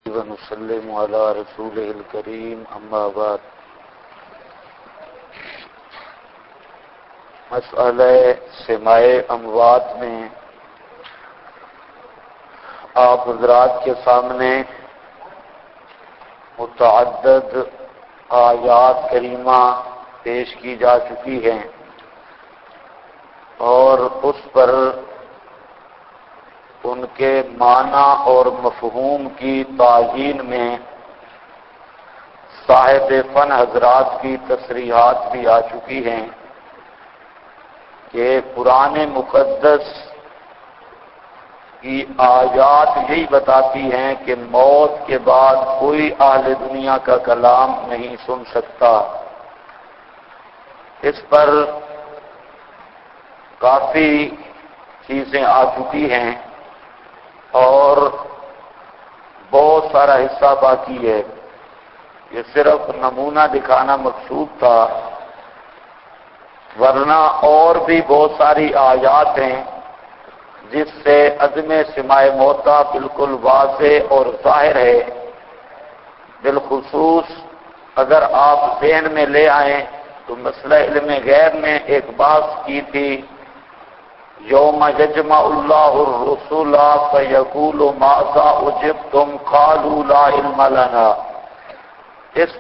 ونسلم علی رسولہ الکریم اما بعد۔ مسئلہ سماع اموات میں آپ حضرات کے سامنے متعدد آیات کریمہ پیش کی جا چکی ہیں اور اس پر ان کے معنی اور مفہوم کی تعیین میں صاحب فن حضرات کی تصریحات بھی آ چکی ہیں کہ قرآن مقدس کی آیات یہی بتاتی ہیں کہ موت کے بعد کوئی اہل دنیا کا کلام نہیں سن سکتا۔ اس پر کافی چیزیں آ چکی ہیں اور بہت سارا حصہ باقی ہے۔ یہ صرف نمونہ دکھانا مقصود تھا، ورنہ اور بھی بہت ساری آیات ہیں جس سے عدم سماع موتہ بالکل واضح اور ظاہر ہے۔ بالخصوص اگر آپ ذہن میں لے آئیں تو مسئلہ علم غیب میں ایک بات کی تھی، یوم یجمع اللہ الرسل فیقول ماذا اجبتم قالوا لا علم لنا، اس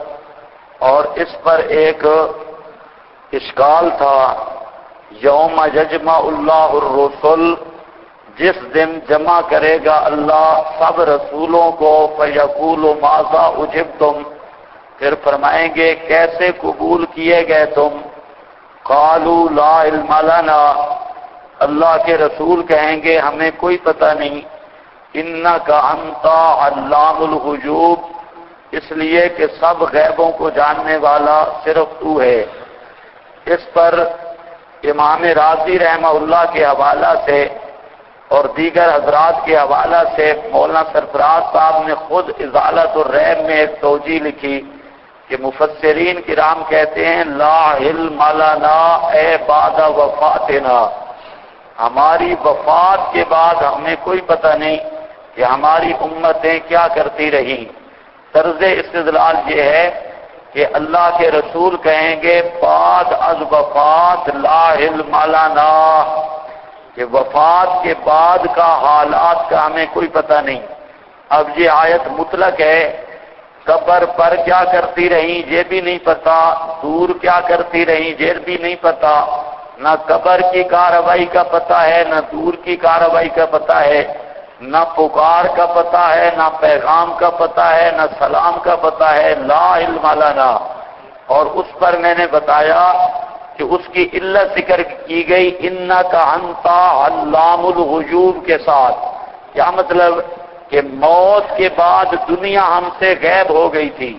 پر ایک اشکال تھا۔ یوم یجمع اللہ الرسل، جس دن جمع کرے گا اللہ سب رسولوں کو، فیقول ماذا اجبتم، پھر فرمائیں گے کیسے قبول کیے گئے تم؟ قالوا لا علم لنا، اللہ کے رسول کہیں گے ہمیں کوئی پتہ نہیں۔ انک انت علام الغیوب، اس لیے کہ سب غیبوں کو جاننے والا صرف تو ہے۔ اس پر امام راضی رحمہ اللہ کے حوالہ سے اور دیگر حضرات کے حوالہ سے مولانا سرفراز صاحب نے خود ازالۃ الریب میں ایک توجیہ لکھی کہ مفسرین کرام کہتے ہیں لا علم لنا اے بعد وفاتنا، ہماری وفات کے بعد ہمیں کوئی پتہ نہیں کہ ہماری امتیں کیا کرتی رہیں۔ طرز استدلال یہ ہے کہ اللہ کے رسول کہیں گے بعد از وفات لا علم لنا، کہ وفات کے بعد کا حالات کا ہمیں کوئی پتہ نہیں۔ اب یہ آیت مطلق ہے، قبر پر کیا کرتی رہیں یہ بھی نہیں پتا، دور کیا کرتی رہیں یہ بھی نہیں پتا، نہ قبر کی کارروائی کا پتہ ہے، نہ دور کی کارروائی کا پتہ ہے، نہ پکار کا پتہ ہے، نہ پیغام کا پتہ ہے، نہ سلام کا پتہ ہے، لا علم لنا۔ اور اس پر میں نے بتایا کہ اس کی علت ذکر کی گئی انک انت علام الغیوب کے ساتھ۔ کیا مطلب؟ کہ موت کے بعد دنیا ہم سے غائب ہو گئی تھی،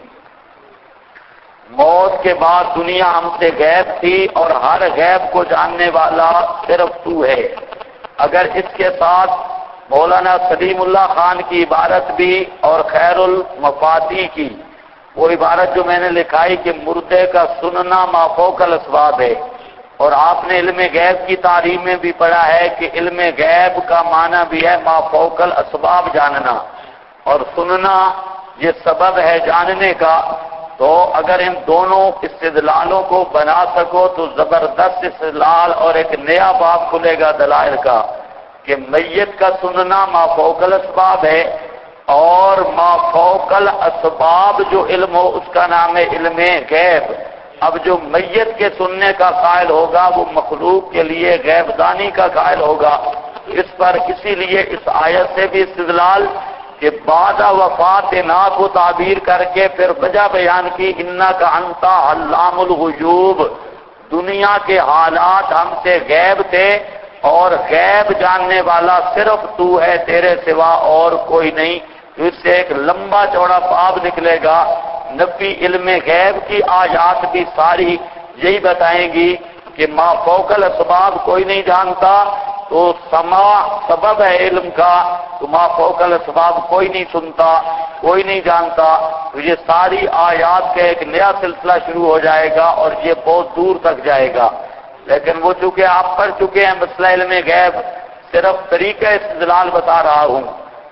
موت کے بعد دنیا ہم سے غائب تھی اور ہر غیب کو جاننے والا صرف تو ہے۔ اگر اس کے ساتھ مولانا سلیم اللہ خان کی عبارت بھی اور خیر المفادی کی وہ عبارت جو میں نے لکھائی کہ مردے کا سننا ما فوق الاسباب ہے، اور آپ نے علم غیب کی تعلیم میں بھی پڑھا ہے کہ علم غیب کا معنی بھی ہے ما فوق الاسباب جاننا، اور سننا یہ سبب ہے جاننے کا۔ تو اگر ان دونوں استدلالوں کو بنا سکو تو زبردست استدلال اور ایک نیا باب کھلے گا دلائل کا، کہ میت کا سننا ما فوق الاسباب ہے، اور ما فوق الاسباب جو علم ہو اس کا نام ہے علم غیب۔ اب جو میت کے سننے کا قائل ہوگا وہ مخلوق کے لیے غیب دانی کا قائل ہوگا۔ اس پر اسی لیے اس آیت سے بھی استدلال کہ بعد وفات نا کو تعبیر کر کے پھر وجہ بیان کی انک انت علام الغیوب، دنیا کے حالات ہم سے غیب تھے اور غیب جاننے والا صرف تو ہے، تیرے سوا اور کوئی نہیں۔ اس سے ایک لمبا چوڑا باب نکلے گا۔ نبی علم غیب کی آیات بھی ساری یہی بتائیں گی کہ ما فوق الاسباب کوئی نہیں جانتا، تو سماع سبب ہے علم کا، تو ما فوق الاسباب کوئی نہیں سنتا، کوئی نہیں جانتا۔ تو یہ ساری آیات کا ایک نیا سلسلہ شروع ہو جائے گا اور یہ بہت دور تک جائے گا۔ لیکن وہ چونکہ آپ پڑھ چکے ہیں مسئلہ علم غیب، صرف طریقہ استدلال بتا رہا ہوں۔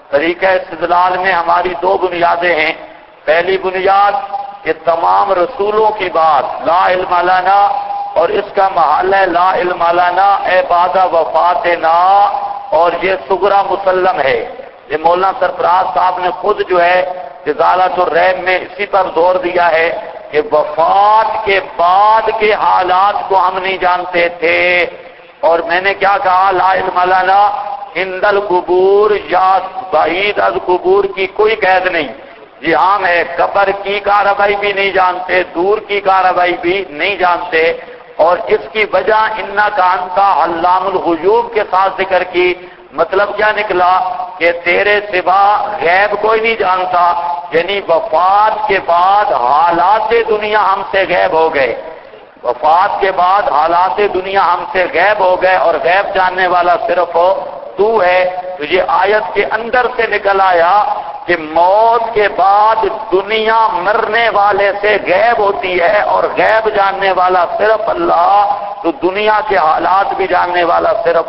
طریقہ استدلال میں ہماری دو بنیادیں ہیں. پہلی بنیاد کہ تمام رسولوں کی بات لا علم لنا، اور اس کا محل ہے لا علم لنا اے بعد وفاتنا، اور یہ صغرا مسلم ہے. یہ مولانا سرفراز صاحب نے خود جو ہے ازالۃ الریب میں اسی پر زور دیا ہے کہ وفات کے بعد کے حالات کو ہم نہیں جانتے تھے. اور میں نے کیا کہا؟ لا علم لنا عند القبور یا بعید از قبور کی کوئی قید نہیں. جی عام ہے، قبر کی کارروائی بھی نہیں جانتے، دور کی کارروائی بھی نہیں جانتے. اور اس کی وجہ انا کا انتا علام الغیوب کے ساتھ ذکر کی. مطلب کیا نکلا کہ تیرے سوا غیب کوئی نہیں جانتا، یعنی وفات کے بعد حالات دنیا ہم سے غیب ہو گئے. وفات کے بعد حالات دنیا ہم سے غیب ہو گئے، اور غیب جاننے والا صرف تو ہے. تو یہ آیت کے اندر سے نکل آیا کہ موت کے بعد دنیا مرنے والے سے غیب ہوتی ہے، اور غیب جاننے والا صرف اللہ. تو دنیا کے حالات بھی جاننے والا صرف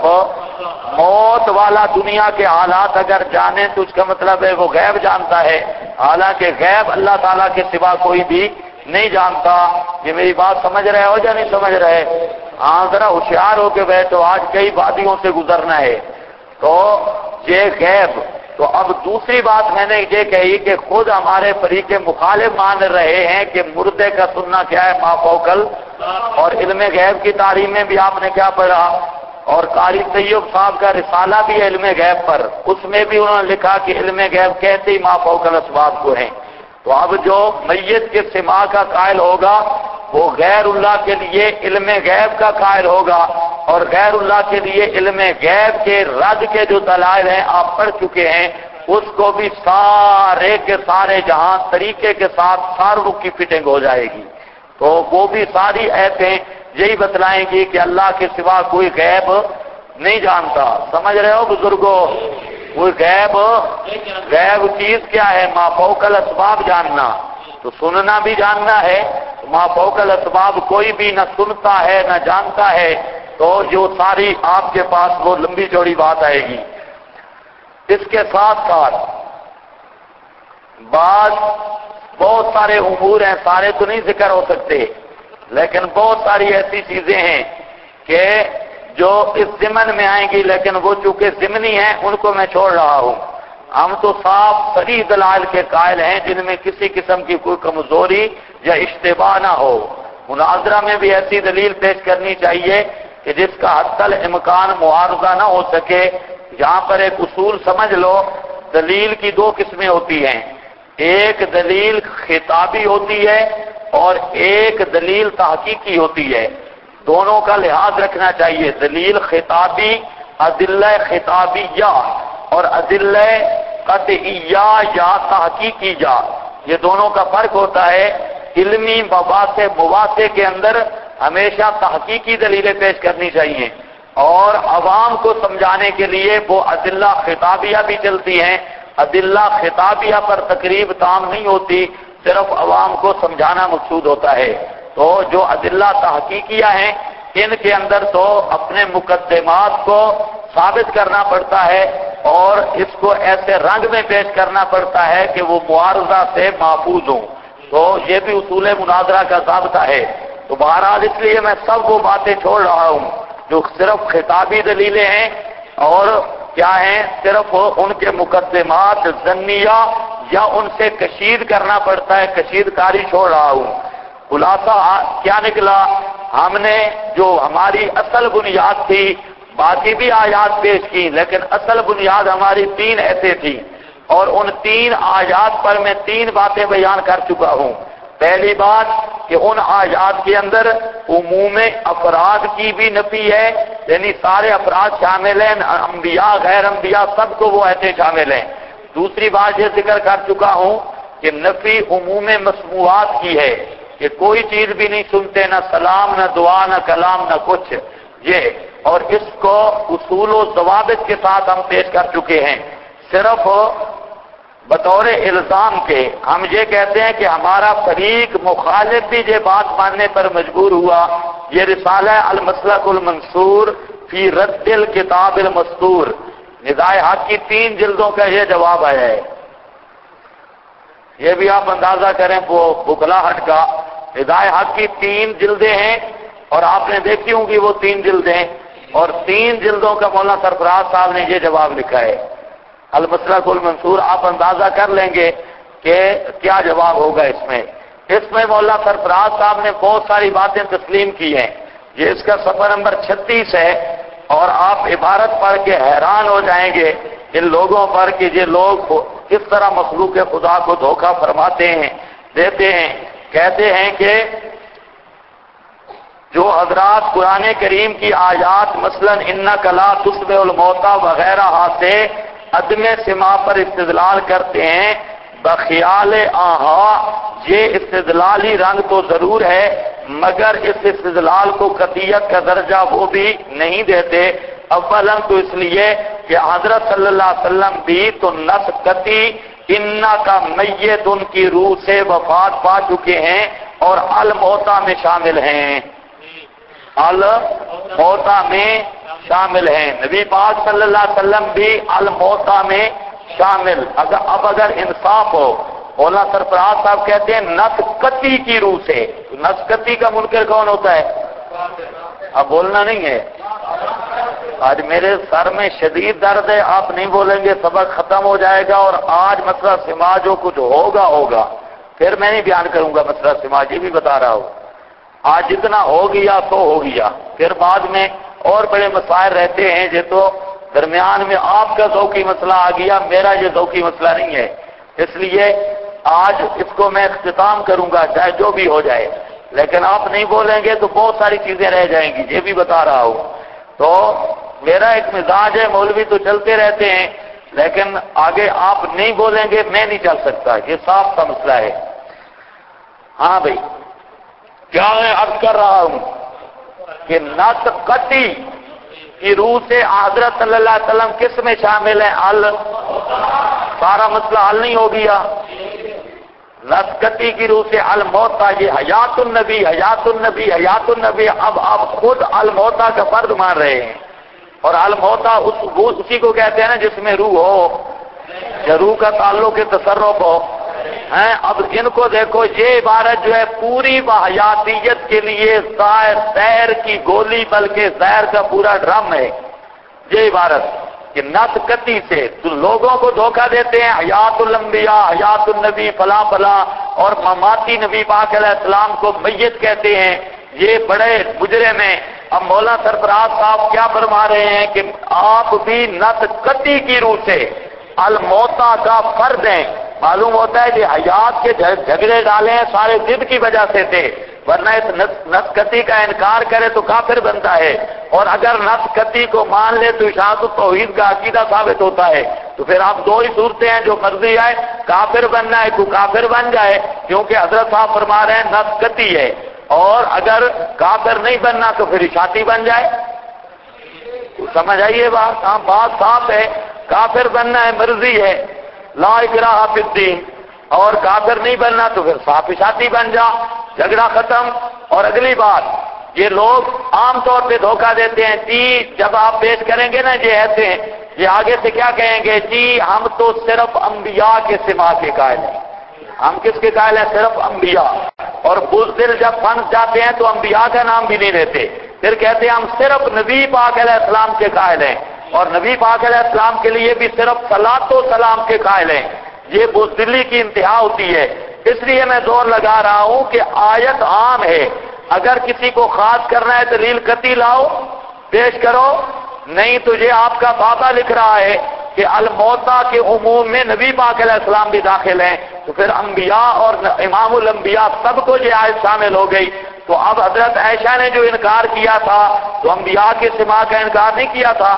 موت والا. دنیا کے حالات اگر جانے تو اس کا مطلب ہے وہ غیب جانتا ہے، حالانکہ غیب اللہ تعالیٰ کے سوا کوئی بھی نہیں جانتا. یہ میری بات سمجھ رہے ہو یا نہیں سمجھ رہے؟ ہاں ذرا ہوشیار ہو کے بیٹھو، آج کئی وادیوں سے گزرنا ہے. تو یہ غیب. تو اب دوسری بات میں نے یہ کہی کہ خود ہمارے فریق مخالف مان رہے ہیں کہ مردے کا سننا کیا ہے؟ ما فوق ال، اور علم غیب کی تعریف میں بھی آپ نے کیا پڑھا؟ اور قاری طیب صاحب کا رسالہ بھی ہے علم غیب پر، اس میں بھی انہوں نے لکھا کہ علم غیب کہتے ہی ما فوق الاسباب کو ہیں. تو اب جو میت کے سما کا قائل ہوگا وہ غیر اللہ کے لیے علم غیب کا قائل ہوگا، اور غیر اللہ کے لیے علم غیب کے رد کے جو دلائل ہیں آپ پڑھ چکے ہیں، اس کو بھی سارے کے سارے جہاں طریقے کے ساتھ ساروں کی فٹنگ ہو جائے گی. تو وہ بھی ساری ایتیں یہی بتلائیں گی کہ اللہ کے سوا کوئی غیب نہیں جانتا. سمجھ رہے ہو بزرگوں؟ کوئی غیب چیز کیا ہے؟ ما فوق الاسباب جاننا. تو سننا بھی جاننا ہے، ما فوق الاسباب کوئی بھی نہ سنتا ہے نہ جانتا ہے. تو جو ساری آپ کے پاس وہ لمبی چوڑی بات آئے گی. اس کے ساتھ ساتھ بہت سارے امور ہیں، سارے تو نہیں ذکر ہو سکتے، لیکن بہت ساری ایسی چیزیں ہیں کہ جو اس ضمن میں آئیں گی، لیکن وہ چونکہ ضمنی ہیں ان کو میں چھوڑ رہا ہوں. ہم تو صاف صریح دلائل کے قائل ہیں جن میں کسی قسم کی کوئی کمزوری یا اشتباہ نہ ہو. مناظرہ میں بھی ایسی دلیل پیش کرنی چاہیے کہ جس کا حتی الامکان معارضہ نہ ہو سکے. یہاں پر ایک اصول سمجھ لو، دلیل کی دو قسمیں ہوتی ہیں، ایک دلیل خطابی ہوتی ہے اور ایک دلیل تحقیقی ہوتی ہے. دونوں کا لحاظ رکھنا چاہیے. دلیل خطابی، ادلہ خطابیہ، اور ادلہ قطعیہ یا تحقیقیہ، یہ دونوں کا فرق ہوتا ہے. علمی مباحثے کے اندر ہمیشہ تحقیقی دلیلیں پیش کرنی چاہیے، اور عوام کو سمجھانے کے لیے وہ ادلہ خطابیہ بھی چلتی ہیں. ادلہ خطابیہ پر تقریب تام نہیں ہوتی، صرف عوام کو سمجھانا مقصود ہوتا ہے. تو جو ادلہ تحقیقیہ ہیں ان کے اندر تو اپنے مقدمات کو ثابت کرنا پڑتا ہے، اور اس کو ایسے رنگ میں پیش کرنا پڑتا ہے کہ وہ معارضہ سے محفوظ ہوں. تو یہ بھی اصول مناظرہ کا ضابطہ ہے. تو بہرحال اس لیے میں سب وہ باتیں چھوڑ رہا ہوں جو صرف خطابی دلیلیں ہیں، اور کیا ہیں صرف ان کے مقدمات ظنیہ یا ان سے کشید کرنا پڑتا ہے، کشید کاری چھوڑ رہا ہوں. خلاصہ کیا نکلا؟ ہم نے جو ہماری اصل بنیاد تھی، باقی بھی آیات پیش کی، لیکن اصل بنیاد ہماری 3 ایسے تھی، اور ان 3 آیات پر میں 3 باتیں بیان کر چکا ہوں. پہلی بات کہ ان آیات کے اندر عموم افراد کی بھی نفی ہے، یعنی سارے افراد شامل ہیں، انبیاء غیر انبیاء سب کو وہ ایسے شامل ہیں. دوسری بات یہ ذکر کر چکا ہوں کہ نفی عموم مسموعات کی ہے، کہ کوئی چیز بھی نہیں سنتے، نہ سلام نہ دعا نہ کلام نہ کچھ. یہ اور اس کو اصول و ضوابط کے ساتھ ہم پیش کر چکے ہیں. صرف بطور الزام کے ہم یہ کہتے ہیں کہ ہمارا فریق مخالف بھی یہ بات ماننے پر مجبور ہوا. یہ رسالہ المسلک المنصور فی رد الکتاب المستور، ندائے حق کی 3 جلدوں کا یہ جواب آیا ہے. یہ بھی آپ اندازہ کریں وہ بکلاہٹ کا. ندائے حق کی 3 جلدیں ہیں اور آپ نے دیکھی ہوں گی وہ 3 جلدیں، اور 3 جلدوں کا مولانا سرفراز صاحب نے یہ جواب لکھا ہے المسلک المنصور. آپ اندازہ کر لیں گے کہ کیا جواب ہوگا اس میں. اس میں مولانا سرفراز صاحب نے بہت ساری باتیں تسلیم کی ہیں. یہ اس کا صفحہ نمبر 36 ہے، اور آپ عبارت پڑھ کے حیران ہو جائیں گے ان لوگوں پر کہ یہ لوگ کس طرح مخلوق خدا کو دھوکہ فرماتے ہیں، دیتے ہیں. کہتے ہیں کہ جو حضرات قرآن کریم کی آیات مثلا انک لا تسمع الموتى وغیرہ سے عدم سماع پر استدلال کرتے ہیں بخیال آہا، یہ استدلالی رنگ تو ضرور ہے مگر اس استدلال کو قطعیت کا درجہ وہ بھی نہیں دیتے. اولا تو اس لیے کہ حضرت صلی اللہ علیہ وسلم بھی تو نص قطعی انا کا میت ان کی روح سے وفات پا چکے ہیں اور الموتى میں شامل ہیں. الموتى میں شامل ہیں. نبی پاک صلی اللہ علیہ وسلم بھی الموتى میں شامل. اب اگر انصاف ہو، مولانا سرفراز صاحب کہتے ہیں نص قطعی کی روح سے. نص قطعی کا منکر کون ہوتا ہے؟ اب بولنا نہیں ہے. آج میرے سر میں شدید درد ہے، آپ نہیں بولیں گے سبق ختم ہو جائے گا، اور آج مسئلہ سماع جو کچھ ہوگا پھر میں نہیں بیان کروں گا مسئلہ سماع. یہ بھی بتا رہا ہوں آج جتنا ہو گیا تو ہو گیا، پھر بعد میں اور بڑے مسائل رہتے ہیں. یہ تو درمیان میں آپ کا ذوقی مسئلہ آ گیا، میرا یہ ذوقی مسئلہ نہیں ہے. اس لیے آج اس کو میں اختتام کروں گا چاہے جو بھی ہو جائے، لیکن آپ نہیں بولیں گے تو بہت ساری چیزیں رہ جائیں گی. یہ بھی بتا رہا ہوں. تو میرا ایک مزاج ہے، مولوی تو چلتے رہتے ہیں لیکن آگے آپ نہیں بولیں گے میں نہیں چل سکتا. یہ صاف کا مسئلہ ہے. ہاں بھائی، کیا میں عرض کر رہا ہوں کہ نص قطعی کی روح سے حضرت صلی اللہ علیہ وسلم کس میں شامل ہیں؟ سارا مسئلہ حل نہیں ہو گیا. نص قطعی کی روح سے الموتى، یہ حیات النبی حیات النبی حیات النبی. اب آپ خود الموتى کا فرد مان رہے ہیں، اور الموتى اسی کو کہتے ہیں نا جس میں روح ہو یا روح کا تعلق کے تصرف ہو. اب ان کو دیکھو، یہ عبارت جو ہے پوری حیاتیت کے لیے زہر کی گولی بلکہ زہر کا پورا ڈرم ہے. یہ عبارت کہ نص قطعی سے تو لوگوں کو دھوکہ دیتے ہیں حیات الانبیاء حیات النبی فلاں فلاں، اور مماتی نبی پاک علیہ السلام کو میت کہتے ہیں. یہ بڑے مجرم ہیں. اب مولانا سرفراز صاحب کیا فرما رہے ہیں کہ آپ بھی نص قطعی کی روح سے الموتى کا فرد ہیں. معلوم ہوتا ہے کہ حیات کے جھگڑے ڈالے ہیں سارے ضد کی وجہ سے تھے، ورنہ اس نص قطعی کا انکار کرے تو کافر بنتا ہے، اور اگر نص قطعی کو مان لے تو اشاعت التوحید کا عقیدہ ثابت ہوتا ہے. تو پھر آپ دو ہی صورتیں ہیں، جو مرضی آئے کافر بننا ہے تو کافر بن جائے، کیونکہ حضرت صاحب فرما رہے ہیں نص قطعی ہے، اور اگر کافر نہیں بننا تو پھر اشاعتی بن جائے. سمجھ آئیے بات؟ ہاں بات صاف ہے. کافر بننا ہے مرضی ہے، لا اکراہ فی الدین، اور کافر نہیں بننا تو پھر صاف اشاعتی بن جا، جھگڑا ختم. اور اگلی بات، یہ لوگ عام طور پہ دھوکہ دیتے ہیں جی جب آپ پیش کریں گے نا یہ ایسے ہیں، یہ آگے سے کیا کہیں گے؟ جی ہم تو صرف انبیاء کے سماع کے قائل ہیں. ہم کس کے قائل ہیں؟ صرف انبیاء. اور بزدل جب پھنس جاتے ہیں تو انبیاء کا نام بھی نہیں لیتے، پھر کہتے ہیں ہم صرف نبی پاک علیہ السلام کے قائل ہیں، اور نبی پاک علیہ السلام کے لیے بھی صرف صلاۃ و سلام کے قائل ہیں. یہ بزدلی کی انتہا ہوتی ہے. اس لیے میں زور لگا رہا ہوں کہ آیت عام ہے، اگر کسی کو خاص کرنا ہے دلیل قطعی لاؤ پیش کرو، نہیں تو یہ آپ کا بابا لکھ رہا ہے کہ الموتى کے عموم میں نبی پاک علیہ السلام بھی داخل ہیں، تو پھر انبیاء اور امام الانبیاء سب کو یہ آیت شامل ہو گئی. تو اب حضرت عائشہ نے جو انکار کیا تھا تو انبیاء کے سماع کا انکار نہیں کیا تھا.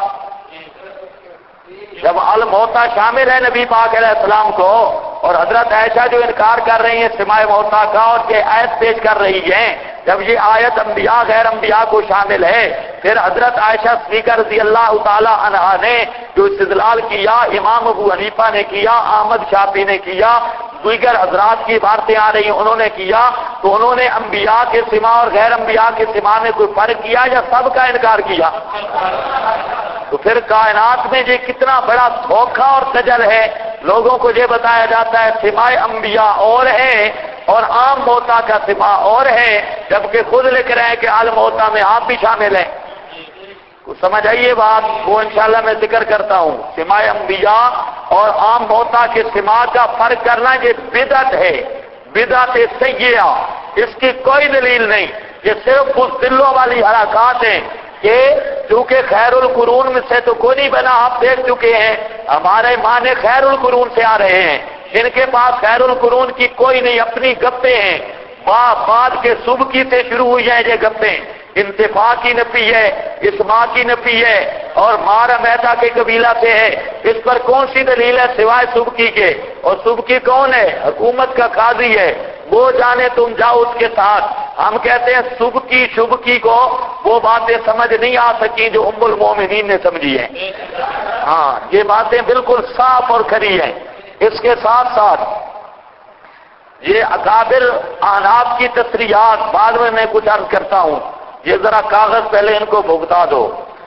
جب الموتى شامل ہے نبی پاک علیہ السلام کو، اور حضرت عائشہ جو انکار کر رہی ہیں سماع موتى کا اور یہ آیت پیش کر رہی ہیں، جب یہ آیت انبیاء غیر انبیاء کو شامل ہے، پھر حضرت عائشہ صدیقہ رضی اللہ تعالی عنہا نے جو استدلال کیا، امام ابو حنیفہ نے کیا، احمد شافعی نے کیا، دیگر حضرات کی باتیں آ رہی ہیں انہوں نے کیا، تو انہوں نے انبیاء کے سماع اور غیر انبیاء کے سماع میں کوئی فرق کیا یا سب کا انکار کیا؟ تو پھر کائنات میں یہ کتنا بڑا دھوکہ اور دجل ہے. لوگوں کو یہ بتایا جاتا ہے سماع انبیاء اور ہے اور عام موتا کا سماع اور ہے، جبکہ خود لکھ رہے ہیں کہ عالم موتا میں آپ بھی شامل ہیں. سمجھ آئیے بات، وہ انشاءاللہ میں ذکر کرتا ہوں. سماع انبیاء اور عام موتا کے سماع کا فرق کرنا یہ بدعت ہے، بدعت سیئہ، اس کی کوئی دلیل نہیں. یہ صرف اس دلوں والی حرکات ہیں کہ چونکہ خیر القرون میں سے تو کوئی نہیں بنا، آپ دیکھ چکے ہیں ہمارے معنی خیر القرون سے آ رہے ہیں، ان کے پاس خیر القرون کی کوئی نہیں، اپنی گپیں ہیں. بعد کے سبکی سے شروع ہوئی ہیں یہ گپیں. انتفاع کی نفی ہے، اسماع کی نفی ہے، اور مارا میتا کے قبیلہ سے ہے. اس پر کون سی دلیل ہے سوائے سبکی کے؟ اور سبکی کون ہے؟ حکومت کا قاضی ہے، وہ جانے تم جاؤ اس کے ساتھ. ہم کہتے ہیں سبکی شبکی کو وہ باتیں سمجھ نہیں آ سکی جو ام المومنین نے سمجھی ہیں. ہاں یہ باتیں بالکل صاف اور کھری ہیں. اس کے ساتھ ساتھ یہ اکابر احناف کی تصریحات بعد میں کچھ عرض کرتا ہوں. یہ ذرا کاغذ پہلے ان کو بھگتا دو.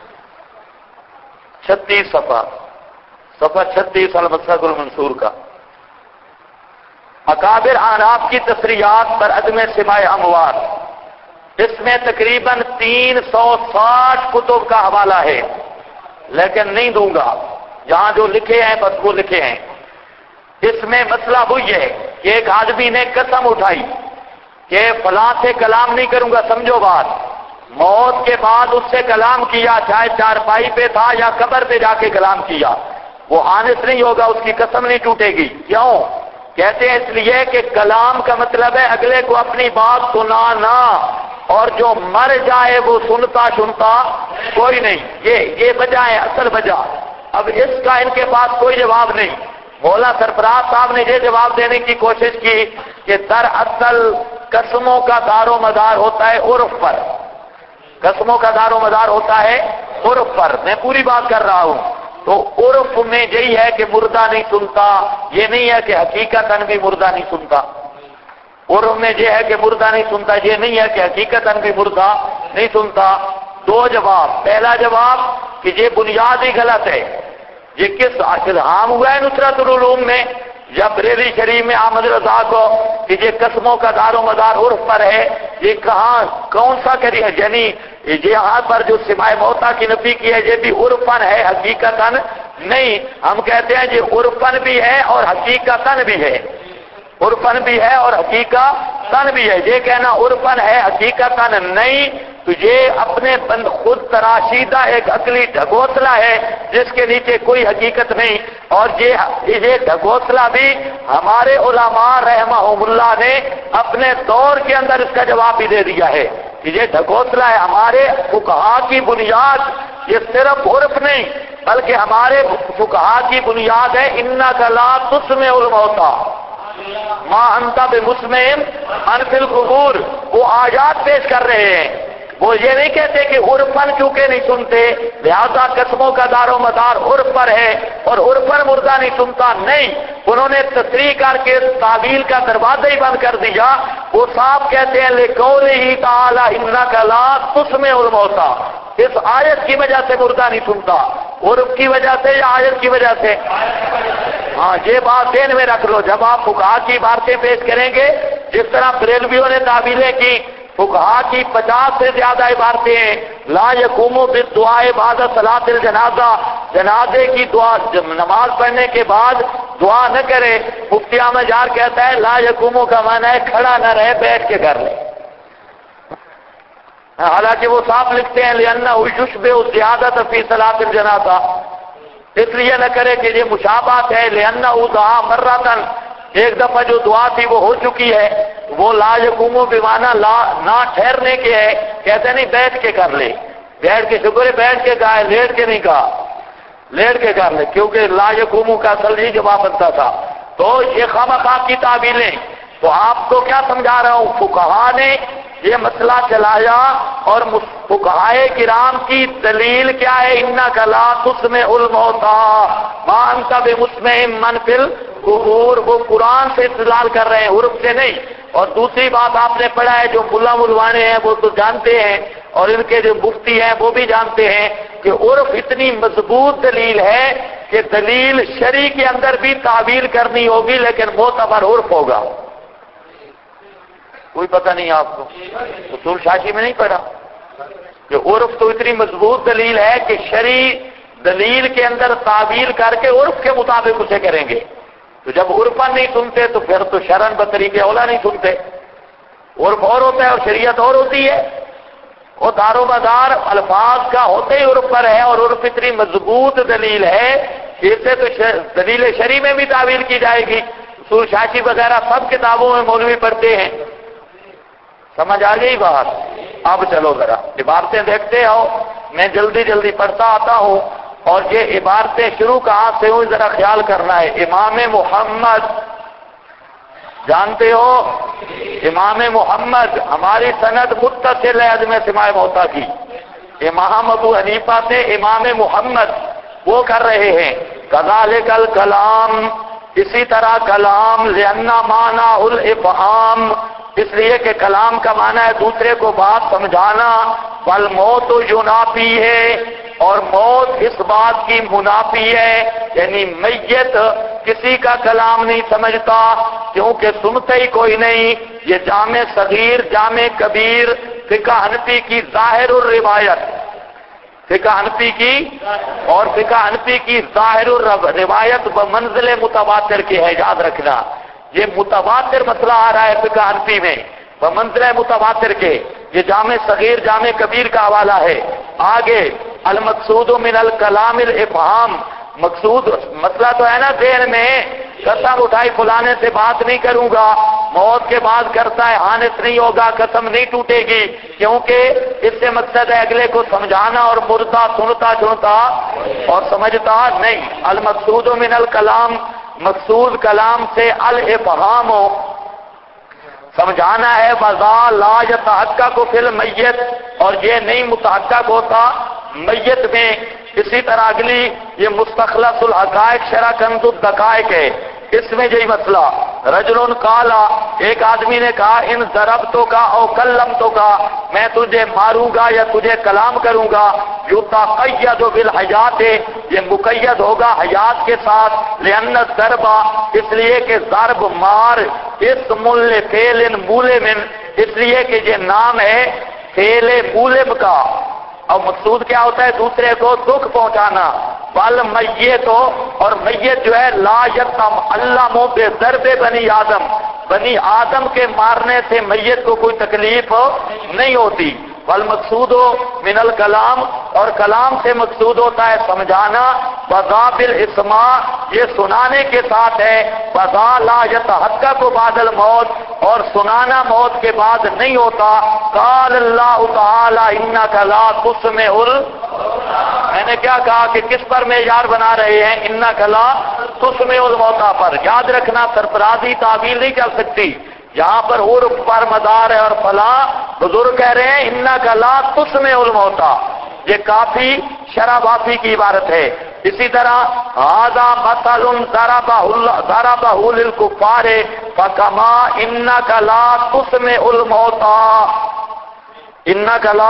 36 صفحہ 36 المسلک المنصور کا. اکابر احناف کی تصریحات پر عدم سماع اموات، اس میں تقریباً 360 کتب کا حوالہ ہے، لیکن نہیں دوں گا. جہاں جو لکھے ہیں بس وہ لکھے ہیں. اس میں مسئلہ وہی ہے کہ ایک آدمی نے قسم اٹھائی کہ فلاں سے کلام نہیں کروں گا. سمجھو بات، موت کے بعد اس سے کلام کیا، چاہے چارپائی پہ تھا یا قبر پہ جا کے کلام کیا، وہ حانث نہیں ہوگا، اس کی قسم نہیں ٹوٹے گی. کیوں؟ کہتے ہیں اس لیے کہ کلام کا مطلب ہے اگلے کو اپنی بات سنانا، اور جو مر جائے وہ سنتا کوئی نہیں. یہ وجہ ہے، اصل وجہ. اب اس کا ان کے پاس کوئی جواب نہیں. مولا سرفراز صاحب نے یہ جواب دینے کی کوشش کی کہ دراصل قسموں کا دار و مدار ہوتا ہے عرف پر. قسموں کا دار و مدار ہوتا ہے عرف پر. میں پوری بات کر رہا ہوں. تو عرف میں یہی ہے کہ مردہ نہیں سنتا، یہ نہیں ہے کہ حقیقتاً بھی مردہ نہیں سنتا. عرف میں یہ ہے کہ مردہ نہیں سنتا، یہ نہیں ہے کہ حقیقتاً بھی مردہ نہیں سنتا. دو جواب. پہلا جواب کہ یہ بنیاد ہی غلط ہے. یہ کس عام ہوا ہے نصرت العلوم میں یا بریلی شریف میں احمد رضا کو کہ یہ قسموں کا دار و مدار عرف پر ہے؟ یہ کہاں کون سا کری ہے؟ یعنی یہاں پر جو سماع موتا کی نفی کی ہے یہ بھی عرفاً ہے، حقیقتاً نہیں. ہم کہتے ہیں یہ عرفاً بھی ہے اور حقیقتاً بھی ہے. عرفاً بھی ہے اور حقیقتاً بھی ہے. یہ کہنا عرفاً ہے حقیقتاً نہیں تو یہ اپنے خود تراشیدہ ایک عقلی ڈھکوسلا ہے جس کے نیچے کوئی حقیقت نہیں. اور یہ ڈھکوسلا بھی ہمارے علماء رحمہم اللہ نے اپنے دور کے اندر اس کا جواب بھی دے دیا ہے کہ یہ ڈھکوسلا ہے. ہمارے فقہا کی بنیاد یہ صرف عرف نہیں بلکہ ہمارے فقہا کی بنیاد ہے انک لا تسمع الموتى ما انت بمسمع من فی القبور. وہ آیات پیش کر رہے ہیں. وہ یہ نہیں کہتے کہ عرفاً چونکہ نہیں سنتے لہذا قسموں کا دار و مدار عرف پر ہے اور عرفاً مردہ نہیں سنتا. نہیں، انہوں نے تصریح کر کے تعویل کا دروازہ ہی بند کر دیا. وہ صاحب کہتے ہیں لقولہ تعالی انک لا تسمع الموتى، اس آیت کی وجہ سے مردہ نہیں سنتا. عرف کی وجہ سے یا آیت کی وجہ سے؟ ہاں یہ بات ذہن میں رکھ لو. جب آپ فقہا کی عبارتیں پیش کریں گے جس طرح بریلویوں نے تعویلیں کی، فقہا کی 50 سے زیادہ عبارتیں ہیں. لا یقوم بالدعاء بعد صلاۃ الجنازہ، جنازے کی دعا نماز پڑھنے کے بعد دعا نہ کرے. مفتی احمد یار کہتا ہے لا یقوم کا معنی ہے کھڑا نہ رہے، بیٹھ کے کر لے. حالانکہ وہ صاحب لکھتے ہیں لأنہ یشبہ الزیادۃ فی صلاۃ الجنازہ، اس لیے نہ کرے کہ یہ مشابہت ہے. لأنہ دعا مرتن، ایک دفعہ جو دعا تھی وہ ہو چکی ہے. وہ لا یقوم بمعنی لا نہ ٹھہرنے کے ہے. کہتے نہیں بیٹھ کے کر لے، بیٹھ کے. شکر ہے بیٹھ کے کہا ہے، لیٹ کے نہیں کہا. لیٹ کے کر لے کیونکہ لا یقوم کا اصل ہی جواب بنتا تھا. تو یہ خواہ کی تعویلیں. تو آپ کو کیا سمجھا رہا ہوں، فقہا نے یہ مسئلہ چلایا اور فقہائے کرام کی دلیل کیا ہے؟ انک لا تسمع الموتى ما انت بمسمع من فی القبور. وہ قرآن سے استدلال کر رہے ہیں، عرف سے نہیں. اور دوسری بات آپ نے پڑھا ہے جو ملا ملوانے ہیں وہ تو جانتے ہیں اور ان کے جو مفتی ہیں وہ بھی جانتے ہیں کہ عرف اتنی مضبوط دلیل ہے کہ دلیل شرع کے اندر بھی تعویل کرنی ہوگی لیکن معتبر عرف ہوگا. کوئی پتہ نہیں آپ کو؟ اصول شاشی میں نہیں پڑھا کہ عرف تو اتنی مضبوط دلیل ہے کہ شرع دلیل کے اندر تعویل کر کے عرف کے مطابق اسے کریں گے. تو جب عرفاً نہیں سنتے تو پھر تو شرعاً بطریق اولا نہیں سنتے. عرف اور ہوتا ہے اور شریعت اور ہوتی ہے. وہ دار و مدار الفاظ کا ہوتے ہی عرف پر ہے، اور عرف اتنی مضبوط دلیل ہے کہ اسے تو دلیل شرعی میں بھی تعویل کی جائے گی. اصول شاشی وغیرہ سب کتابوں میں مولوی پڑھتے ہیں. سمجھ آ گئی بات؟ اب چلو ذرا عبارتیں دیکھتے ہو. میں جلدی جلدی پڑھتا آتا ہوں اور یہ عبارتیں شروع کہاں سے ہوئی ذرا خیال کرنا ہے. امام محمد جانتے ہو؟ امام محمد ہماری سند متصل ہے عدم سماع موتا کی. امام ابو حنیفہ سے امام محمد وہ کر رہے ہیں کذالک الکلام، اسی طرح کلام، لأن معنی الافہام، اس لیے کہ کلام کا معنی ہے دوسرے کو بات سمجھانا. والموت ینافی ہے، اور موت اس بات کی منافی ہے، یعنی میت کسی کا کلام نہیں سمجھتا کیونکہ سنتے ہی کوئی نہیں. یہ جامع صغیر جامع کبیر فقہ حنفی کی ظاہر الروایت، فقہ حنفی کی اور فقہ حنفی کی ظاہر الروایت بمنزل متواتر کی ہے. یاد رکھنا یہ متواتر مسئلہ آ رہا ہے فقہ حنفی میں بمنزل متواتر کے. یہ جامع صغیر جامع کبیر کا حوالہ ہے. آگے المقصود من الکلام الافہام، مقصود مسئلہ تو ہے نا ذہن میں، قسم اٹھائی فلانے سے بات نہیں کروں گا، موت کے بعد کرتا ہے حانث نہیں ہوگا، قسم نہیں ٹوٹے گی، کیونکہ اس سے مقصد ہے اگلے کو سمجھانا اور مردہ سنتا اور سمجھتا نہیں. المقصود من الکلام، مقصود کلام سے الافہام ہو سمجھانا ہے. وذا لا یتحقق فی المیت، اور یہ نہیں متحقق ہوتا میت میں. اسی طرح اگلی یہ مستخلص الحقائق شرح کنز الدقائق ہے، اس میں یہی مسئلہ. رجل قالا، ایک آدمی نے کہا ان ضربتو کا او کلمتو کا، میں تجھے ماروں گا یا تجھے کلام کروں گا. یتقید بالحیات، یہ مقید ہوگا حیات کے ساتھ. لأن الضرب، اس لیے کہ ضرب مار اسم لفعل مولم، اس لیے کہ یہ نام ہے فعل مولم کا. اور مقصود کیا ہوتا ہے؟ دوسرے کو دکھ پہنچانا. بل میت ہو، اور میت جو ہے لا یتم علم بے ضرب بنی آدم، بنی آدم کے مارنے سے میت کو کوئی تکلیف نہیں ہوتی. والمقصود من الکلام، اور کلام سے مقصود ہوتا ہے سمجھانا. وذا بالاسماع، یہ سنانے کے ساتھ ہے. وذا لا یتحقق بعد الموت، اور سنانا موت کے بعد نہیں ہوتا. قال اللہ تعالی انک لا تسمع میں نے کیا کہا کہ کس پر معیار بنا رہے ہیں؟ انک لا تسمع الموتى پر. یاد رکھنا سرفرازی تعبیر نہیں چل سکتی، یہاں پر عرف پر مدار ہے. اور فلاں بزرگ کہہ رہے ہیں انک لا تسمع الموتى، یہ کافی شرح وافی کی عبارت ہے. اسی طرح ھذا مثل ضربہ للکفار فکما انک لا تسمع الموتى، انک لا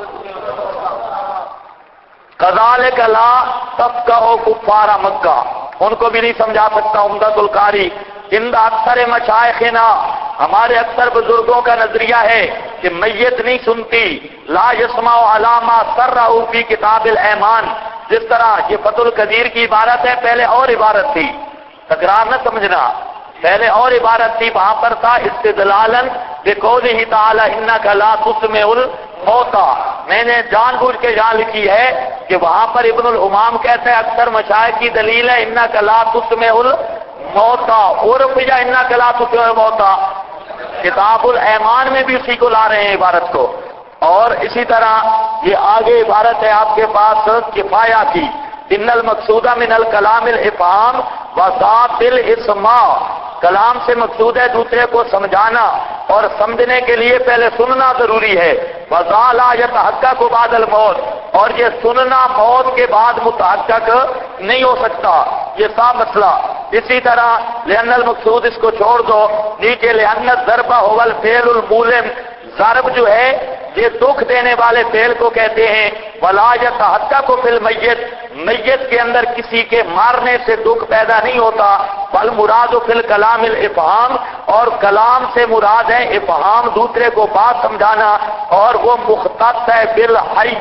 کذالک لا تفقہ کفار مکہ، ان کو بھی نہیں سمجھا سکتا. عمدۃ القاری عند اکثر مشائخنا، ہمارے اکثر بزرگوں کا نظریہ ہے کہ میت نہیں سنتی. لا یسمع علی ما سرہ فی کتاب الایمان، جس طرح یہ فتح القدیر کی عبارت ہے، پہلے اور عبارت تھی، تکرار نہ سمجھنا، پہلے اور عبارت تھی، وہاں پر تھا استدلالا بقولہ تعالی انک لا تسمع الموتى. میں نے جان بوجھ کے یہاں لکھی ہے کہ وہاں پر ابن الامام کہتا ہے اکثر مشائخ کی دلیل ہے انک لا تسمع الموتى، عرف یا انک لا تسمع الموتى. کتاب الایمان میں بھی اسی کو لا رہے ہیں عبارت کو. اور اسی طرح یہ آگے عبارت ہے آپ کے پاس کفایہ کی، ان المقصود من الکلام الافہام وذات الاسماع، کلام سے مقصود ہے دوسرے کو سمجھانا، اور سمجھنے کے لیے پہلے سننا ضروری ہے. وذا لا یتحقق بعد الموت، اور یہ سننا موت کے بعد متحقق نہیں ہو سکتا، یہ صاف مسئلہ. اسی طرح لأن المقصود، اس کو چھوڑ دو نیچے، لأن الضرب هو الفعل المولم، ضرب جو ہے یہ دکھ دینے والے فعل کو کہتے ہیں۔ ولا یتحقق فی المیت، میت کے اندر کسی کے مارنے سے دکھ پیدا نہیں ہوتا۔ والمراد فی الکلام الافہام، اور کلام سے مراد ہے افہام، دوسرے کو بات سمجھانا، اور وہ مختص ہے بالحی،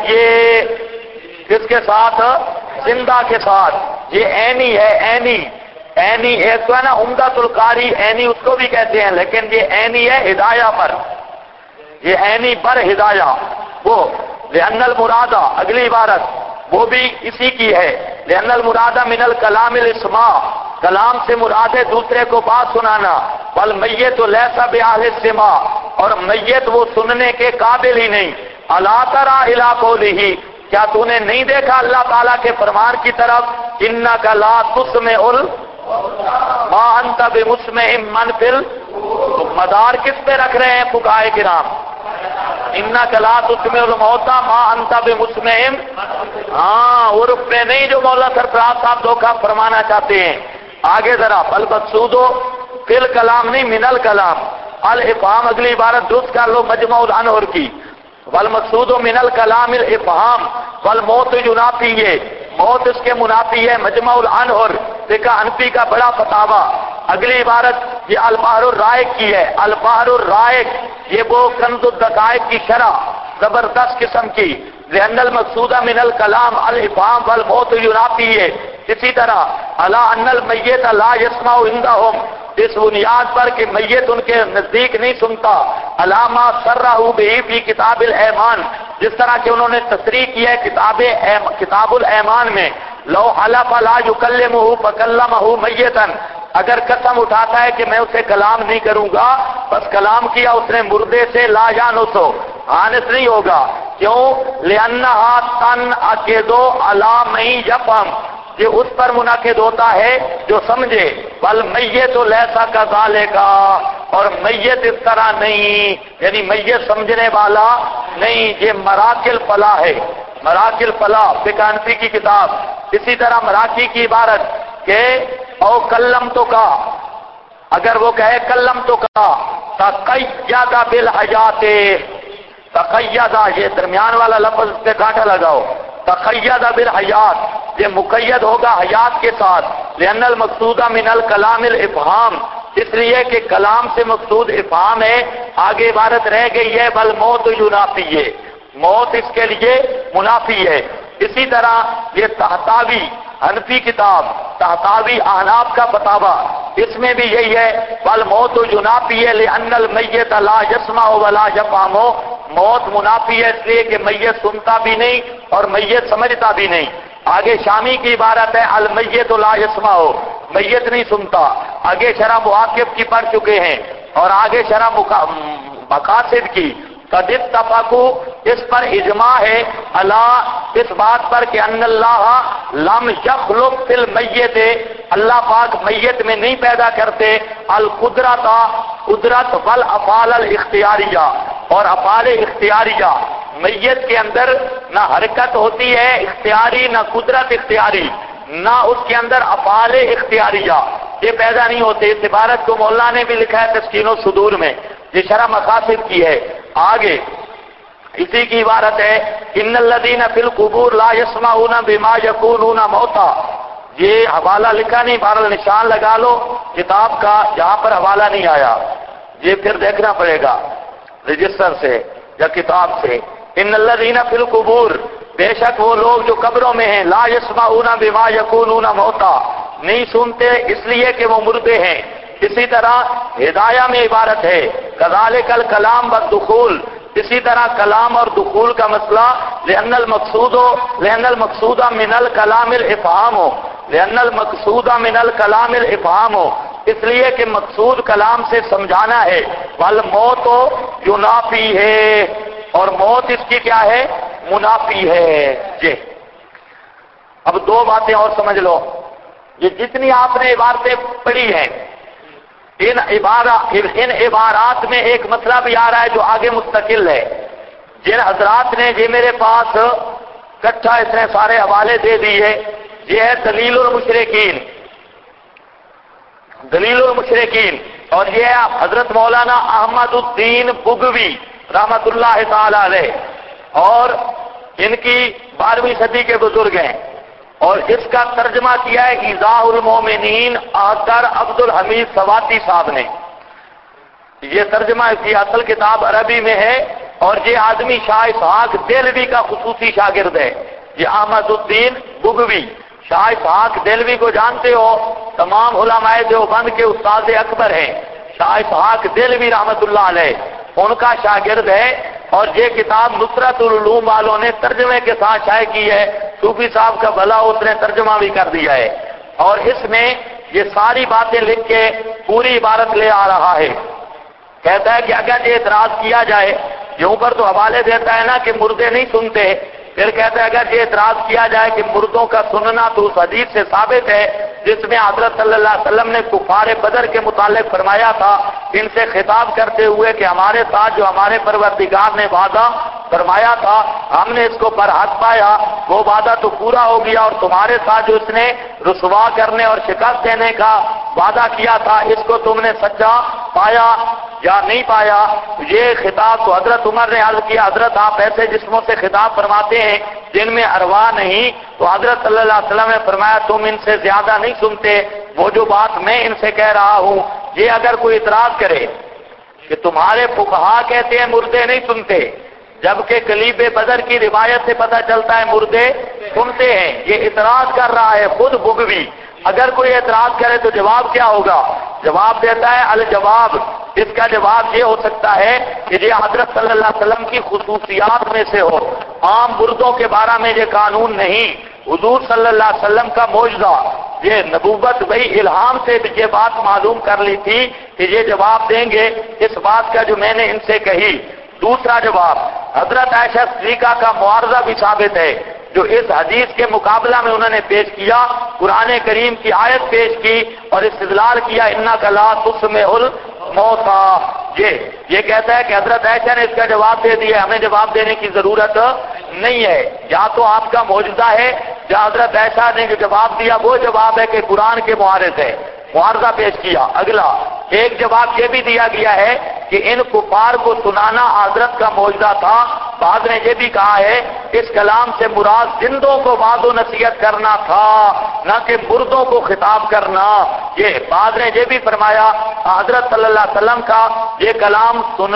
کس کے ساتھ؟ زندہ کے ساتھ۔ یہ عینی ہے، عینی عینی ایک تو ہے نا عمدۃ القاری، عینی اس کو بھی کہتے ہیں، لیکن یہ عینی ہے ہدایہ پر، یہ عینی پر ہدایہ۔ وہ لأن المراد، اگلی عبارت وہ بھی اسی کی ہے، لأن المراد من الکلام الاسماع، کلام سے مراد ہے دوسرے کو بات سنانا۔ والمیت لیس بأہل السماع، اور میت وہ سننے کے قابل ہی نہیں۔ الا تری الی قولہ، کیا تو نے نہیں دیکھا اللہ تعالیٰ کے فرمان کی طرف، انک لا تسمع ما انت بمسمع من فی تو مدار کس پہ رکھ رہے ہیں فقہائے کرام؟ انک لا تسمع الموتى ما انت بمسمع، ہاں عرف پہ نہیں جو مولا سرفراز صاحب دھوکہ فرمانا چاہتے ہیں۔ آگے ذرا بلبسود فی الکلام نہیں من الکلام، الافہام اگلی عبارت درست کر لو مجمع الانہر کی، والمقصود من الکلام الافہام والموت ینافی، موت اس کے منافی ہے، مجمع الانہر فقہ حنفی کا بڑا فتاوی۔ اگلی عبارت یہ البحر الرائق کی ہے، البحر الرائق یہ وہ کنز الدقائق کی شرح زبردست قسم کی، لأن المقصود من الکلام الافہام والموت ینافی ہے۔ اسی طرح الا ان المیت لا یسمع عندهم، اس بنیاد پر کہ میت ان کے نزدیک نہیں سنتا، علامہ سرہ بہ فی کتاب الایمان، جس طرح کہ انہوں نے تصریح کی ہے کتاب الایمان میں، لو حلف لا یکلمہ فکلمہ میتا، اگر قسم اٹھاتا ہے کہ میں اسے کلام نہیں کروں گا، بس کلام کیا اس نے مردے سے، لا یانسو، آنس نہیں ہوگا، کیوں؟ لأنہا تنعقد علی من یفہم، یہ اس پر منعقد ہوتا ہے جو سمجھے، والمیت لیس کذالک، اور میت اس طرح نہیں، یعنی میت سمجھنے والا نہیں، یہ مراکل فلاح ہے، مراکل فلاح فقہ حنفی کی کتاب۔ اسی طرح مراکی کی عبارت کہ او کلم تو کا، اگر وہ کہے کلم تو کا، تقید بالحیات، تقیدہ یہ درمیان والا لفظ پہ کانٹا لگاؤ، تقید بالحیات یہ مقید ہوگا حیات کے ساتھ، لأن المقصود من الکلام الافہام، اس لیے کہ کلام سے مقصود افہام ہے۔ آگے عبارت رہ گئی ہے والموت ینافی، موت اس کے لیے منافی ہے۔ اسی طرح یہ تحتاوی حنفی کتاب، تحتاوی احناف کا فتاوی، اس میں بھی یہی ہے، والموت ینافی ہے لأن المیت لا یسمع ولا یفہم، موت منافی ہے اس لیے کہ میت سنتا بھی نہیں اور میت سمجھتا بھی نہیں۔ آگے شامی کی عبارت ہے المیت لا یسمع، میت نہیں سنتا، آگے شرح معاقب کی پڑھ چکے ہیں، اور آگے شرح مقاصد کی۔ قد اتفقوا، اس پر اجماع ہے، اللہ اس بات پر کہ ان اللہ لم یخلق فی المیت، اللہ پاک میت میں نہیں پیدا کرتے القدرت، قدرت والافعال الاختیاریہ، اور افعال اختیاریہ، میت کے اندر نہ حرکت ہوتی ہے اختیاری، نہ قدرت اختیاری، نہ اس کے اندر افعال اختیاریہ، یہ پیدا نہیں ہوتے۔ اس عبارت کو مولانا نے بھی لکھا ہے تسکین الصدور میں، یہ شرح مقاصد کی ہے۔ آگے اسی کی عبارت ہے ان الذین فی القبور لا یسمعون بما یقولون موتا، یہ حوالہ لکھا نہیں، بہرحال نشان لگا لو کتاب کا جہاں پر حوالہ نہیں آیا، یہ پھر دیکھنا پڑے گا رجسٹر سے یا کتاب سے۔ ان الذین فی القبور، بے شک وہ لوگ جو قبروں میں ہیں، لا یسمعون بما یقولون موتا، نہیں سنتے اس لیے کہ وہ مردے ہیں۔ اسی طرح ہدایہ میں عبارت ہے کذالک الکلام والدخول، اسی طرح کلام اور دخول کا مسئلہ، لأن المقصود من الکلام الافہام، لأن المقصود من الکلام الافہام، اس لیے کہ مقصود کلام سے سمجھانا ہے، والموت ینافی ہے، اور موت اس کی کیا ہے؟ منافی ہے۔ جی اب دو باتیں اور سمجھ لو، یہ جتنی آپ نے عبارتیں پڑھی ہیں، ان عبارات میں ایک مسئلہ بھی آ رہا ہے جو آگے مستقل ہے۔ جن حضرات نے یہ میرے پاس کٹھا اس نے سارے حوالے دے دیے، یہ ہے دلیل المشرکین، دلیل المشرکین، اور یہ ہے حضرت مولانا احمد الدین بغوی رحمت اللہ تعالی علیہ، اور ان کی 12ویں صدی کے بزرگ ہیں، اور اس کا ترجمہ کیا ہے ایضاح المومنین آثر عبد الحمید سواتی صاحب نے۔ یہ ترجمہ اس کی اصل کتاب عربی میں ہے، اور یہ آدمی شاہ اسحاق دہلوی کا خصوصی شاگرد ہے، یہ احمد الدین بغوی۔ شاہ اسحاق دہلوی کو جانتے ہو، تمام علماء دیوبند کے استاد اکبر ہیں، شاہ اسحاق دہلوی رحمت اللہ علیہ ان کا شاگرد ہے، اور یہ کتاب نصرت العلوم والوں نے ترجمے کے ساتھ شائع کی ہے، صوفی صاحب کا بھلا اس نے ترجمہ بھی کر دیا ہے، اور اس میں یہ ساری باتیں لکھ کے پوری عبارت لے آ رہا ہے۔ کہتا ہے کہ اگر یہ اعتراض کیا جائے، یہ اوپر تو حوالے دیتا ہے نا کہ مردے نہیں سنتے، پھر کہتا ہے اگر یہ اعتراض کیا جائے کہ مردوں کا سننا تو اس حدیث سے ثابت ہے جس میں حضرت صلی اللہ علیہ وسلم نے کفار بدر کے متعلق فرمایا تھا، ان سے خطاب کرتے ہوئے کہ ہمارے ساتھ جو ہمارے پروردگار نے وعدہ فرمایا تھا ہم نے اس کو برحق پایا، وہ وعدہ تو پورا ہو گیا، اور تمہارے ساتھ جو اس نے رسوا کرنے اور شکست دینے کا وعدہ کیا تھا اس کو تم نے سچا پایا یا نہیں پایا۔ یہ خطاب تو حضرت عمر نے عرض کیا، حضرت آپ ایسے جسموں سے خطاب فرماتے ہیں جن میں ارواح نہیں، تو حضرت صلی اللہ علیہ وسلم نے فرمایا تم ان سے زیادہ نہیں سنتے، وہ جو بات میں ان سے کہہ رہا ہوں۔ یہ اگر کوئی اعتراض کرے کہ تمہارے فقہا کہتے ہیں مردے نہیں سنتے، جبکہ کلیب بدر کی روایت سے پتہ چلتا ہے مردے سنتے ہیں، یہ اعتراض کر رہا ہے خود بغوی۔ اگر کوئی اعتراض کرے تو جواب کیا ہوگا؟ جواب دیتا ہے الجواب، اس کا جواب یہ ہو سکتا ہے کہ یہ حضرت صلی اللہ علیہ وسلم کی خصوصیات میں سے ہو، عام مردوں کے بارے میں یہ قانون نہیں، حضور صلی اللہ علیہ وسلم کا معجزہ، یہ نبوت بھئی الہام سے یہ بات معلوم کر لی تھی کہ یہ جواب دیں گے اس بات کا جو میں نے ان سے کہی۔ دوسرا جواب، حضرت عائشہ صدیقہ کا معارضہ بھی ثابت ہے، جو اس حدیث کے مقابلہ میں انہوں نے پیش کیا، قرآن کریم کی آیت پیش کی اور استدلال کیا انک لا تسمع الموتیٰ۔ یہ کہتا ہے کہ حضرت عائشہ نے اس کا جواب دے دیا، ہمیں جواب دینے کی ضرورت نہیں ہے، یا تو آپ کا معجزہ ہے یا حضرت عائشہ نے جو جواب دیا وہ جواب ہے کہ قرآن کے معارض ہے، معارضہ پیش کیا۔ اگلا ایک جواب یہ بھی دیا گیا ہے کہ ان کفار کو سنانا حضرت کا معجزہ تھا، بعض نے یہ بھی کہا ہے اس کلام سے مراد زندوں کو وعظ و نصیحت کرنا تھا، نہ کہ مردوں کو خطاب کرنا۔ یہ بعض نے یہ بھی فرمایا حضرت صلی اللہ علیہ وسلم کا یہ کلام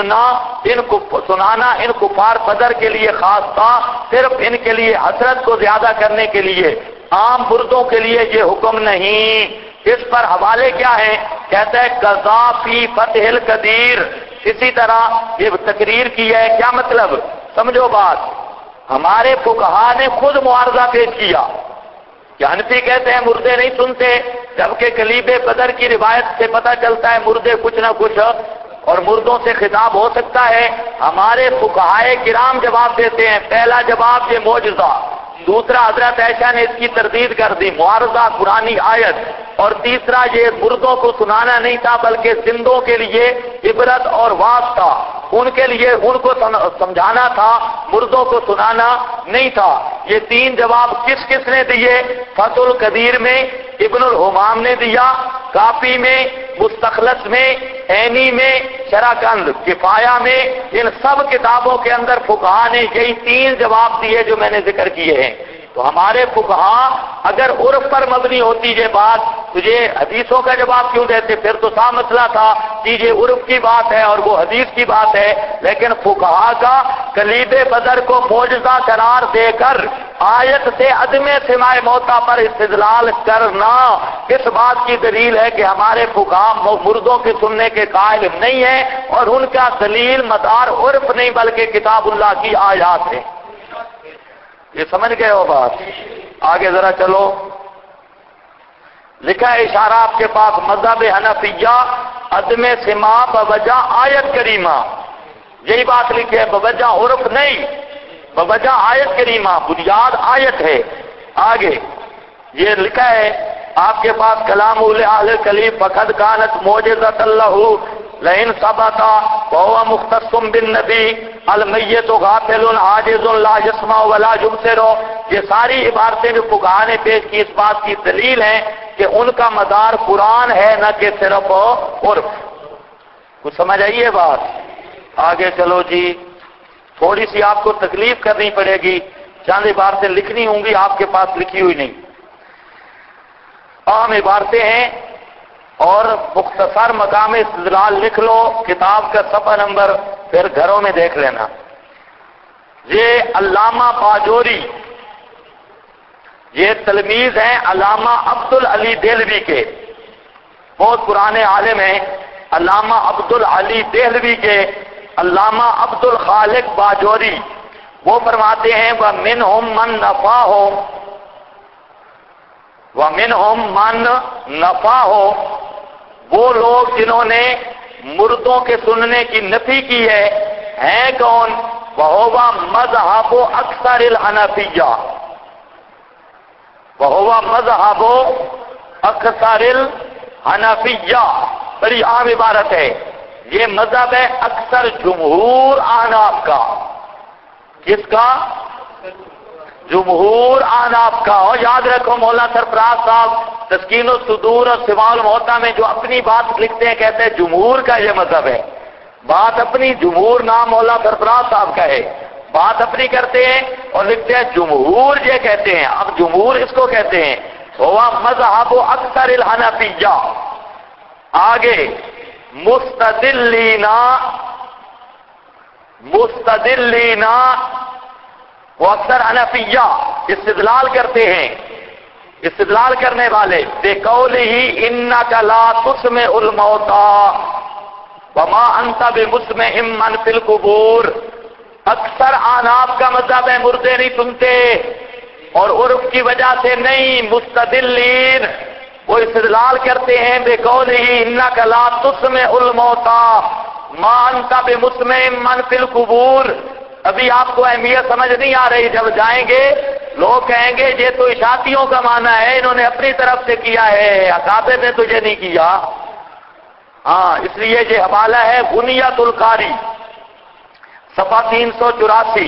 سنانا ان کفار بدر کے لیے خاص تھا، صرف ان کے لیے حسرت کو زیادہ کرنے کے لیے، عام مردوں کے لیے یہ حکم نہیں۔ اس پر حوالے کیا ہیں؟ کہتا ہے قضا فی فتح القدیر، اسی طرح یہ تقریر کی ہے، کیا مطلب سمجھو بات، ہمارے فقہا نے خود معارضہ پیش کیا کہ حنفی کہتے ہیں مردے نہیں سنتے، جبکہ کلیب بدر کی روایت سے پتہ چلتا ہے مردے کچھ نہ کچھ اور مردوں سے خطاب ہو سکتا ہے۔ ہمارے فقہائے کرام جواب دیتے ہیں، پہلا جواب یہ معجزہ، دوسرا حضرت عائشہ نے اس کی تردید کر دی، معارضہ قرآنی آیت، اور تیسرا یہ مردوں کو سنانا نہیں تھا بلکہ زندوں کے لیے عبرت اور واعظ تھا، ان کے لیے ان کو سمجھانا تھا، مردوں کو سنانا نہیں تھا۔ یہ تین جواب کس کس نے دیے؟ فتح القدیر میں ابن الحمام نے دیا، کافی میں، مستخلص میں، عینی میں، شرح کنز، کفایہ میں، ان سب کتابوں کے اندر فقہا نے یہی تین جواب دیے جو میں نے ذکر کیے ہیں۔ تو ہمارے فقہا اگر عرف پر مبنی ہوتی یہ بات تو یہ حدیثوں کا جواب کیوں دیتے؟ پھر تو صاف مسئلہ تھا کہ یہ عرف کی بات ہے اور وہ حدیث کی بات ہے، لیکن فقہا کا کلیب بدر کو معجزہ قرار دے کر آیت سے عدم سماع موتیٰ پر استدلال کرنا اس بات کی دلیل ہے کہ ہمارے فقہا مردوں کے سننے کے قائل نہیں ہیں، اور ان کا دلیل مدار عرف نہیں بلکہ کتاب اللہ کی آیات ہے۔ یہ سمجھ گئے ہو بات؟ آگے ذرا چلو، لکھا ہے اشارہ آپ کے پاس، مذہب حنفیہ عدم سماع بوجہ آیت کریمہ، یہی بات لکھی ہے، بوجہ عرف نہیں، بوجہ آیت کریمہ، بنیاد آیت ہے۔ آگے یہ لکھا ہے آپ کے پاس، کلام اہل کلیم فقد کانت معجزۃ اللہ لئن ثبت وهو مختص بالنبی المیت غافل عاجز لا یسمع ولا یبصر، یہ ساری عبارتیں جو فقہا نے پیش کی اس بات کی دلیل ہیں کہ ان کا مدار قرآن ہے، نہ کہ صرف عرف۔ کچھ سمجھ آئیے بات؟ آگے چلو جی، تھوڑی سی آپ کو تکلیف کرنی پڑے گی، چند عبارتیں لکھنی ہوں گی، آپ کے پاس لکھی ہوئی نہیں، عام عبارتیں ہیں، اور مختصر مقام استدلال لکھ لو، کتاب کا صفحہ نمبر پھر گھروں میں دیکھ لینا۔ یہ علامہ باجوری، یہ تلمیذ ہیں علامہ عبدالعلی دہلوی کے، بہت پرانے عالم ہیں، علامہ عبدالعلی دہلوی کے علامہ عبدالخالق باجوری، وہ فرماتے ہیں وَمِنْهُمْ مَنْ نَفَاهُ وَمِنْهُمْ مَنْ نَفَاهُ، وہ لوگ جنہوں نے مردوں کے سننے کی نفی کی ہے، ہیں کون؟ وَهُوَ مَذْهَبُ أَكْثَرِ الْحَنَفِيَّةِ، وَهُوَ مَذْهَبُ أَكْثَرِ الْحَنَفِيَّةِ، بڑی عام عبارت ہے، یہ مذہب ہے اکثر جمہور احناف کا۔ کس کا؟ جمہور احناف کا۔ اور یاد رکھو مولانا سرفراز صاحب تسکین الصدور اور سماع الموتا میں جو اپنی بات لکھتے ہیں کہتے ہیں جمہور کا یہ مذہب ہے، بات اپنی، جمہور نام مولانا سرفراز صاحب کا ہے، بات اپنی کرتے ہیں اور لکھتے ہیں جمہور یہ کہتے ہیں۔ اب جمہور اس کو کہتے ہیں ہوا مذہب اکثر الحنفیہ۔ آگے مستدلینا، وہ اکثر حنفیہ استدلال کرتے ہیں، استدلال کرنے والے بقولہ انک لا تسمع الموتى وما انت بمسمع من فی القبور، اکثر احناف کا مذہب ہے مردے نہیں سنتے، اور عرف کی وجہ سے نہیں، مستدلین وہ استدلال کرتے ہیں بقولہ انک لا تسمع الموتى ما انت بمسمع من فی القبور۔ ابھی آپ کو اہمیت سمجھ نہیں آ رہی، جب جائیں گے لوگ کہیں گے یہ تو اشاعتیوں کا معنی ہے، انہوں نے اپنی طرف سے کیا ہے، اکابر نے تجھے نہیں کیا۔ ہاں، اس لیے یہ حوالہ ہے بنیۃ القاری صفحہ 384،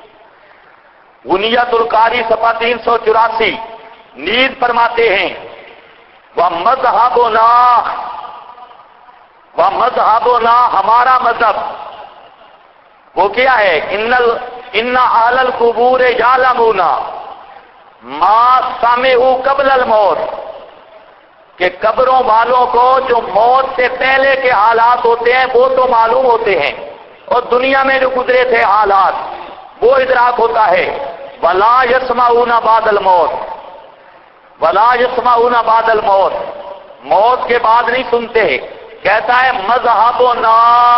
بنیۃ القاری صفحہ 384، نیز فرماتے ہیں وَمَذْهَبُنَا ہمارا مذہب وہ کیا ہے؟ ان اہل القبور یعلمون ما سمعوا قبل الموت، کہ قبروں والوں کو جو موت سے پہلے کے حالات ہوتے ہیں وہ تو معلوم ہوتے ہیں، اور دنیا میں جو گزرے تھے حالات وہ ادراک ہوتا ہے۔ وَلَا يَسْمَعُونَ بَعْدَ الْمَوْتِ، وَلَا يَسْمَعُونَ بَعْدَ الْمَوْتِ، موت کے بعد نہیں سنتے۔ کہتا ہے مذہبنا،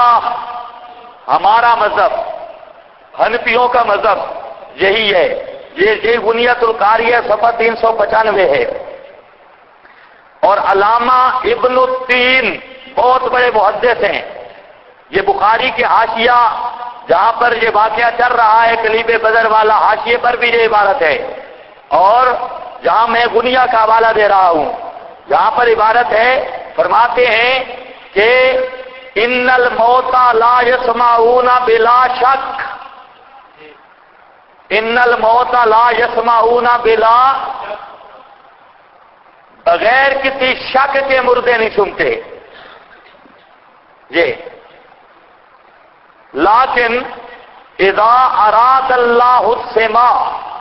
ہمارا مذہب، حنفیوں کا مذہب یہی ہے۔ یہ بنیۃ القاری ہے، صفحہ 395 ہے۔ اور علامہ ابن التین بہت بڑے محدث ہیں، یہ بخاری کے حاشیہ جہاں پر یہ واقعہ چل رہا ہے کلیب بدر والا، حاشیے پر بھی یہ عبارت ہے، اور جہاں میں غنیہ کا حوالہ دے رہا ہوں جہاں پر عبارت ہے، فرماتے ہیں کہ ان الموت لا يسمعون بلا شک، ان الموت لا يسمعون بلا، بغیر کسی شک کے مردے نہیں سنتے یہ، لیکن اذا اراد اللہ السماع،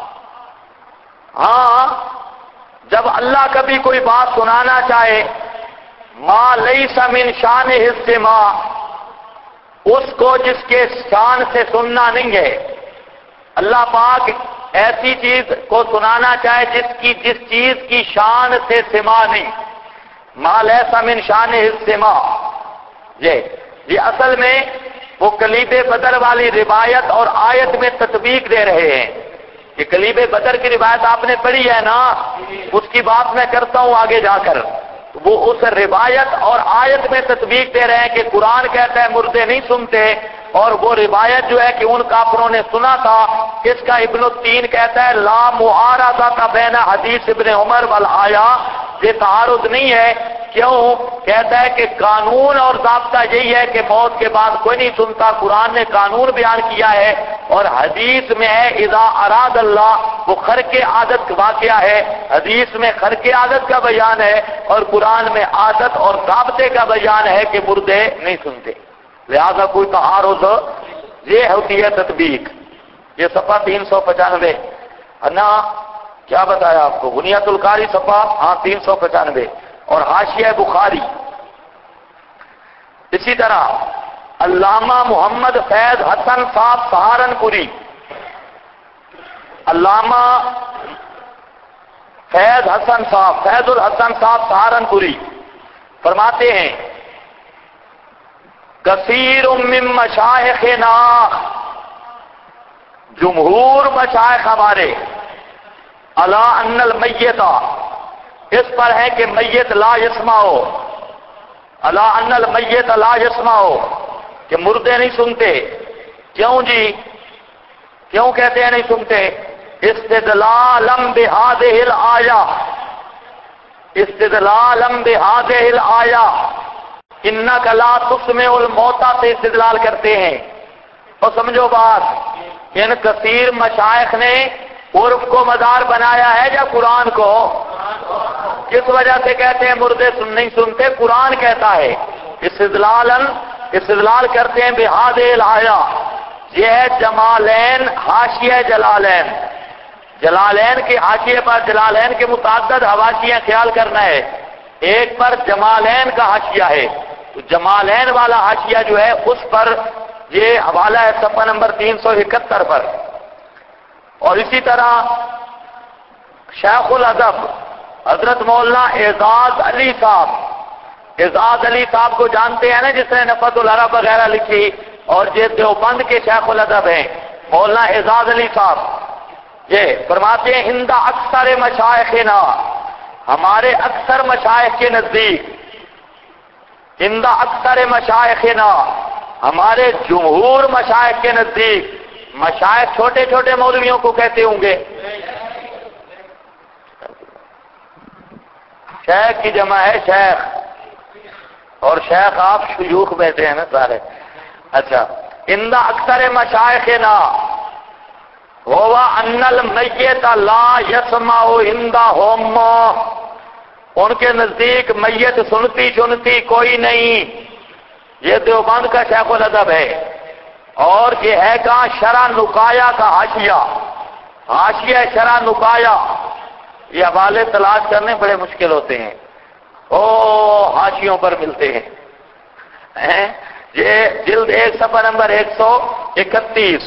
ہاں جب اللہ کبھی کوئی بات سنانا چاہے، ما لیس من شانہ السماع، اس کو جس کے شان سے سننا نہیں ہے، اللہ پاک ایسی چیز کو سنانا چاہے جس چیز کی شان سے سماع نہیں، ما لیس من شانہ السماع، یہ اصل میں وہ کلیب بدر والی روایت اور آیت میں تطبیق دے رہے ہیں۔ کہ کلیب بدر کی روایت آپ نے پڑھی ہے نا، اس کی بات میں کرتا ہوں آگے جا کر، وہ اس روایت اور آیت میں تطبیق دے رہے ہیں کہ قرآن کہتا ہے مردے نہیں سنتے، اور وہ روایت جو ہے کہ ان کافروں نے سنا تھا، اس کا ابن التین کہتا ہے لا معارضۃ بین حدیث ابن عمر والآیہ، یہ تعارض نہیں ہے۔ کیوں؟ کہتا ہے کہ قانون اور ضابطہ یہی ہے کہ موت کے بعد کوئی نہیں سنتا، قرآن نے قانون بیان کیا ہے، اور حدیث میں ہے اذا اراد اللہ، وہ خرق عادت واقعہ ہے، حدیث میں خرق عادت کا بیان ہے، اور قرآن میں عادت اور ضابطے کا بیان ہے کہ مردے نہیں سنتے۔ لہذا کوئی تعارض، یہ ہوتی ہے تطبیق۔ یہ صفحہ 395 نا، کیا بتایا آپ کو، بنیاد القاری صفحہ 395 اور حاشیہ بخاری۔ اسی طرح علامہ محمد فیض حسن صاحب سہارنپوری، علامہ فیض حسن صاحب، فیض الحسن صاحب سہارنپوری فرماتے ہیں کثیر من مشائخنا، جمہور مشائخ ہمارے، الا ان المیت، اس پر ہے کہ میت لا یسمعو، الا ان المیت لا یسمعو، کہ مردے نہیں سنتے۔ کیوں جی، کیوں کہتے ہیں نہیں سنتے؟ استدلالا بہذہ الآیہ، استدلالا بہذہ الآیہ، انک لا تسمع الموتى سے استدلال کرتے ہیں۔ اور سمجھو بات، ان کثیر مشائخ نے عرف کو مدار بنایا ہے یا قرآن کو؟ کس وجہ سے کہتے ہیں مردے نہیں سنتے؟ قرآن کہتا ہے استدلال کرتے ہیں بہذہ الآیہ۔ یہ ہے جمالین حاشیہ جلالین، جلالین کے حاشیے پر جلالین کے متعدد حواشیاں خیال کرنا ہے، ایک پر جمالین کا حاشیہ ہے، تو جمالین والا حاشیہ جو ہے اس پر یہ حوالہ ہے صفحہ نمبر 371 پر۔ اور اسی طرح شیخ الادب حضرت مولانا اعزاز علی صاحب، اعزاز علی صاحب کو جانتے ہیں نا، جس نے نفحۃ العرب وغیرہ لکھی، اور یہ دیوبند کے شیخ الادب ہیں مولانا اعزاز علی صاحب، یہ فرماتے ہیں ہند اکثر مشائخنا، ہمارے اکثر مشائخ کے نزدیک، ہند اکثر مشائخنا، ہمارے جمہور مشائخ کے نزدیک، مشائخ چھوٹے چھوٹے مولویوں کو کہتے ہوں گے، شیخ کی جمع ہے شیخ، اور شیخ آپ شیوخ بیٹھے ہیں نا سارے، اچھا، ہند اکثر مشائخنا هو ان المیت لا یسمع عندهم، ان کے نزدیک میت سنتی کوئی نہیں۔ یہ دیوبند کا شیخ الادب ہے، اور یہ ہے کہاں؟ شرح نقایا کا حاشیہ، حاشیہ شرح نقایا۔ یہ حوالے تلاش کرنے بڑے مشکل ہوتے ہیں، حاشیوں پر ملتے ہیں۔ یہ جلد 1 صفحہ نمبر 131،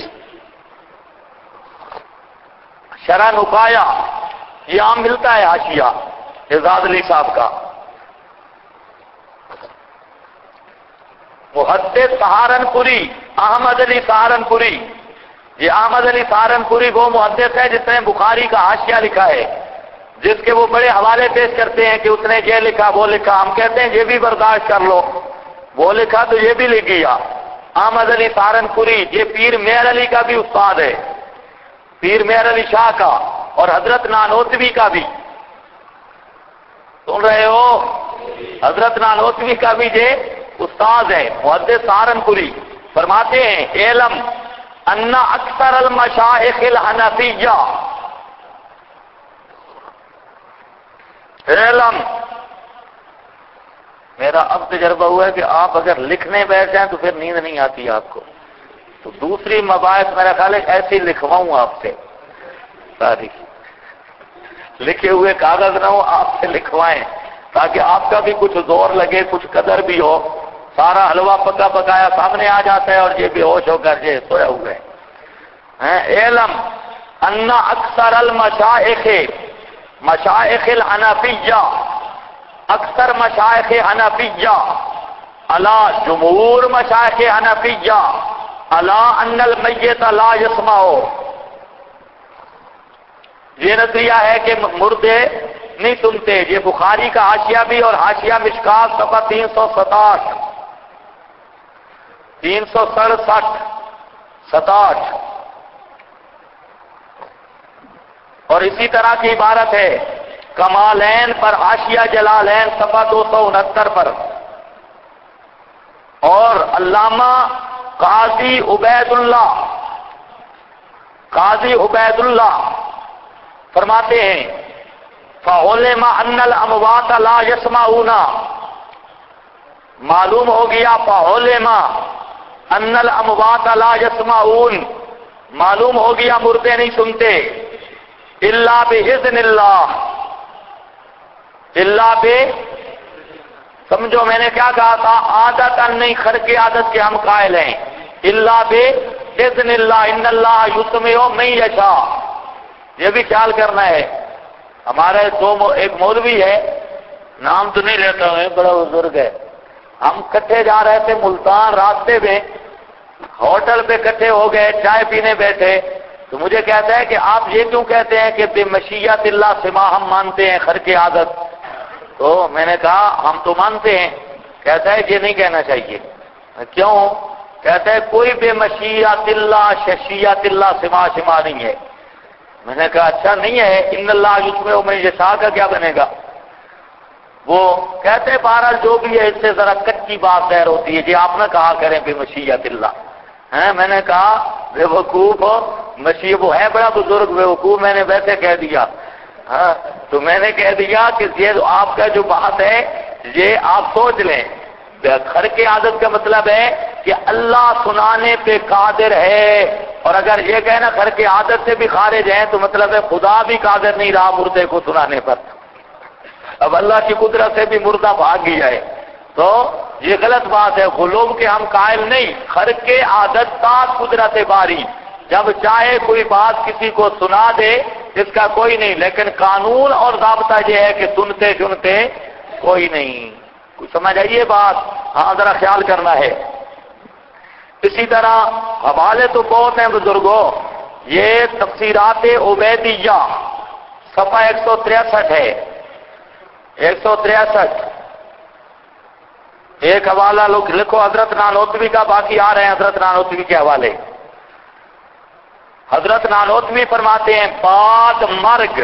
شرح نقایا، یہ عام ملتا ہے حاشیہ اعزاز علی صاحب کا۔ محدث سہارنپوری، احمد علی سہارنپوری، یہ احمد علی سہارنپوری وہ محدث ہے جس نے بخاری کا حاشیہ لکھا ہے، جس کے وہ بڑے حوالے پیش کرتے ہیں کہ اس نے یہ لکھا وہ لکھا، ہم کہتے ہیں یہ بھی برداشت کر لو، وہ لکھا تو یہ بھی لکھ گیا۔ احمد علی سہارنپوری یہ پیر مہر علی کا بھی استاد ہے، پیر مہر علی شاہ کا، اور حضرت نانوتوی کا بھی، سن رہے ہو؟ حضرت نانوتوی کا بھی یہ استاد ہے، محدث سہارنپوری فرماتے ہیں علم ان اکثر المشائخ الحنفیہ، علم، میرا اب تجربہ ہوا ہے کہ آپ اگر لکھنے بیٹھ جائیں تو پھر نیند نہیں آتی آپ کو، تو دوسری مباحث میرا خیال ہے ایسی لکھواؤں آپ سے، ساری لکھے ہوئے کاغذ نہ ہو، آپ سے لکھوائیں تاکہ آپ کا بھی کچھ زور لگے، کچھ قدر بھی ہو۔ سارا حلوہ پکا پکایا سامنے آ جاتا ہے اور یہ بے ہوش ہو کر یہ سویا ہوئے ہیں۔ علم ان اکثر المشائخ، مشائخ الحنفیہ، اکثر مشائخ حنفیہ، علی جمہور مشائخ حنفیہ، علی ان المیت لا یسمع، یہ نظریہ ہے کہ مردے نہیں سنتے۔ یہ بخاری کا حاشیہ بھی اور حاشیہ مشکات صفحہ 367 اور اسی طرح کی عبارت ہے کمالین پر حاشیہ جلالین صفحہ 269 پر۔ اور علامہ قاضی عبید اللہ فرماتے ہیں فعلم ان الاموات لا يسمعون، معلوم ہو گیا فعلم ان الاموات لا یسمعون، معلوم ہو گیا مردے نہیں سنتے، الا باذن اللہ، الا بے، سمجھو میں نے کیا کہا تھا، عادت نہیں، خرق عادت کے ہم قائل ہیں، الا باذن اللہ، ان اللہ یسمع من یشاء، یہ بھی خیال کرنا ہے۔ ہمارے ایک مولوی ہے، نام تو نہیں لیتا ہوں، بڑا بزرگ ہے، ہم کٹھے جا رہے تھے ملتان، راستے میں ہوٹل پہ کٹھے ہو گئے، چائے پینے بیٹھے، تو مجھے کہتا ہے کہ آپ یہ کیوں کہتے ہیں کہ بے مشیت اللہ سما ہم مانتے ہیں خرق عادت؟ تو میں نے کہا ہم تو مانتے ہیں۔ کہتا ہے یہ نہیں کہنا چاہیے۔ کیوں؟ کہتا ہے کوئی بے مشیت اللہ ششیت اللہ سما نہیں ہے۔ میں نے کہا اچھا نہیں ہے، ان اللہ یسمع من یشاء کا کیا بنے گا؟ وہ کہتے ہیں بہرحال جو بھی ہے اس سے ذرا کچی بات ظاہر ہوتی ہے، جی آپ نہ کہا کریں بے مشیت اللہ۔ میں نے کہا بے وقوف مشیت، وہ ہے بڑا بزرگ بے وقوف، میں نے ویسے کہہ دیا۔ تو میں نے کہہ دیا کہ یہ آپ کا جو بات ہے یہ آپ سوچ لیں، خرق عادت کا مطلب ہے کہ اللہ سنانے پہ قادر ہے، اور اگر یہ کہنا خرق عادت سے بھی خارج ہیں تو مطلب ہے خدا بھی قادر نہیں رہا مردے کو سنانے پر، اب اللہ کی قدرت سے بھی مردہ بھاگ گیا ہے، تو یہ غلط بات ہے۔ غلوب کے ہم قائل نہیں، خرق عادت تا قدرت باری، جب چاہے کوئی بات کسی کو سنا دے اس کا کوئی نہیں، لیکن قانون اور ضابطہ یہ ہے کہ سنتے سنتے کوئی نہیں۔ کچھ سمجھ آئیے بات؟ ہاں ذرا خیال کرنا ہے۔ اسی طرح حوالے تو بہت ہیں بزرگوں، یہ تفسیرات عبیدیہ صفحہ 163 ہے، 163 ایک حوالہ لوگ لکھو حضرت نانوتوی کا، باقی آ رہے ہیں حضرت نانوتوی کے حوالے۔ حضرت نانوتوی فرماتے ہیں بعد مرگ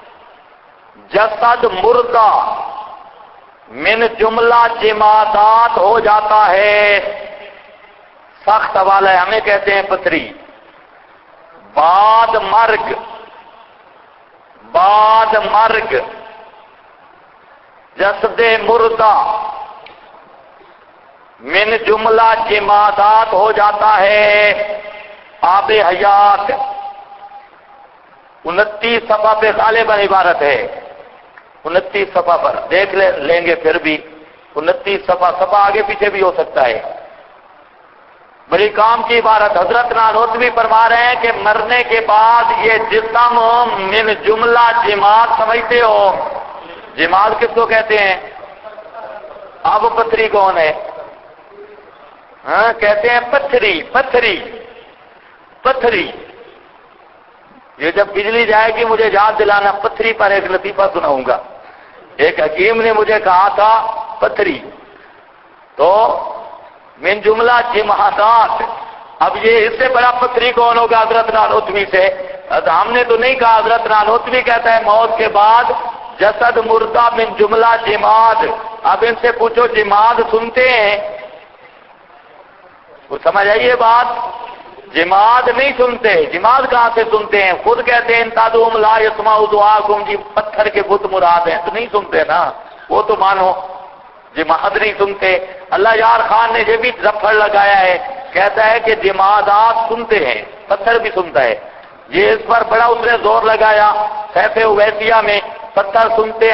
جسد مردہ من جملہ جمادات ہو جاتا ہے، سخت حوالہ ہے، ہمیں کہتے ہیں پتھری۔ بعد مرگ جسد مردہ من جملہ جمادات ہو جاتا ہے، آب حیات 29 صفحہ پہ غالباً عبارت ہے، 29 صفحہ پر دیکھ لیں گے، پھر بھی 29 صفحہ آگے پیچھے بھی ہو سکتا ہے، بڑی کام کی عبارت۔ حضرت نانوتوی فرما رہے ہیں کہ مرنے کے بعد یہ جسم من جملہ جماد، سمجھتے ہو جماد کس کو کہتے ہیں؟ اب پتھری کون ہے؟ کہتے ہیں پتھری۔ یہ جب بجلی جائے گی مجھے یاد دلانا، پتھری پر ایک لطیفہ سناؤں گا۔ ایک حکیم نے مجھے کہا تھا پتھری، تو من جملہ جمادات، اب یہ اس سے بڑا پتھری کون ہوگا حضرت نانوتوی سے؟ ہم نے تو نہیں کہا، حضرت نانوتوی کہتا ہے موت کے بعد جسد مردہ من جملہ جماد۔ اب ان سے پوچھو جماد سنتے ہیں؟ وہ سمجھ آئیے بات، جماد نہیں سنتے، جماد کہاں سے سنتے ہیں؟ خود کہتے ہیں تادوم لا یسمع دعاکم، جی پتھر کے بت مراد ہیں، تو نہیں سنتے نا، وہ تو مانو جماد نہیں سنتے۔ اللہ یار خان نے یہ بھی زفر لگایا ہے، کہتا ہے کہ جمادات سنتے ہیں، پتھر بھی سنتا ہے، یہ اس پر بڑا اس نے زور لگایا سیف اویسیہ میں، پتھر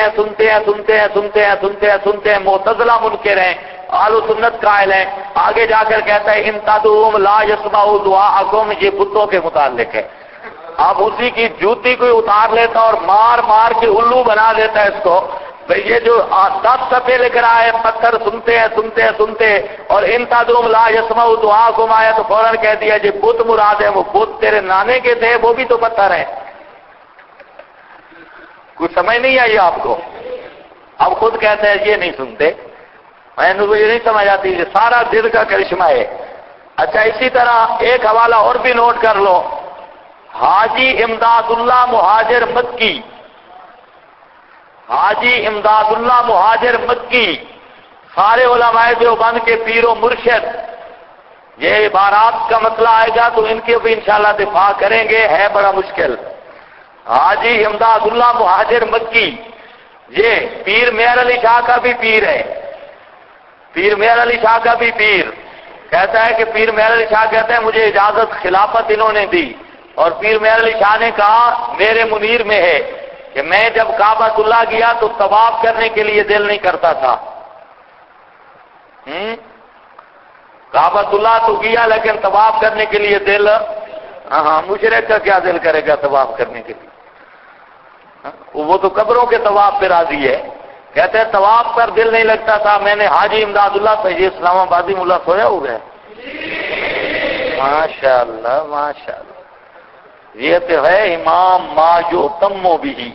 سنتے ہیں، معتزلہ منکر ہیں، اہل سنت قائل ہیں۔ آگے جا کر کہتا ہے ان تدعوهم لا يسمعوا دعاءكم، یہ بتوں کے متعلق ہے۔ اب اسی کی جوتی کوئی اتار لیتا اور مار کے الو بنا دیتا ہے اس کو، بھئی یہ جو 10 صفحے لکھ رہا ہے پتھر سنتے اور ان تدعوهم لا يسمعوا دعاءكم آیا تو فوراً کہہ دیا یہ بت مراد ہے، وہ بت تیرے نانے کے تھے، وہ بھی تو پتھر ہیں۔ کچھ سمجھ نہیں آئی آپ کو؟ اب خود کہتے ہیں یہ نہیں سنتے، میں نے یہ نہیں سمجھ آتی، یہ سارا دل کا کرشمہ ہے۔ اچھا اسی طرح ایک حوالہ اور بھی نوٹ کر لو، حاجی امداد اللہ مہاجر مکی، حاجی امداد اللہ مہاجر مکی، سارے علماء دیوبند کے پیر و مرشد، یہ عبارات کا مسئلہ آئے گا تو ان کے بھی انشاءاللہ دفاع کریں گے، ہے بڑا مشکل۔ حاجی امداد اللہ مہاجر مکی، یہ پیر مہر علی شاہ کا بھی پیر ہے، پیر مہر علی شاہ کا بھی پیر، کہتا ہے کہ پیر مہر علی شاہ کہتے ہیں مجھے اجازت خلافت انہوں نے دی، اور پیر مہر علی شاہ نے کہا میرے منیر میں ہے کہ میں جب کعبۃ اللہ گیا تو طواف کرنے کے لیے دل نہیں کرتا تھا۔ کعبۃ اللہ تو گیا لیکن طواف کرنے کے لیے دل، ہاں مشرک کا کیا دل کرے گا طواف کرنے کے لیے؟ وہ تو قبروں کے طواف پہ راضی ہے۔ کہتے ہیں طواف پر دل نہیں لگتا تھا۔ میں نے حاجی امداد اللہ سید اسلام آبادی ملا سویا ہو گئے، ماشاء اللہ ماشاء اللہ، یہ تو ہے امام ما جو تمو بھی۔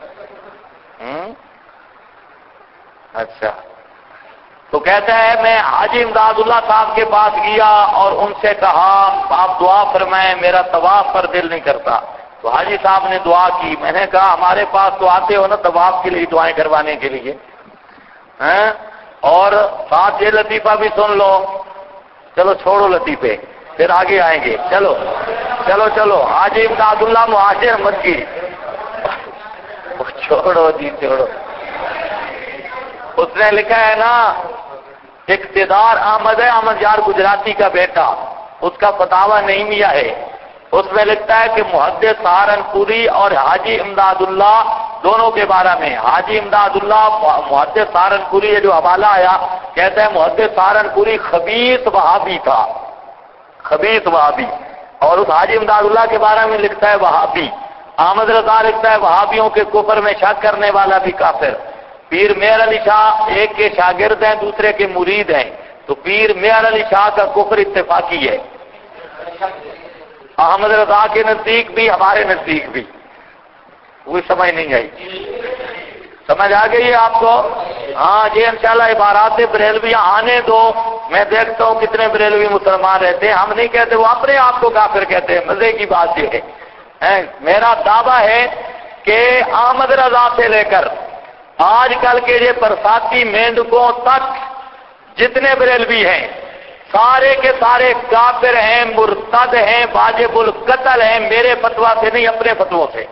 اچھا، تو کہتا ہے میں حاجی امداد اللہ صاحب کے پاس گیا اور ان سے کہا آپ دعا فرمائیں، میرا طواف پر دل نہیں کرتا۔ تو حاجی صاحب نے دعا کی۔ میں نے کہا ہمارے پاس تو آتے ہو نا طواف کے لیے دعائیں کروانے کے لیے، اور ساتھ یہ لطیفہ بھی سن لو۔ چلو چھوڑو لطیفے، پھر آگے آئیں گے۔ چلو چلو چلو، حاجی امداد اللہ مہاجر مکی، چھوڑو جی چھوڑو۔ اس نے لکھا ہے نا اقتدار احمد ہے، احمد یار گجراتی کا بیٹا، اس کا فتاوی نعیمیہ ہے۔ اس میں لکھتا ہے کہ محدث سہارنپوری اور حاجی امداد اللہ دونوں کے بارے میں، حاجی امداد اللہ محدث سہارنپوری، یہ جو حوالہ آیا کہتا ہے محدث سہارنپوری خبیث وہابی تھا، خبیث وہابی، اور اس حاجی امداد اللہ کے بارے میں لکھتا ہے وہابی۔ احمد رضا لکھتا ہے وہابیوں کے کفر میں شک کرنے والا بھی کافر۔ پیر مہر علی شاہ ایک کے شاگرد ہیں دوسرے کے مرید ہیں، تو پیر مہر علی شاہ کا کفر اتفاقی ہے، احمد رضا کے نزدیک بھی ہمارے نزدیک بھی۔ وہ سمجھ نہیں آئی؟ سمجھ آ گئی ہے آپ کو؟ ہاں جی انشاءاللہ عبارات بریلویاں آنے دو، میں دیکھتا ہوں کتنے بریلوی مسلمان رہتے ہیں۔ ہم نہیں کہتے، وہ اپنے آپ کو کافر کہتے ہیں۔ مزے کی بات یہ ہے، میرا دعویٰ ہے کہ احمد رضا سے لے کر آج کل کے یہ برساتی مینڈکوں تک جتنے بریلوی ہیں سارے کے سارے کافر ہیں، مرتد ہیں، واجب القتل ہیں، میرے فتویٰ سے نہیں اپنے فتووں سے۔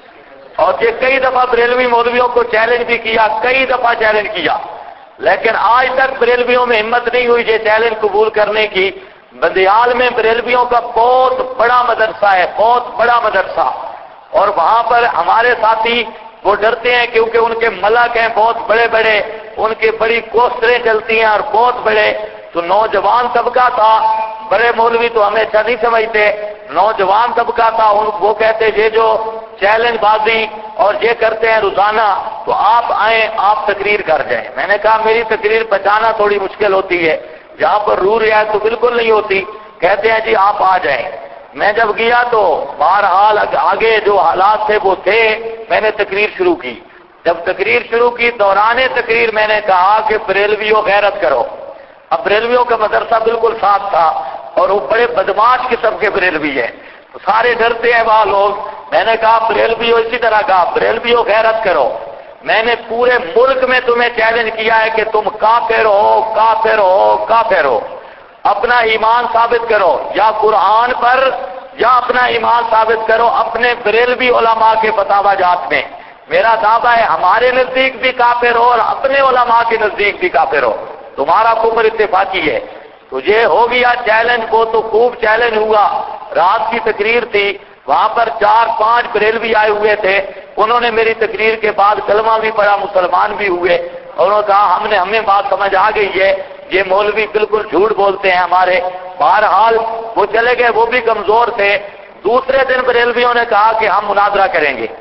اور یہ کئی دفعہ بریلوی مولویوں کو چیلنج بھی کیا، کئی دفعہ چیلنج کیا، لیکن آج تک بریلویوں میں ہمت نہیں ہوئی یہ چیلنج قبول کرنے کی۔ بندیال میں بریلویوں کا بہت بڑا مدرسہ ہے، بہت بڑا مدرسہ، اور وہاں پر ہمارے ساتھی وہ ڈرتے ہیں کیونکہ ان کے ملک ہیں بہت بڑے بڑے، ان کے بڑی کوسٹریں چلتی ہیں اور بہت بڑے، تو نوجوان طبقہ تھا، بڑے مولوی تو ہمیں اچھا نہیں سمجھتے، نوجوان طبقہ تھا، وہ کہتے یہ جو چیلنج بازی اور یہ کرتے ہیں روزانہ، تو آپ آئیں، آپ تقریر کر جائیں۔ میں نے کہا میری تقریر بچانا تھوڑی مشکل ہوتی ہے، جہاں پر روح رعایت تو بالکل نہیں ہوتی۔ کہتے ہیں جی آپ آ جائیں۔ میں جب گیا تو بہرحال آگے جو حالات تھے وہ تھے، میں نے تقریر شروع کی۔ جب تقریر شروع کی دوران تقریر میں نے کہا کہ بریلویوں غیرت کرو۔ اب بریلویوں کا مدرسہ بالکل صاف تھا اور وہ بڑے بدماش قسم کے بریلوی ہیں، تو سارے ڈرتے ہیں وہاں لوگ۔ میں نے کہا بریلویوں اسی طرح کہا بریلویوں غیرت کرو، میں نے پورے ملک میں تمہیں چیلنج کیا ہے کہ تم کافر ہو کافر ہو کافر ہو، اپنا ایمان ثابت کرو، یا قرآن پر یا اپنا ایمان ثابت کرو اپنے بریلوی علماء کے فتاوی جات میں۔ میرا دعویٰ ہے ہمارے نزدیک بھی کافر ہو اور اپنے علماء کے نزدیک بھی کافر ہو، تمہارا کفر اتفاقی ہے۔ تو یہ ہو گیا چیلنج، کو تو خوب چیلنج ہوا۔ رات کی تقریر تھی، وہاں پر 4-5 بریلوی آئے ہوئے تھے، انہوں نے میری تقریر کے بعد کلمہ بھی پڑھا، مسلمان بھی ہوئے، اور انہوں نے کہا ہمیں بات سمجھ آ گئی ہے، یہ مولوی بالکل جھوٹ بولتے ہیں ہمارے۔ بہرحال وہ چلے گئے، وہ بھی کمزور تھے۔ دوسرے دن بریلویوں نے کہا کہ ہم مناظرہ کریں گے۔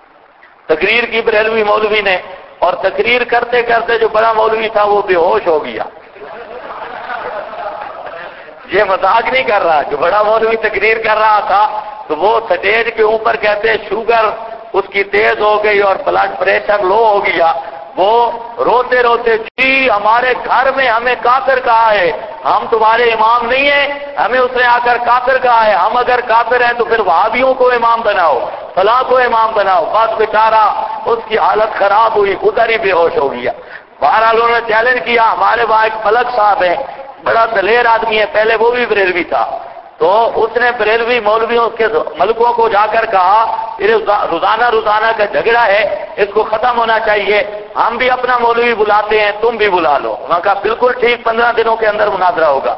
تقریر کی بریلوی مولوی نے، اور تقریر کرتے کرتے جو بڑا مولوی تھا وہ بے ہوش ہو گیا۔ یہ مذاق نہیں کر رہا، جو بڑا مولوی تقریر کر رہا تھا تو وہ سٹیج کے اوپر کہتے شوگر اس کی تیز ہو گئی اور بلڈ پریشر لو ہو گیا، وہ روتے روتے جی ہمارے گھر میں ہمیں کافر کہا ہے، ہم تمہارے امام نہیں ہیں، ہمیں اس نے آ کر کافر کہا ہے، ہم اگر کافر ہیں تو پھر وہابیوں کو امام بناؤ، فلاں کو امام بناؤ۔ بس بیچارہ اس کی حالت خراب ہوئی، ادھر ہی بے ہوش ہو گیا۔ بہرحال انہوں نے چیلنج کیا، ہمارے وہاں ایک ملک صاحب ہے، بڑا دلیر آدمی ہے، پہلے وہ بھی بریلوی تھا، تو اس نے بریلوی مولویوں کے ملکوں کو جا کر کہا یہ روزانہ کا جھگڑا ہے، اس کو ختم ہونا چاہیے، ہم بھی اپنا مولوی بلاتے ہیں، تم بھی بلا لو۔ انہوں نے کہا بالکل ٹھیک، 15 دنوں کے اندر مناظرہ ہوگا۔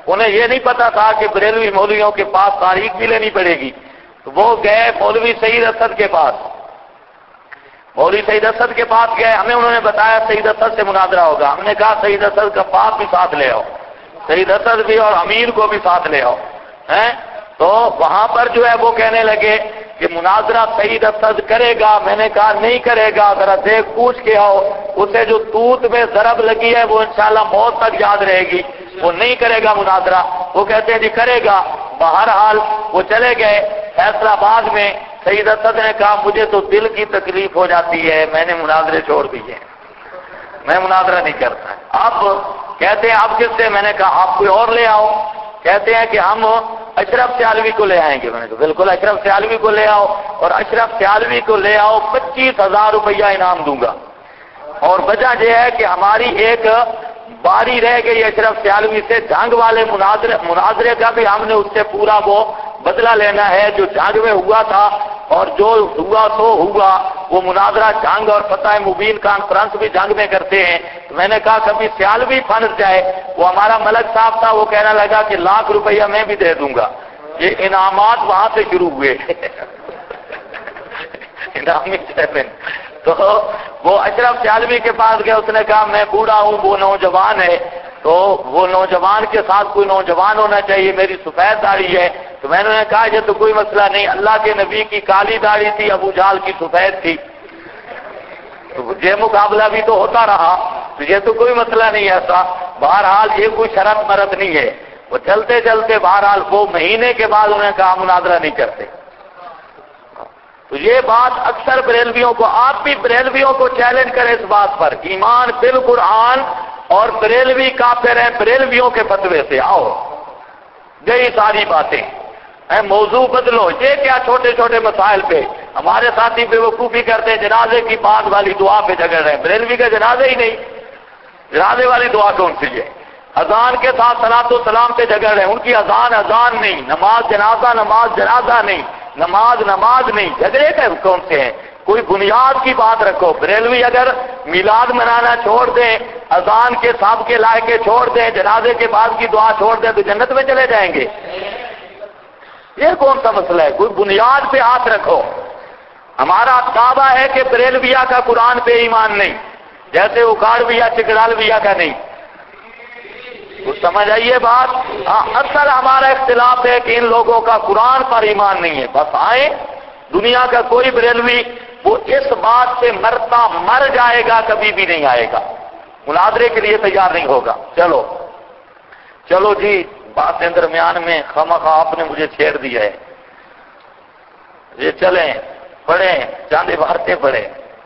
انہیں یہ نہیں پتا تھا کہ بریلوی مولویوں کے پاس تاریخ بھی لینی پڑے گی، تو وہ گئے مولوی سعید اسد کے پاس، مولوی سعید اسد کے پاس گئے، ہمیں انہوں نے بتایا سعید اسد سے مناظرہ ہوگا، ہم نے کہا سعید اسد کا باپ بھی ساتھ لے آؤ، سعید اسد بھی اور امیر کو بھی ساتھ لے آؤ، تو وہاں پر جو ہے وہ کہنے لگے کہ مناظرہ سعید اسد کرے گا، میں نے کہا نہیں کرے گا، ذرا دیکھ پوچھ کے آؤ، اسے جو توت میں ضرب لگی ہے وہ انشاءاللہ موت تک یاد رہے گی، وہ نہیں کرے گا مناظرہ، وہ کہتے ہیں جی کرے گا، بہرحال وہ چلے گئے فیصلہ آباد میں، سعید اسد نے کہا مجھے تو دل کی تکلیف ہو جاتی ہے، میں نے مناظرے چھوڑ دیے، میں مناظرہ نہیں کرتا، اب کہتے ہیں اب کس سے، میں نے کہا آپ کوئی اور لے آؤ، کہتے ہیں کہ ہم اشرف سیالوی کو لے آئیں گے، میں نے کہا بالکل اشرف سیالوی کو لے آؤ، اور اشرف سیالوی کو لے آؤ 25,000 روپیہ انعام دوں گا، اور وجہ یہ ہے کہ ہماری ایک باری رہ گئی اشرف سیالوی سے، جنگ والے مناظرے کا بھی ہم نے اس سے پورا وہ بدلہ لینا ہے جو جنگ میں ہوا تھا، اور جو ہوا سو ہوا، وہ مناظرہ جنگ اور فتح مبین کانفرنس بھی جنگ میں کرتے ہیں، تو میں نے کہا کبھی سیالوی پھنس جائے، وہ ہمارا ملک صاحب تھا، وہ کہنے لگا کہ 1,00,000 روپیہ میں بھی دے دوں گا، یہ انعامات وہاں سے شروع ہوئے انعامی چیمپئن، تو وہ اشرف سیالوی کے پاس گیا، اس نے کہا میں بوڑھا ہوں، وہ نوجوان ہے، تو وہ نوجوان کے ساتھ کوئی نوجوان ہونا چاہیے، میری سفید داڑھی ہے، تو میں نے کہا یہ تو کوئی مسئلہ نہیں، اللہ کے نبی کی کالی داڑھی تھی، ابو جہل کی سفید تھی، تو یہ مقابلہ بھی تو ہوتا رہا، تو یہ تو کوئی مسئلہ نہیں ایسا، بہرحال یہ کوئی شرط مرد نہیں ہے، وہ چلتے چلتے بہرحال وہ مہینے کے بعد انہوں نے کہا مناظرہ نہیں کرتے، تو یہ بات اکثر بریلویوں کو، آپ بھی بریلویوں کو چیلنج کریں اس بات پر، ایمان بالقرآن اور بریلوی کافر ہیں بریلویوں کے فتوے سے، آؤ گئی ساری باتیں، موضوع بدلو، یہ کیا چھوٹے چھوٹے مسائل پہ ہمارے ساتھی بے وقوفی کرتے ہیں، جنازے کی بات والی دعا پہ جھگڑ رہے ہیں، بریلوی کا جنازہ ہی نہیں، جنازے والی دعا کون سی ہے، اذان کے ساتھ صلاۃ و سلام پہ جھگڑ رہے ہیں، ان کی اذان نہیں، نماز جنازہ نہیں، نماز نہیں، جھگڑے کا کون سے ہیں، کوئی بنیاد کی بات رکھو، بریلوی اگر میلاد منانا چھوڑ دیں، اذان کے صاحب کے لائے کے چھوڑ دیں، جنازے کے بعد کی دعا چھوڑ دیں تو جنت میں چلے جائیں گے، یہ کون سا مسئلہ ہے، کوئی بنیاد پہ ہاتھ رکھو، ہمارا دعویٰ ہے کہ بریلویہ کا قرآن پہ ایمان نہیں، جیسے اکاڑویہ چکڑالویہ کا نہیں، تو سمجھ آئیے بات، اصل ہمارا اختلاف ہے کہ ان لوگوں کا قرآن پر ایمان نہیں ہے، بس آئیں، دنیا کا کوئی بریلوی وہ اس بات سے مرتا مر جائے گا کبھی بھی نہیں آئے گا، مناظرے کے لیے تیار نہیں ہوگا، چلو جی، باتیں درمیان میں خواہ آپ نے مجھے چھیڑ دیا ہے، یہ چلیں پڑھیں چاند عبارتیں پڑھیں،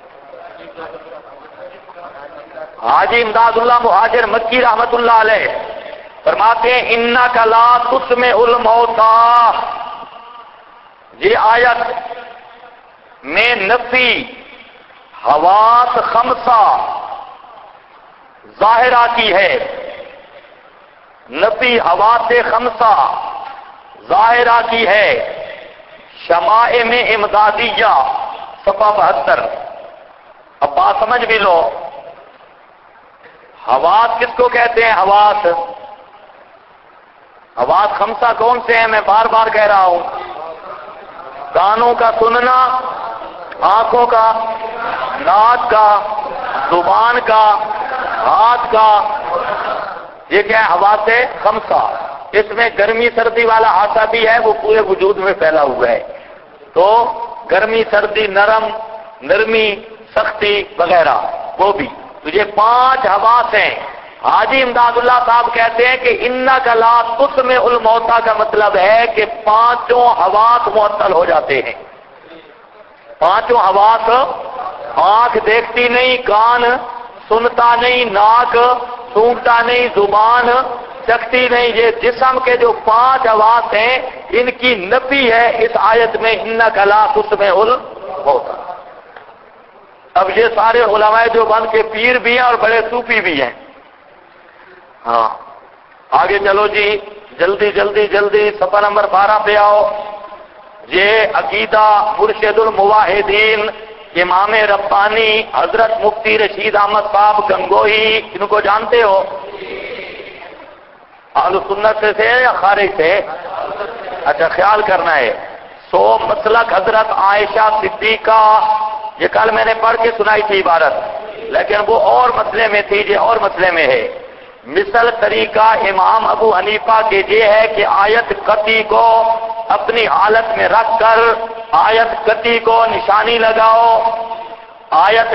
حاجی امداد اللہ مہاجر مکی رحمت اللہ علیہ فرماتے ہیں انک لا تسمع الموتى، یہ آیت میں نفی حواس خمسہ ظاہر آتی ہے، نفی حواس خمسہ ظاہر آتی ہے، شمائم امدادیہ صفحہ 72، اب بات سمجھ بھی لو، حواس کس کو کہتے ہیں، حواس خمسہ کون سے ہیں، میں بار بار کہہ رہا ہوں، کانوں کا سننا، آنکھوں کا، ناک کا، زبان کا، ہاتھ کا، یہ کیا ہے حواس خمسہ، اس میں گرمی سردی والا حادثہ بھی ہے، وہ پورے وجود میں پھیلا ہوا ہے، تو گرمی سردی، نرمی سختی وغیرہ وہ بھی، تو یہ 5 حواس ہیں، حاجی امداد اللہ صاحب کہتے ہیں کہ انک لا تسمع الموتى کا مطلب ہے کہ 5 حواس معطل ہو جاتے ہیں، 5 حواس، آنکھ دیکھتی نہیں، کان سنتا نہیں، ناک سونگھتا نہیں، زبان چکھتی نہیں، یہ جسم کے جو 5 حواس ہیں ان کی نفی ہے اس آیت میں، انک لا تسمع الموتى۔ اب یہ سارے علماء جو بن کے پیر بھی ہیں اور بڑے صوفی بھی ہیں، ہاں آگے چلو جی، جلدی صفحہ نمبر 12 پہ آؤ، یہ عقیدہ مرشد الموحدین امام ربانی حضرت مفتی رشید احمد صاحب گنگوہی، ان کو جانتے ہو، اہل سنت سے یا خارج سے؟ اچھا خیال کرنا ہے. سو مسلک حضرت عائشہ صدیقہ، یہ کل میں نے پڑھ کے سنائی تھی عبارت، لیکن وہ اور مسئلے میں تھی، یہ اور مسئلے میں ہے. مثل طریقہ امام ابو حنیفہ کے یہ ہے کہ آیت قطعی کو اپنی حالت میں رکھ کر آیت قطعی کو نشانی لگاؤ. آیت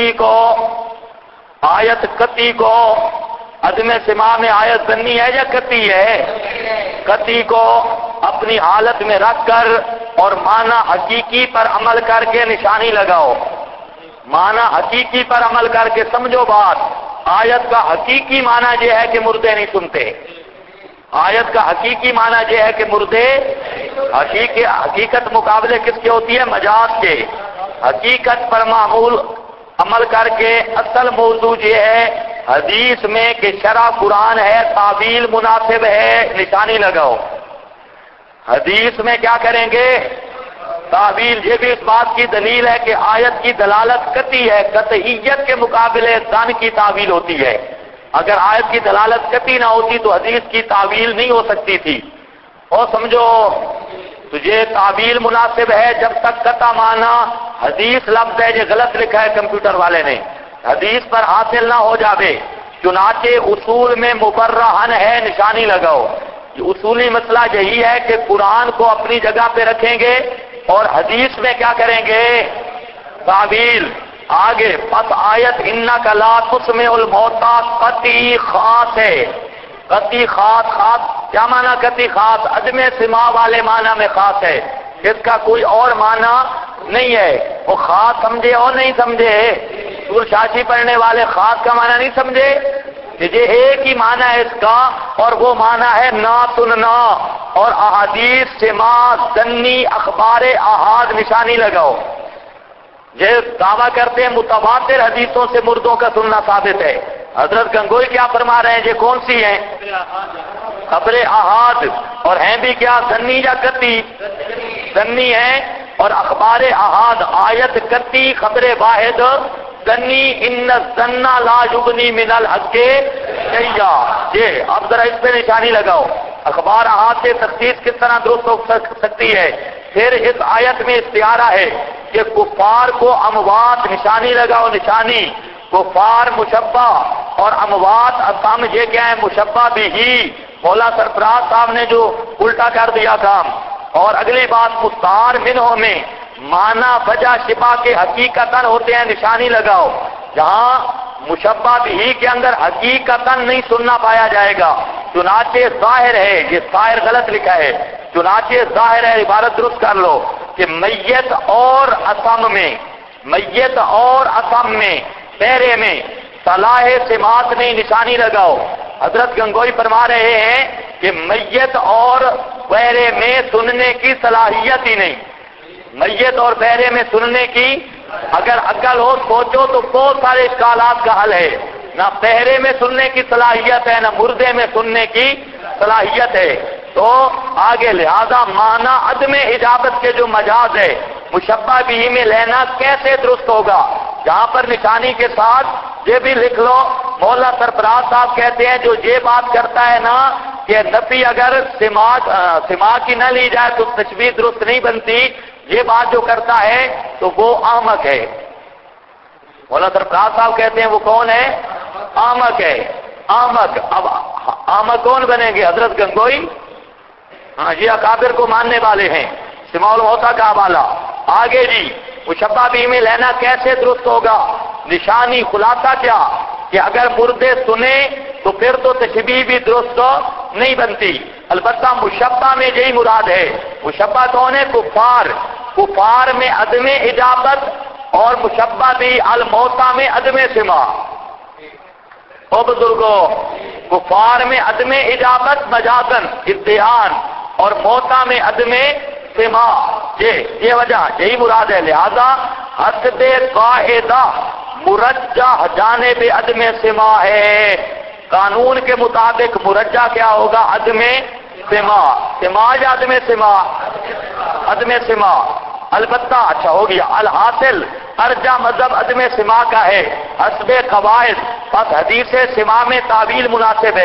قطعی کو عدم سماع میں آیت ظنی ہے یا قطعی ہے؟ قطعی کو اپنی حالت میں رکھ کر اور معنی حقیقی پر عمل کر کے نشانی لگاؤ. معنی حقیقی پر عمل کر کے سمجھو بات. آیت کا حقیقی معنی یہ ہے کہ مردے نہیں سنتے. آیت کا حقیقی معنی یہ ہے کہ مردے، حقیقت مقابلے کس کے ہوتی ہے؟ مجاز کے. حقیقت پر معمول عمل کر کے اصل موضوع یہ ہے حدیث میں کہ شرع قرآن ہے، تعویل مناسب ہے، نشانی لگاؤ. حدیث میں کیا کریں گے؟ تعویل. یہ بھی اس بات کی دلیل ہے کہ آیت کی دلالت قطعی ہے، قطعیت کے مقابلے ظن کی تعویل ہوتی ہے. اگر آیت کی دلالت قطعی نہ ہوتی تو حدیث کی تعویل نہیں ہو سکتی تھی. اور سمجھو تو یہ تعویل مناسب ہے جب تک قطع معنی حدیث لفظ ہے، یہ غلط لکھا ہے کمپیوٹر والے نے، حدیث پر حاصل نہ ہو جاوے. چنانچہ اصول میں مبرہن ہے، نشانی لگاؤ. یہ اصولی مسئلہ یہی ہے کہ قرآن کو اپنی جگہ پہ رکھیں گے اور حدیث میں کیا کریں گے؟ تعویل. آگے پس آیت انک لا تسمع الموتیٰ قطعی خاص ہے. قطعی خاص کیا معنی؟ قطعی خاص عدم سماع والے معنی میں خاص ہے، اس کا کوئی اور معنی نہیں ہے. وہ خاص سمجھے اور نہیں سمجھے؟ سور شاشی پڑھنے والے خاص کا معنی نہیں سمجھے کہ یہ ایک ہی معنی ہے اس کا، اور وہ معنی ہے نہ سننا. اور احادیث سماع ظنی اخبار احاد نشانی لگاؤ. یہ دعویٰ کرتے ہیں متواتر حدیثوں سے مردوں کا سننا ثابت ہے. حضرت گنگوئی کیا فرما رہے ہیں؟ یہ کون سی ہیں؟ خبر احاد. اور ہیں بھی کیا؟ ظنی یا قطعی؟ ظنی ہیں. اور اخبار احاد آیت قطعی، خبر واحد ظنی. ان الظن لا یغنی من الحق شیئا. یہ اب ذرا اس پہ نشانی لگاؤ. اخبار احاد سے تخصیص کس طرح درست ہو سکتی ہے؟ پھر اس آیت میں استعارہ ہے کہ کفار کو اموات، نشانی لگاؤ. نشانی کفار مشبہ اور اموات اصم، یہ کیا ہے؟ مشبہ بھی ہی. مولا سرفراز صاحب نے جو الٹا کر دیا کام. اور اگلی بات مستعار منہ میں معنی وجہ شبہ کے حقیقتاً ہوتے ہیں، نشانی لگاؤ. جہاں مشبہ بھی کے اندر حقیقتاً نہیں سننا پایا جائے گا. چنانچہ ظاہر ہے، یہ ظاہر غلط لکھا ہے، چنانچہ ظاہر ہے، عبارت درست کر لو کہ میت اور اصم میں پہرے میں صلاح سماعت نہیں، نشانی لگاؤ. حضرت گنگوئی فرما رہے ہیں کہ میت اور پہرے میں سننے کی صلاحیت ہی نہیں. میت اور پہرے میں سننے کی اگر عقل ہو سوچو تو بہت سارے اشکالات کا حل ہے. نہ پہرے میں سننے کی صلاحیت ہے، نہ مردے میں سننے کی صلاحیت ہے. تو آگے لہذا معنی عدم اجابت کے جو مجاز ہے مشبہ بھی میں لینا کیسے درست ہوگا؟ جہاں پر نشانی کے ساتھ یہ بھی لکھ لو. مولا سرفراز صاحب کہتے ہیں جو یہ بات کرتا ہے نا کہ نفی اگر سماع کی نہ لی جائے تو تشبیہ درست نہیں بنتی، یہ بات جو کرتا ہے تو وہ احمق ہے. مولا سرفراز صاحب کہتے ہیں وہ کون ہے؟ احمق ہے. احمق. اب احمق کون بنیں گے؟ حضرت گنگوئی. ہاں یہ اکابر کو ماننے والے ہیں. سماع الموتیٰ کا حوالہ. آگے جی مشبہ بھی میں لینا کیسے درست ہوگا؟ نشانی خلاصہ کیا کہ اگر مردے سنے تو پھر تو تشبیہ بھی درست نہیں بنتی. البتہ مشبہ میں یہی مراد ہے. مشبہ کون ہے؟ کفار میں عدم اجابت اور مشبہ بھی الموتیٰ میں عدم سماع. او بزرگو، کفار میں عدم اجابت مجازن ادعان اور موتیٰ میں عدم سماع، یہ وجہ یہی مراد ہے. لہذا حسب قاعدہ مرجح جانب عدم سماع ہے. قانون کے مطابق مرجح کیا ہوگا؟ عدم سماع. سماع یا عدم سماع؟ عدم سماع. البتہ اچھا ہو گیا. الحاصل ارجح مذہب عدم سماع کا ہے حسب قواعد. پس حدیث سماع میں تعویل مناسب ہے.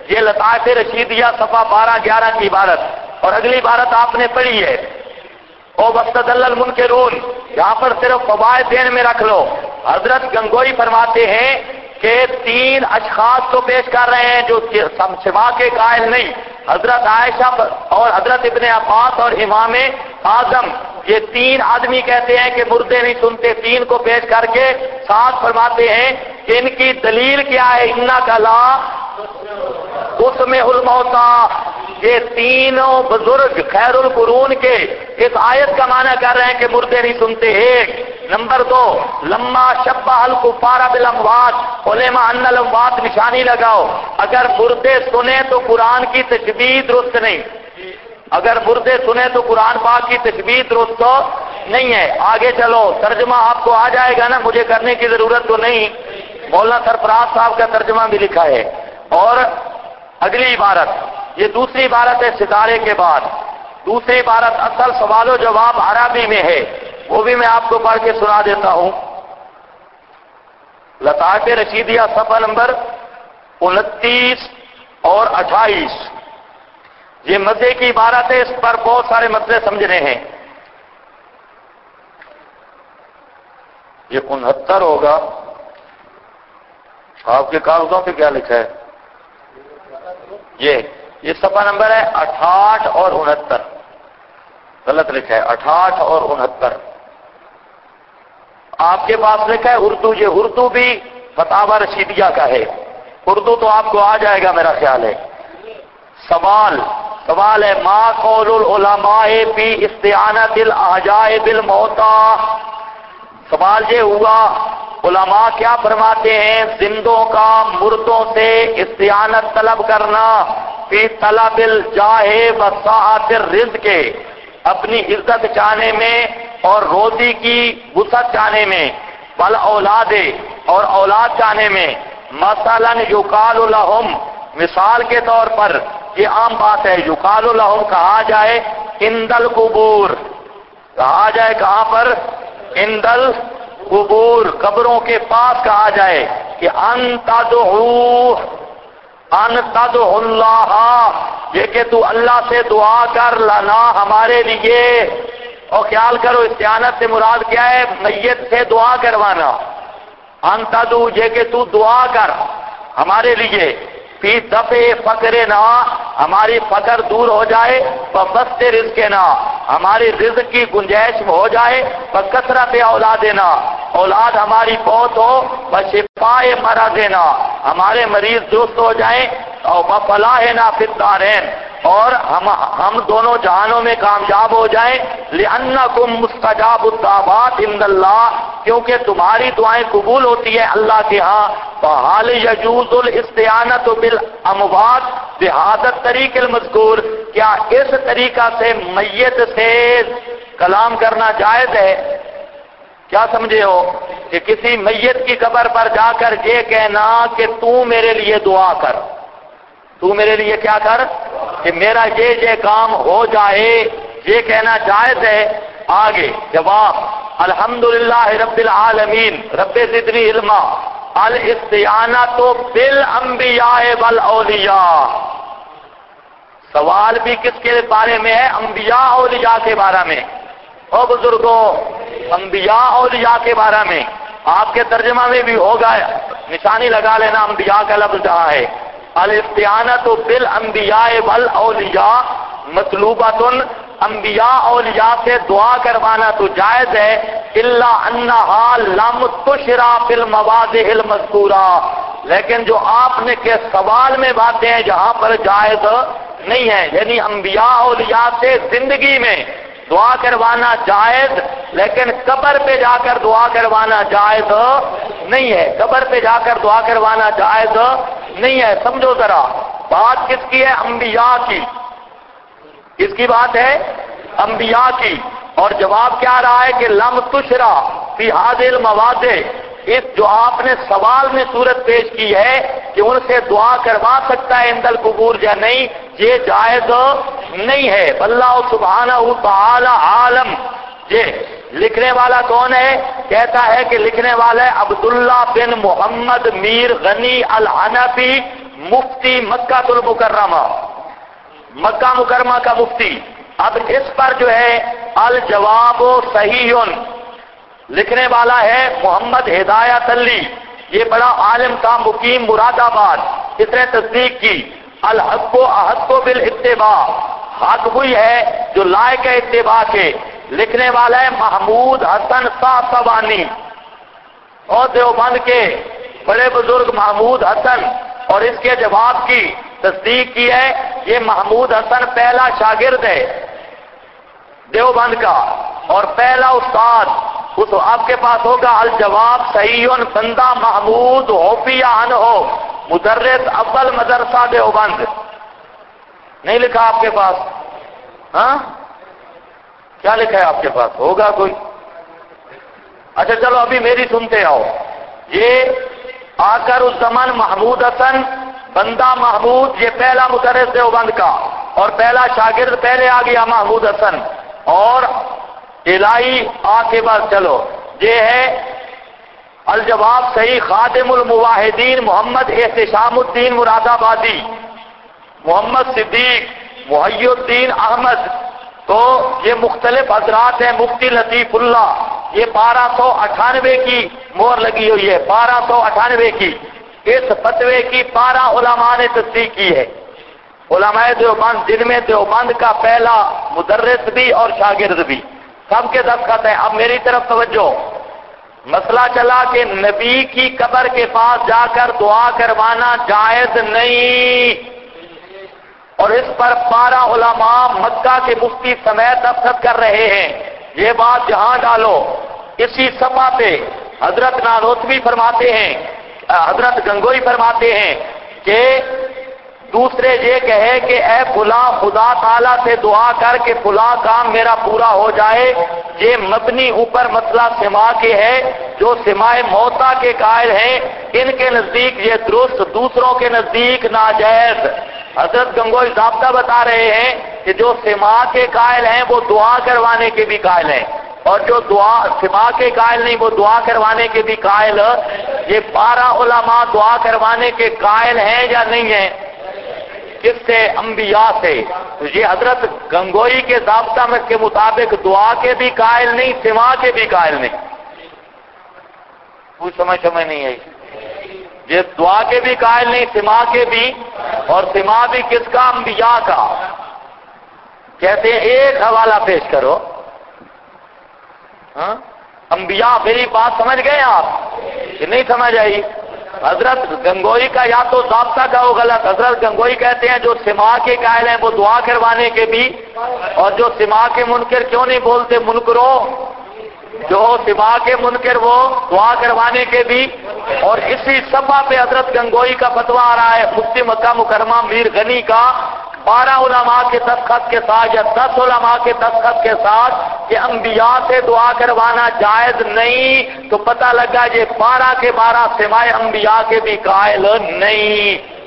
یہ لطائف رشیدیہ صفحہ 12-11 کی عبارت، اور اگلی عبارت آپ نے پڑھی ہے او وستدل المنکرون، یہاں پر صرف فوائد ذہن میں رکھ لو۔ حضرت گنگوئی فرماتے ہیں کہ 3 اشخاص کو پیش کر رہے ہیں جو سوا کے قائل نہیں، حضرت عائشہ اور حضرت ابن عباس اور امام اعظم، یہ 3 آدمی کہتے ہیں کہ مردے نہیں سنتے، 3 کو پیش کر کے ساتھ فرماتے ہیں کہ ان کی دلیل کیا ہے، انک لا تسمع الموتى، یہ تینوں بزرگ خیر القرون کے اس آیت کا معنی کر رہے ہیں کہ مردے نہیں سنتے۔ 1 نمبر 2 لما شبہ الکفار بالاموات علماء ان الاموات، نشانی لگاؤ، اگر مردے سنیں تو قرآن کی تشبیہ درست نہیں، اگر مردے سنیں تو قرآن پاک کی تشبیہ درست نہیں ہے۔ آگے چلو، ترجمہ آپ کو آ جائے گا نا، مجھے کرنے کی ضرورت تو نہیں، مولانا سرفراز صاحب کا ترجمہ بھی لکھا ہے۔ اور اگلی عبارت، یہ دوسری عبارت ہے ستارے کے بعد، دوسری عبارت اصل سوال و جواب عربی میں ہے، وہ بھی میں آپ کو پڑھ کے سنا دیتا ہوں۔ لطائف رشیدیہ صفحہ نمبر 29 اور 28، یہ مزے کی عبارت ہے، اس پر بہت سارے مسئلے سمجھنے ہیں۔ یہ 69 ہوگا، آپ کے کاغذوں پہ کیا لکھا ہے؟ یہ صفحہ نمبر ہے 68 اور 69، غلط لکھا ہے 68 اور 69۔ آپ کے پاس لکھا ہے اردو، یہ اردو بھی فتاوی رشیدیہ کا ہے، اردو تو آپ کو آ جائے گا میرا خیال ہے۔ سوال ہے ما قول العلماء فی استعانت الاحیاء بالموتى، سوال یہ ہوا علماء کیا فرماتے ہیں زندوں کا مردوں سے استعانت طلب کرنا، فی طلب الجاہ وسعۃ الرزق، اپنی عزت چاہنے میں اور روزی کی وسعت چاہنے میں، والاولاد، اور اولاد چاہنے میں۔ مثلا یقال لهم، مثال کے طور پر یہ عام بات ہے، یقال لهم کہا جائے عند القبور، کہا جائے کہاں پر؟ عند القبور، قبروں کے پاس کہا جائے کہ ان تدعو اللہ، یہ کہ تو اللہ سے دعا کر، لنا ہمارے لیے۔ اور خیال کرو استعانت سے مراد کیا ہے؟ میت سے دعا کروانا۔ ان تدعو، یہ کہ تو دعا کر ہمارے لیے، فی دفع فقرنا، ہماری فقر دور ہو جائے، وبسط رزقنا، ہماری رزق کی گنجائش ہو جائے، وکثرت اولادنا، اولاد ہماری بہت ہو، وشفاء مرضنا، ہمارے مریض درست ہو جائیں، اور وفلاحنا فی الدارین، اور ہم دونوں جہانوں میں کامیاب ہو جائیں، لأنکم مستجاب الدعوات عند اللہ، کیونکہ تمہاری دعائیں قبول ہوتی ہے اللہ کے ہاں۔ فحال یجوز الاستعانت بالاموات بہذا الطریق المذکور، کیا اس طریقہ سے میت سے کلام کرنا جائز ہے؟ کیا سمجھے ہو کہ کسی میت کی قبر پر جا کر یہ کہنا کہ تو میرے لیے دعا کر، تو میرے لیے کیا کر کہ میرا یہ کام ہو جائے، یہ کہنا جائز ہے؟ آگے جواب، الحمدللہ رب العالمین رب زدنی علما، الاستعانۃ بالانبیاء والاولیاء، سوال بھی کس کے بارے میں ہے؟ انبیاء اولیاء کے بارے میں۔ او بزرگوں، انبیاء اولیاء کے بارے میں آپ کے ترجمہ میں بھی ہوگا، نشانی لگا لینا، انبیاء کا لفظ جہاں ہے، الاستعانۃ بالانبیاء والاولیاء مطلوبۃ، انبیاء اولیاء سے دعا کروانا تو جائز ہے، الا انہا لم تشرع فی المواضع المذکورہ، لیکن جو آپ نے کہ سوال میں باتیں ہیں جہاں پر جائز نہیں ہے، یعنی انبیاء اولیاء سے زندگی میں دعا کروانا جائز، لیکن قبر پہ جا کر دعا کروانا جائز نہیں ہے، قبر پہ جا کر دعا کروانا جائز نہیں ہے۔ سمجھو ذرا، بات کس کی ہے؟ انبیاء کی۔ کس کی بات ہے؟ انبیاء کی۔ اور جواب کیا رہا ہے کہ لم تشرع فی هذه المواضع، اس جو آپ نے سوال میں صورت پیش کی ہے کہ ان سے دعا کروا سکتا ہے عند القبور یا نہیں، یہ جائز نہیں ہے۔ اللہ سبحانہ وتعالی عالم۔ یہ لکھنے والا کون ہے؟ کہتا ہے کہ لکھنے والا ہے عبداللہ بن محمد میر غنی الحنفی مفتی مکہ المکرمہ، مکہ مکرمہ کا مفتی. اب اس پر جو ہے الجواب صحیح لکھنے والا ہے محمد ہدایت علی، یہ بڑا عالم تھا مقیم مراد آباد. اس نے تصدیق کی الحق احق بالاتباع، حق ہوئی ہے جو لائق ہے اتباع کے. لکھنے والا ہے محمود حسن صاحبانی، اور دیوبند کے بڑے بزرگ محمود حسن. اور اس کے جواب کی تصدیق کی ہے. یہ محمود حسن پہلا شاگرد ہے دیوبند کا اور پہلا استاد. اس آپ کے پاس ہوگا الجواب صحیح بندہ محمود ہوفیہ عنہ مدرس اول مدرسہ دیوبند. نہیں لکھا آپ کے پاس؟ ہاں کیا لکھا ہے آپ کے پاس؟ ہوگا کوئی؟ اچھا چلو ابھی میری سنتے آؤ. یہ آخر الزمن محمود حسن بندہ محمود، یہ پہلا مدرس دیوبند کا اور پہلا شاگرد پہلے آ گیا محمود حسن. اور الہی آ کے بعد چلو یہ ہے الجواب صحیح خادم المواحدین محمد احتشام الدین مراد آبادی، محمد صدیق محی الدین احمد. تو یہ مختلف حضرات ہیں. مفتی لطیف اللہ، یہ 1298 کی مہر لگی ہوئی ہے، 1298 کی. اس فتوے کی 12 علماء نے تصدیق کی ہے، علماء دیوبند، جن میں دیوبند کا پہلا مدرس بھی اور شاگرد بھی، سب کے دستخط ہیں. اب میری طرف توجہ. مسئلہ چلا کہ نبی کی قبر کے پاس جا کر دعا کروانا جائز نہیں، اور اس پر 12 علماء مکہ کے مفتی سمیت دستخط کر رہے ہیں. یہ بات جہاں ڈالو. اسی صفحہ پہ حضرت نانوتوی فرماتے ہیں، حضرت گنگوئی فرماتے ہیں کہ دوسرے یہ کہے کہ اے فلاں خدا تعالیٰ سے دعا کر کے فلاں کام میرا پورا ہو جائے، یہ مبنی اوپر مسئلہ سما کے ہے. جو سماع موتا کے قائل ہیں ان کے نزدیک یہ درست، دوسروں کے نزدیک ناجائز. حضرت گنگوئی ضابطہ بتا رہے ہیں کہ جو سماع کے قائل ہیں وہ دعا کروانے کے بھی قائل ہیں، اور جو دعا سماع کے قائل نہیں وہ دعا کروانے کے بھی قائل. یہ 12 علماء دعا کروانے کے قائل ہیں یا نہیں ہیں؟ کس سے؟ انبیاء سے. تو یہ حضرت گنگوئی کے ضابطہ کے مطابق دعا کے بھی قائل نہیں، سماع کے بھی قائل نہیں. کچھ سمجھ نہیں آئی؟ یہ دعا کے بھی قائل نہیں، سماع کے بھی. اور سماع بھی کس کا؟ انبیاء کا. کہتے ہیں ایک حوالہ پیش کرو. ہاں انبیاء. میری بات سمجھ گئے آپ کہ نہیں سمجھ آئی؟ حضرت گنگوئی کا یا تو ضابطہ کا ہو غلط. حضرت گنگوئی کہتے ہیں جو سماع کے قائل ہیں وہ دعا کروانے کے بھی، اور جو سماع کے منکر کیوں نہیں بولتے منکرو؟ جو سماع کے منکر وہ دعا کروانے کے بھی. اور اسی صفحہ پہ حضرت گنگوئی کا فتویٰ آ رہا ہے مفتی مکہ مکرمہ میر غنی کا 12 علماء کے دستخط کے ساتھ یا 10 علماء کے دستخط کے ساتھ کہ انبیاء سے دعا کروانا جائز نہیں. تو پتہ لگا یہ 12 کے 12 سوائے انبیاء کے بھی قائل نہیں.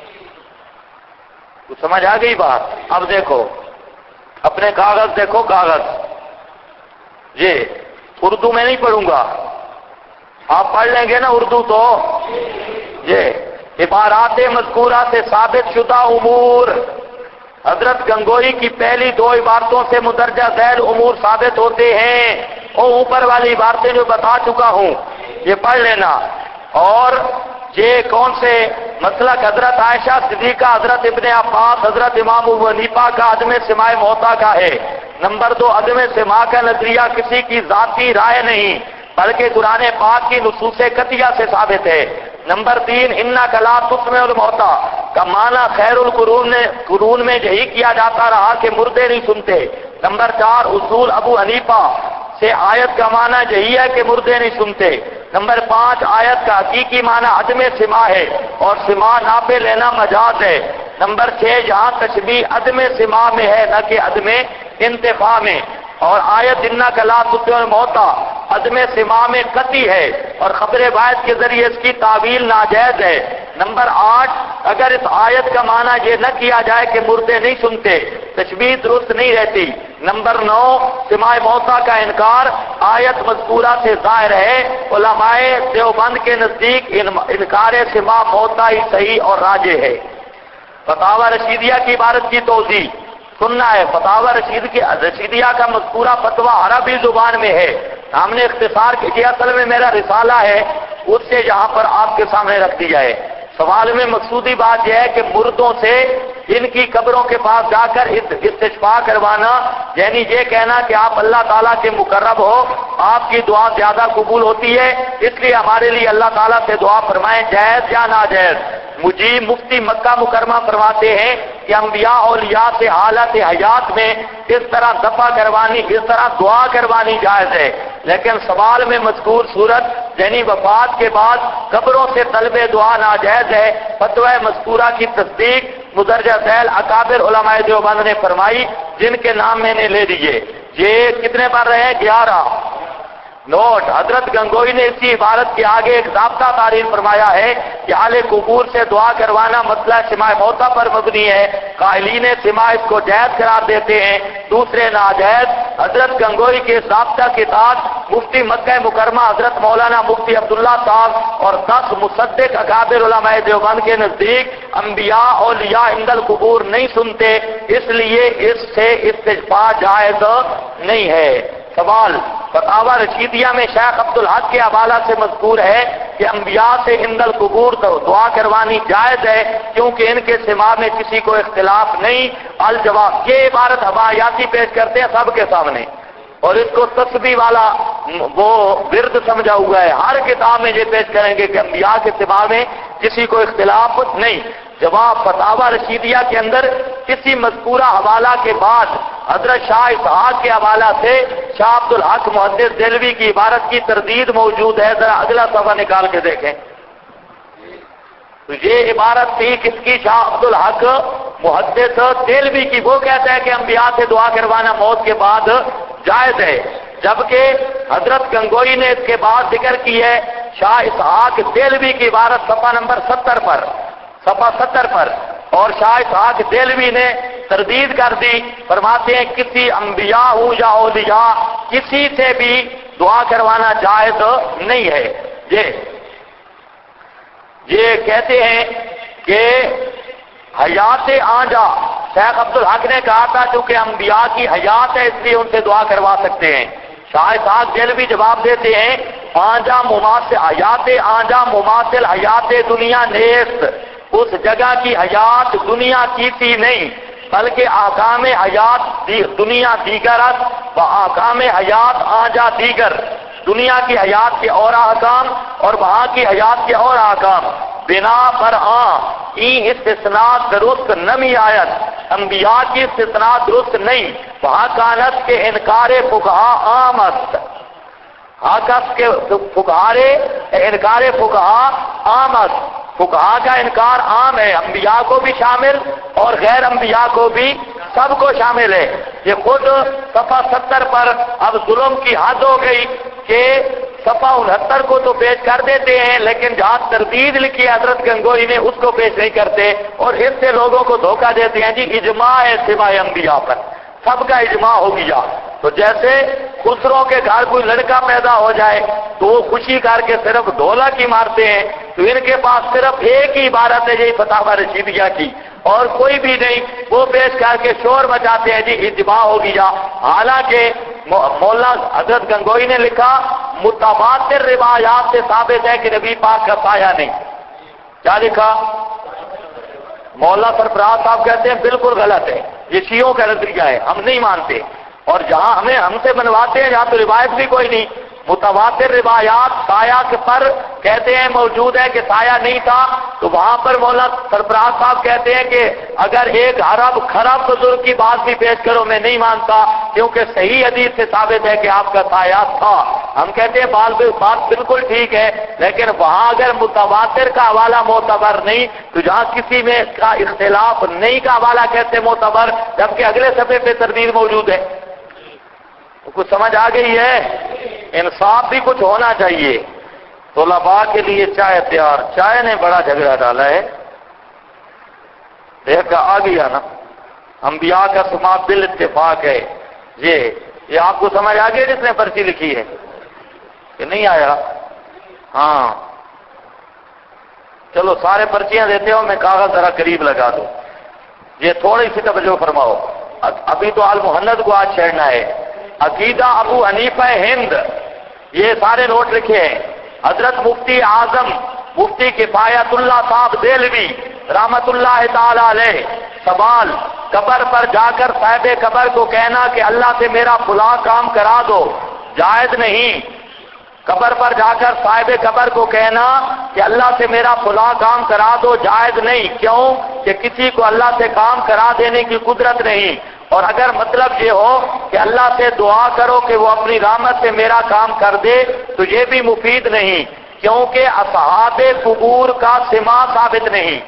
تو سمجھ آ گئی بات؟ اب دیکھو اپنے کاغذ، دیکھو کاغذ. یہ اردو میں نہیں پڑھوں گا، آپ پڑھ لیں گے نا اردو تو. یہ عبارات مذکورہ سے ثابت شدہ امور، حضرت گنگوئی کی پہلی 2 عبارتوں سے مندرجہ ذیل امور ثابت ہوتے ہیں. اور اوپر والی عبارتیں جو بتا چکا ہوں یہ پڑھ لینا. اور یہ کون سے مسلک؟ حضرت عائشہ صدیقہ، حضرت ابن عباس، حضرت امام ابو حنیفہ کا عدم سماع موتا کا ہے. نمبر 2 عدم سماع کا نظریہ کسی کی ذاتی رائے نہیں بلکہ قرآن پاک کی نصوص قطعیہ سے ثابت ہے. نمبر 3 انک لا تسمع الموتى کا معنی خیر القرون میں یہی کیا جاتا رہا کہ مردے نہیں سنتے. نمبر 4 اصول ابو حنیفہ سے آیت کا معنی یہی ہے کہ مردے نہیں سنتے. نمبر 5 آیت کا حقیقی معنی عدم سماع ہے اور سماع ناپے لینا مجاز ہے. نمبر 6 یہاں تشبیہ عدم سماع میں ہے نہ کہ عدم انتفاع میں. اور آیت انک لا تسمع الموتى عدم سماع میں قطعی ہے اور خبر واحد کے ذریعے اس کی تعویل ناجائز ہے. نمبر 8 اگر اس آیت کا معنی یہ نہ کیا جائے کہ مردے نہیں سنتے تشبیہ درست نہیں رہتی. نمبر 9 سماع موتا کا انکار آیت مذکورہ سے ظاہر ہے. علماء دیوبند کے نزدیک انکار سماع موتا ہی صحیح اور راجح ہے. فتاوی رشیدیہ کی عبارت کی توضیح سننا ہے۔ فتاوی رشیدیہ کا مذکورہ فتویٰ عربی زبان میں ہے، ہم نے اختصار کیا، اصل میں میرا رسالہ ہے، اس سے یہاں پر آپ کے سامنے رکھ دیا ہے۔ سوال میں مقصودی بات یہ ہے کہ مردوں سے ان کی قبروں کے پاس جا کر استشفاء کروانا، یعنی یہ کہنا کہ آپ اللہ تعالیٰ کے مقرب ہو، آپ کی دعا زیادہ قبول ہوتی ہے، اس لیے ہمارے لیے اللہ تعالیٰ سے دعا فرمائیں، جائز یا ناجائز؟ مجیب مفتی مکہ مکرمہ فرماتے ہیں کہ انبیاء اولیاء سے حالت حیات میں اس طرح دفع کروانی، اس طرح دعا کروانی جائز ہے، لیکن سوال میں مذکور صورت یعنی وفات کے بعد قبروں سے طلب دعا ناجائز ہے۔ فتوی مذکورہ کی تصدیق مدرجہ ذیل اکابر علماء دیوبند نے فرمائی، جن کے نام میں نے لے دیے۔ یہ کتنے بار رہے ہیں؟ 11 نوٹ۔ حضرت گنگوئی نے اسی عبارت کے آگے ایک ضابطہ تعریف فرمایا ہے کہ اہل قبور سے دعا کروانا مسئلہ سماع موتیٰ پر مبنی ہے، قائلین سماع اس کو جائز قرار دیتے ہیں، دوسرے ناجائز۔ حضرت گنگوئی کے ضابطہ کے ساتھ مفتی مکہ مکرمہ حضرت مولانا مفتی عبداللہ صاحب اور 10 مصدق اکابر علماء دیوبند کے نزدیک انبیاء اولیاء عند القبور نہیں سنتے، اس لیے اس سے استشفاء جائز نہیں ہے۔ سوال، فتاوی رشیدیہ میں شیخ عبدالحق کے حوالہ سے مذکور ہے کہ انبیاء سے عند القبور دعا کروانی جائز ہے کیونکہ ان کے سماع میں کسی کو اختلاف نہیں۔ الجواب، یہ عبارت حوایاتی پیش کرتے ہیں سب کے سامنے، اور اس کو تسبیح والا وہ ورد سمجھا ہوا ہے، ہر کتاب میں یہ پیش کریں گے کہ انبیاء کے سماع میں کسی کو اختلاف نہیں۔ جواب، فتاوی رشیدیہ کے اندر کسی مذکورہ حوالہ کے بعد حضرت شاہ اسحاق کے حوالہ سے شاہ عبدالحق محدث دہلوی کی عبارت کی تردید موجود ہے، ذرا اگلا صفحہ نکال کے دیکھیں۔ تو یہ عبارت تھی کس کی؟ شاہ عبدالحق محدث دہلوی کی۔ وہ کہتا ہے کہ انبیاء سے دعا کروانا موت کے بعد جائز ہے، جبکہ حضرت گنگوئی نے اس کے بعد ذکر کی ہے شاہ اسحاق دہلوی کی عبارت صفحہ نمبر 70 پر، صفحہ 70 پر، اور شاہ اسحاق دہلوی نے تردید کر دی، فرماتے ہیں کسی انبیاء ہو یا اولیاء کسی سے بھی دعا کروانا جائز نہیں ہے۔ یہ کہتے ہیں کہ حیات آنجا، شیخ عبدالحق نے کہا تھا چونکہ انبیاء کی حیات ہے اس لیے ان سے دعا کروا سکتے ہیں۔ شاہ اسحاق دہلوی جواب دیتے ہیں آنجا مماثل حیات آنجا مماثل حیات دنیا نیست، اس جگہ کی حیات دنیا کی تھی نہیں، بلکہ آکام حیات دنیا دیگر است و آکام حیات آنجا دیگر، دنیا کی حیات کے اور احکام اور وہاں کی حیات کے اور احکام، بنا پر این استثناء درست نمی آیت، انبیاء کی استثناء درست نہیں، وہاں کانت کے انکار فقہا عام است، حاکف کے انکار فقہا عام است، فقہا کا انکار عام ہے، انبیاء کو بھی شامل اور غیر انبیاء کو بھی، سب کو شامل ہے۔ یہ خود صفحہ 70 پر اب ظلم کی حد ہو گئی کہ صفحہ 69 کو تو پیش کر دیتے ہیں لیکن جہاں تردید لکھی ہے حضرت گنگوئی نے اس کو پیش نہیں کرتے، اور اس سے لوگوں کو دھوکہ دیتے ہیں جی اجماع ہے سوائے انبیاء پر، سب کا اجماع ہو گیا۔ تو جیسے خسروں کے گھر کوئی لڑکا پیدا ہو جائے تو وہ خوشی کر کے صرف ڈھولک ہی مارتے ہیں، تو ان کے پاس صرف ایک ہی عبارت ہے یہی فتاوی رشیدیہ کی، اور کوئی بھی نہیں، وہ پیش کر کے شور مچاتے ہیں جی اجماع ہو گیا، حالانکہ مولانا حضرت گنگوئی نے لکھا متواتر روایات سے ثابت ہے کہ نبی پاک کا سایہ نہیں۔ کیا لکھا؟ مولانا سرفراز صاحب کہتے ہیں بالکل غلط ہے، یہ شیعوں کا نظریہ ہے، ہم نہیں مانتے، اور جہاں ہم سے بنواتے ہیں جہاں تو روایت بھی کوئی نہیں، متواتر روایات سایہ کے پر کہتے ہیں موجود ہے کہ سایہ نہیں تھا، تو وہاں پر مولانا سرفراز صاحب کہتے ہیں کہ اگر ایک عرب خراب بزرگ کی بات بھی پیش کرو میں نہیں مانتا کیونکہ صحیح حدیث سے ثابت ہے کہ آپ کا سایہ تھا۔ ہم کہتے ہیں بات بالکل ٹھیک ہے، لیکن وہاں اگر متواتر کا حوالہ معتبر نہیں تو جہاں کسی میں کا اختلاف نہیں کا حوالہ کہتے معتبر، جبکہ اگلے صفحے پہ تردید موجود ہے۔ کچھ سمجھ آ گئی ہے؟ انصاف بھی کچھ ہونا چاہیے۔ طلباء کے لیے چائے تیار، چائے نے بڑا جھگڑا ڈالا ہے، دیکھ آ گیا نا، انبیاء کا سماع بالاتفاق ہے، یہ آپ کو سمجھ آ گیا جس نے پرچی لکھی ہے کہ نہیں آیا؟ ہاں چلو سارے پرچیاں دیتے ہو، میں کاغذ ذرا قریب لگا دوں۔ یہ تھوڑی سی توجہ فرماؤ، ابھی تو المحنت کو آج چھیڑنا ہے۔ عقیدہ ابو حنیفہ ہند، یہ سارے نوٹ لکھے ہیں۔ حضرت مفتی اعظم مفتی کفایت اللہ صاحب دہلوی رحمت اللہ تعالی علیہ، سوال، قبر پر جا کر صاحب قبر کو کہنا کہ اللہ سے میرا فلاں کام کرا دو، جائز نہیں۔ قبر پر جا کر صاحب قبر کو کہنا کہ اللہ سے میرا فلاں کام کرا دو، جائز نہیں۔ کیوں؟ کہ کسی کو اللہ سے کام کرا دینے کی قدرت نہیں، اور اگر مطلب یہ ہو کہ اللہ سے دعا کرو کہ وہ اپنی رحمت سے میرا کام کر دے تو یہ بھی مفید نہیں، کیونکہ اصحاب قبور کا سماع ثابت نہیں۔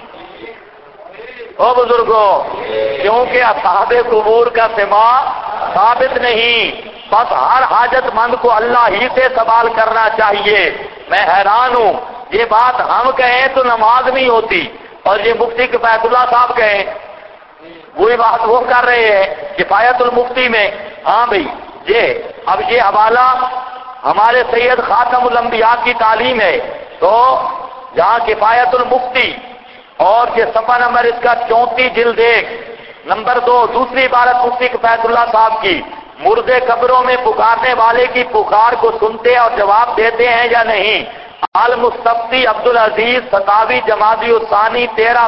او بزرگوں، کیونکہ اصحاب قبور کا سماع ثابت نہیں، بس ہر حاجت مند کو اللہ ہی سے سوال کرنا چاہیے۔ میں حیران ہوں، یہ بات ہم کہیں تو نماز نہیں ہوتی، اور یہ مفتی کفایت اللہ صاحب کہیں وہی بات وہ کر رہے ہیں کفایت المفتی میں۔ ہاں بھئی، اب یہ حوالہ ہمارے سید خاتم الانبیاء کی تعلیم ہے، تو جہاں کفایت المفتی اور یہ صفحہ نمبر اس کا 34 جلد 1 نمبر 2 دوسری عبارت مفتی کفایت اللہ صاحب کی، مردے قبروں میں پکارنے والے کی پکار کو سنتے اور جواب دیتے ہیں یا نہیں؟ المستفتی عبدالعزیز 27 جمادی الثانی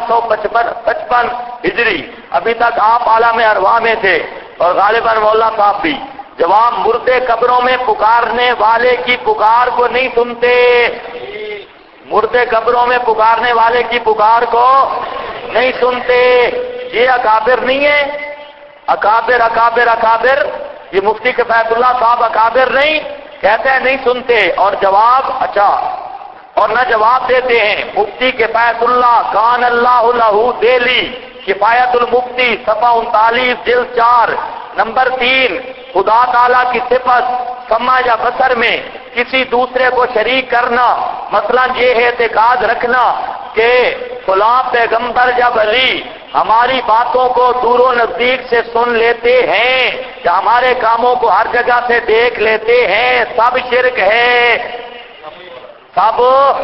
1355 ہجری۔ ابھی تک آپ عالم ارواح میں تھے اور غالباً مولا صاحب بھی۔ جواب، مردے قبروں میں پکارنے والے کی پکار کو نہیں سنتے، مردے قبروں میں پکارنے والے کی پکار کو نہیں سنتے۔ یہ اکابر نہیں ہے؟ اکابر اکابر اکابر، یہ مفتی کفایت اللہ صاحب اکابر نہیں؟ کہتے ہیں نہیں سنتے، اور جواب اچھا، اور نہ جواب دیتے ہیں۔ مفتی کفایت اللہ کان اللہ لہو دہلی، کفایت المفتی صفحہ 39 جلد 4 نمبر 3، خدا تعالیٰ کی صفت سمع یا بصر میں کسی دوسرے کو شریک کرنا، مثلا یہ اعتقاد رکھنا کہ فلاں پیغمبر یا ولی ہماری باتوں کو دور و نزدیک سے سن لیتے ہیں یا ہمارے کاموں کو ہر جگہ سے دیکھ لیتے ہیں، سب شرک ہے۔ سب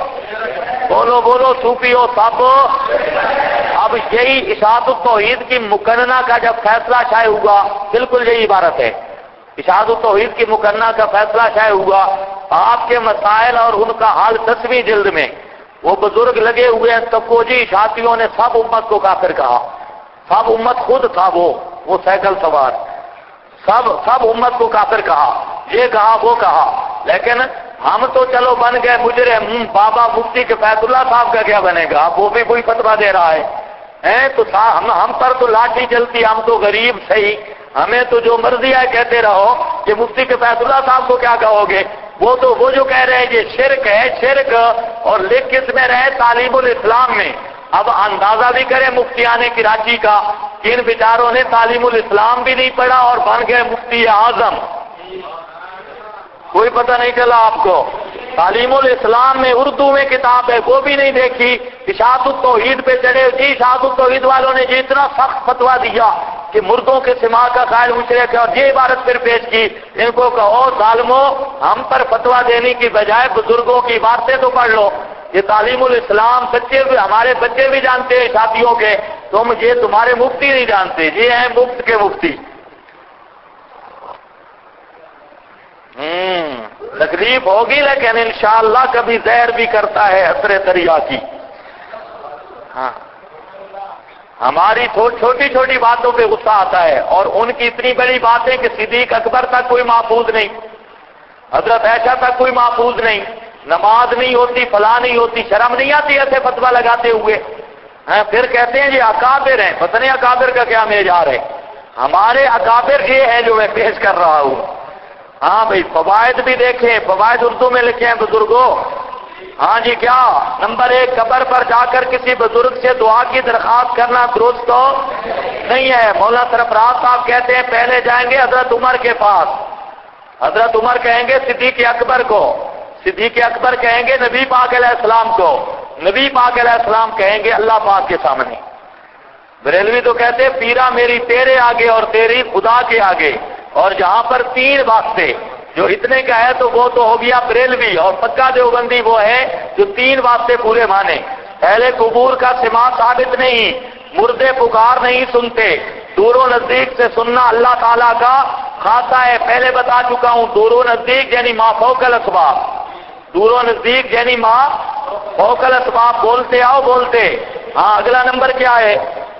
بولو بولو صوفیو، سب۔ اب یہی اشاعت التوحید کی مقننہ کا جب فیصلہ شائع ہوا، بالکل یہی عبارت ہے، اشاعت التوحید کی مقننہ کا فیصلہ شائع ہوا، آپ کے مسائل اور ان کا حل 10ویں جلد میں، وہ بزرگ لگے ہوئے ہیں تفوجی اشاعتیوں نے سب امت کو کافر کہا، سب امت خود تھا وہ سائیکل سوار، سب امت کو کافر کہا، یہ کہا وہ کہا، لیکن ہم تو چلو بن گئے مجرم، بابا مفتی کفایت اللہ صاحب کا کیا بنے گا؟ وہ بھی کوئی فتویٰ دے رہا ہے، تو ہم پر تو لاٹھی چلتی، ہم تو غریب صحیح، ہمیں تو جو مرضی ہے کہتے رہو، کہ مفتی کفایت اللہ صاحب کو کیا کہو گے؟ وہ جو کہہ رہے ہیں یہ شرک ہے، شرک، اور لکھ کس میں رہے؟ تعلیم الاسلام میں۔ اب اندازہ بھی کریں مفتیان کراچی کا، ان بیچاروں نے تعلیم الاسلام بھی نہیں پڑھا اور بن گئے مفتی اعظم، کوئی پتہ نہیں چلا آپ کو۔ تعلیم الاسلام میں اردو میں کتاب ہے، وہ بھی نہیں دیکھی، اشاعت التوحید پہ چڑھے، اشاعت التوحید والوں نے جی اتنا سخت فتویٰ دیا کہ مردوں کے سماع کا قائل مشرک ہے، اور یہ عبارت پھر پیش کی، ان کو کہو ظالمو، ہم پر فتویٰ دینے کی بجائے بزرگوں کی باتیں تو پڑھ لو۔ یہ تعلیم الاسلام بچے بھی، ہمارے بچے بھی جانتے ہیں شادیوں کے، یہ تمہارے مفتی نہیں جانتے، یہ ہیں مفت کے مفتی۔ تکلیف ہوگی لیکن انشاءاللہ کبھی زہر بھی کرتا ہے اثر دریا کی۔ ہاں، ہماری چھوٹی چھوٹی باتوں پہ غصہ آتا ہے، اور ان کی اتنی بڑی باتیں کہ صدیق اکبر تک کوئی محفوظ نہیں، حضرت عائشہ تک کوئی محفوظ نہیں، نماز نہیں ہوتی، فلاں نہیں ہوتی، شرم نہیں آتی ایسے فتویٰ لگاتے ہوئے؟ پھر کہتے ہیں یہ اکابر ہیں، پتہ نہیں اکابر کا کیا معیار ہے؟ ہمارے اکابر یہ ہے جو میں پیش کر رہا ہوں۔ ہاں بھئی، فوائد بھی دیکھیں، فوائد اردو میں لکھے ہیں بزرگوں۔ ہاں جی، کیا نمبر 1، قبر پر جا کر کسی بزرگ سے دعا کی درخواست کرنا درست تو نہیں ہے۔ مولانا سرفراز صاحب کہتے ہیں پہلے جائیں گے حضرت عمر کے پاس، حضرت عمر کہیں گے صدیق اکبر کو، صدیق اکبر کہیں گے نبی پاک علیہ السلام کو، نبی پاک علیہ السلام کہیں گے اللہ پاک کے سامنے۔ بریلوی تو کہتے ہیں پیرا میری تیرے آگے اور تیری خدا کے آگے، اور جہاں پر 3 واسطے، جو اتنے کا ہے تو وہ تو ہو گیا بریلوی، اور پکا دیوبندی وہ ہے جو 3 واسطے پورے مانے۔ پہلے قبور کا سماع ثابت نہیں، مردے پکار نہیں سنتے، دور و نزدیک سے سننا اللہ تعالیٰ کا خاصہ ہے. پہلے بتا چکا ہوں، دور و نزدیک یعنی ما فوق الاسباب، دور و نزدیک یعنی ما فوق الاسباب. بولتے آؤ بولتے. ہاں اگلا نمبر کیا ہے؟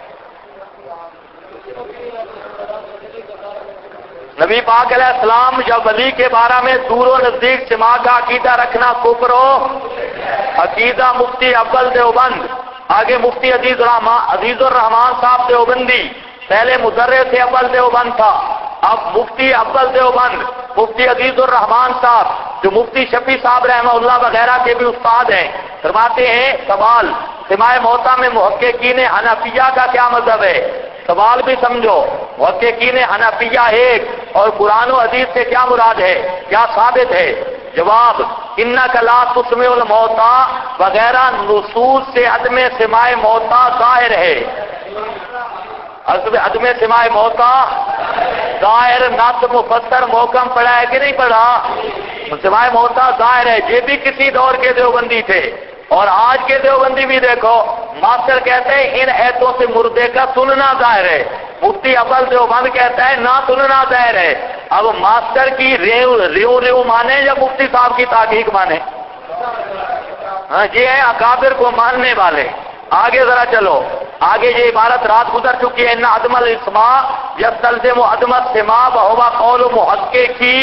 نبی پاک علیہ السلام جب ولی کے بارے میں دور و نزدیک سما کا عقیدہ رکھنا کفر ہو. عقیدہ مفتی اول دیوبند، آگے مفتی عزیز الرحمان صاحب دیوبندی، پہلے مدرس اول دیوبند تھا، اب مفتی اول دیوبند مفتی عزیز الرحمان صاحب جو مفتی شفیع صاحب رحمہ اللہ وغیرہ کے بھی استاد ہیں، فرماتے ہیں سوال سماع موتا میں محققین حنفیہ کا کیا مذہب ہے؟ سوال بھی سمجھو، محققین حنفیہ ایک اور قرآن و حدیث سے کیا مراد ہے، کیا ثابت ہے؟ جواب انک لا تسمع الموتا وغیرہ نصوص سے عدم سماع موتا ظاہر ہے. عدم سماع موتا ظاہر، نص مفسر محکم پڑھا ہے کہ نہیں پڑھا؟ سماع موتا ظاہر ہے. یہ بھی کسی دور کے دیوبندی تھے، اور آج کے دیوبندی بھی دیکھو، ماسٹر کہتے ہیں ان ایتوں سے مردے کا سننا ظاہر ہے، مفتی اول دیوبند کہتا ہے نہ سننا ظاہر ہے. اب ماسٹر کی ریو مانے یا مفتی صاحب کی تحقیق مانے؟ ہاں یہ ہے اکابر کو ماننے والے. آگے ذرا چلو، آگے یہ عبارت رات گزر چکی ہے، ان عدم الاسماء یستلزم عدم السماع وهو قول محققی.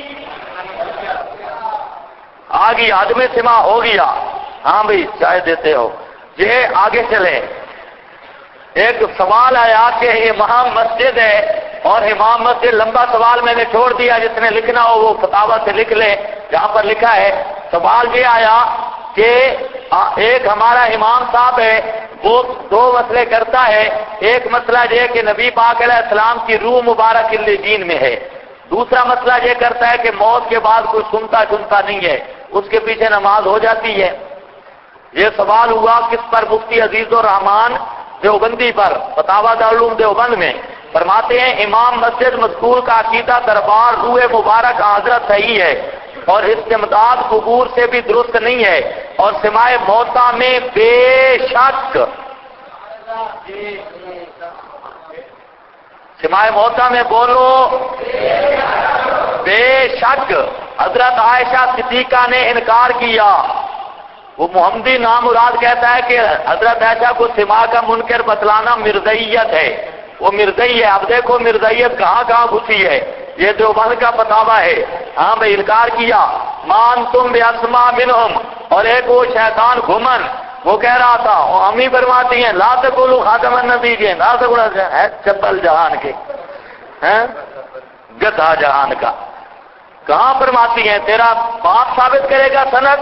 آگے عدم سماع ہو گیا. ہاں بھئی چائے دیتے ہو. یہ آگے چلیں. ایک سوال آیا کہ امام مسجد ہے اور امام مسجد، لمبا سوال میں نے چھوڑ دیا، جس نے لکھنا ہو وہ فتاوی سے لکھ لے جہاں پر لکھا ہے. سوال یہ آیا کہ ایک ہمارا امام صاحب ہے، وہ دو مسئلے کرتا ہے. ایک مسئلہ یہ کہ نبی پاک علیہ السلام کی روح مبارک الجین میں ہے. دوسرا مسئلہ یہ کرتا ہے کہ موت کے بعد کوئی سنتا نہیں ہے، اس کے پیچھے نماز ہو جاتی ہے. یہ سوال ہوا کس پر؟ مفتی عزیز الرحمان دیوبندی پر، فتاوی دارالعلوم دیوبند میں. فرماتے ہیں امام مسجد مذکور کا عقیدہ دربار روح مبارک حضرت صحیح ہے، اور استمداد قبور سے بھی درست نہیں ہے، اور سماع موتا میں بے شک سماع موتا میں بولو بے شک حضرت عائشہ صدیقہ نے انکار کیا. وہ محمدی نام مراد کہتا ہے کہ حضرت عائشہ کو سماع کا منکر بتلانا مرزائیت ہے، وہ مرزائی ہے. اب دیکھو مرزائیت کہاں گھسی ہے، یہ دیوبند کا فتاوی ہے. ہاں بھائی انکار کیا. مان تم بے اسما منہم، اور ایک وہ شیطان گھمن وہ کہہ رہا تھا، وہ امی فرماتی ہیں لا تقولوا خاتم النبیین، لا تقولوا ہے چپل جہان کے ہیں گدھا جہان کا. کہاں فرماتی ہیں؟ تیرا باپ ثابت کرے گا سند؟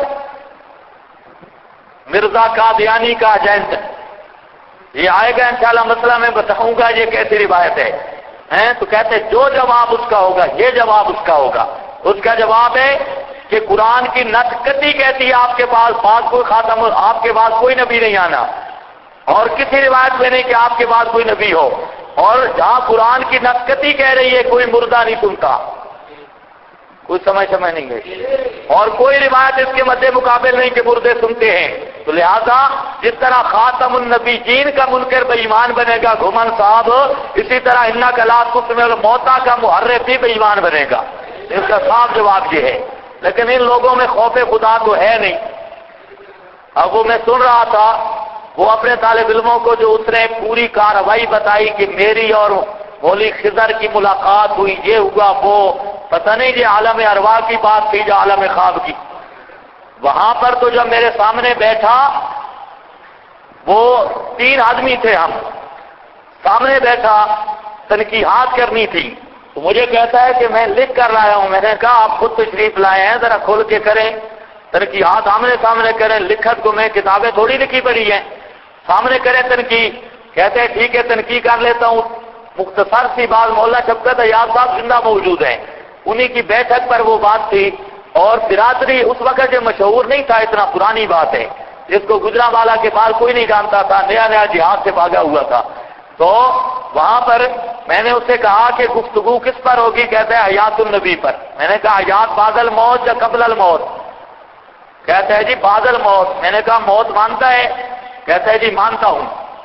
مرزا قادیانی کا ایجنٹ، یہ آئے گا انشاءاللہ مسئلہ میں بتاؤں گا یہ کیسی روایت ہے. تو کہتے جو جواب اس کا ہوگا یہ جواب اس کا ہوگا. اس کا جواب ہے کہ قرآن کی نطقتی کہتی ہے آپ کے پاس بعد کوئی خاتم، آپ کے بعد کوئی نبی نہیں آنا، اور کسی روایت میں نہیں کہ آپ کے بعد کوئی نبی ہو. اور جہاں قرآن کی نطقتی کہہ رہی ہے کوئی مردہ نہیں سنتا، کوئی سمجھ نہیں گئی، اور کوئی روایت اس کے مد مقابل نہیں کہ مردے سنتے ہیں. تو لہذا جس طرح خاتم النبیین کا منکر بے ایمان بنے گا گھمن صاحب، اسی طرح انک لا تسمع الموتا کا محرف بھی بے ایمان بنے گا. اس کا صاف جواب یہ ہے. لیکن ان لوگوں میں خوف خدا تو ہے نہیں. اب وہ میں سن رہا تھا، وہ اپنے طالب علموں کو جو اس نے پوری کارروائی بتائی کہ میری اور مولوی خضر کی ملاقات ہوئی، یہ ہوا وہ، پتہ نہیں یہ عالم ارواح کی بات تھی یا عالم خواب کی. وہاں پر تو جب میرے سامنے بیٹھا، وہ 3 آدمی تھے، ہم سامنے بیٹھا، تنقیحات کرنی تھی. تو مجھے کہتا ہے کہ میں لکھ کر لایا ہوں. میں نے کہا آپ خود تشریف لائے ہیں، ذرا کھول کے کریں، تنقیحات آمنے سامنے کریں. لکھت کو میں کتابیں تھوڑی لکھی پڑی ہیں، سامنے کریں تنقیح. کہتے ہیں ٹھیک ہے تنقیح کر لیتا ہوں. مختصر سی بات، مولانا شفقت ایاز صاحب زندہ موجود ہیں، انہی کی بیٹھک پر وہ بات تھی. اور برادری اس وقت جو مشہور نہیں تھا، اتنا پرانی بات ہے، جس کو گجرانوالہ کے بعد کوئی نہیں جانتا تھا، نیا جہاد سے بھاگا ہوا تھا. تو وہاں پر میں نے اس سے کہا کہ گفتگو کس پر ہوگی؟ کہتا ہے حیات النبی پر. میں نے کہا حیات بعد الموت یا قبل الموت؟ کہتا ہے جی بعد الموت. میں نے کہا موت مانتا ہے؟ کہتا ہے جی مانتا ہوں.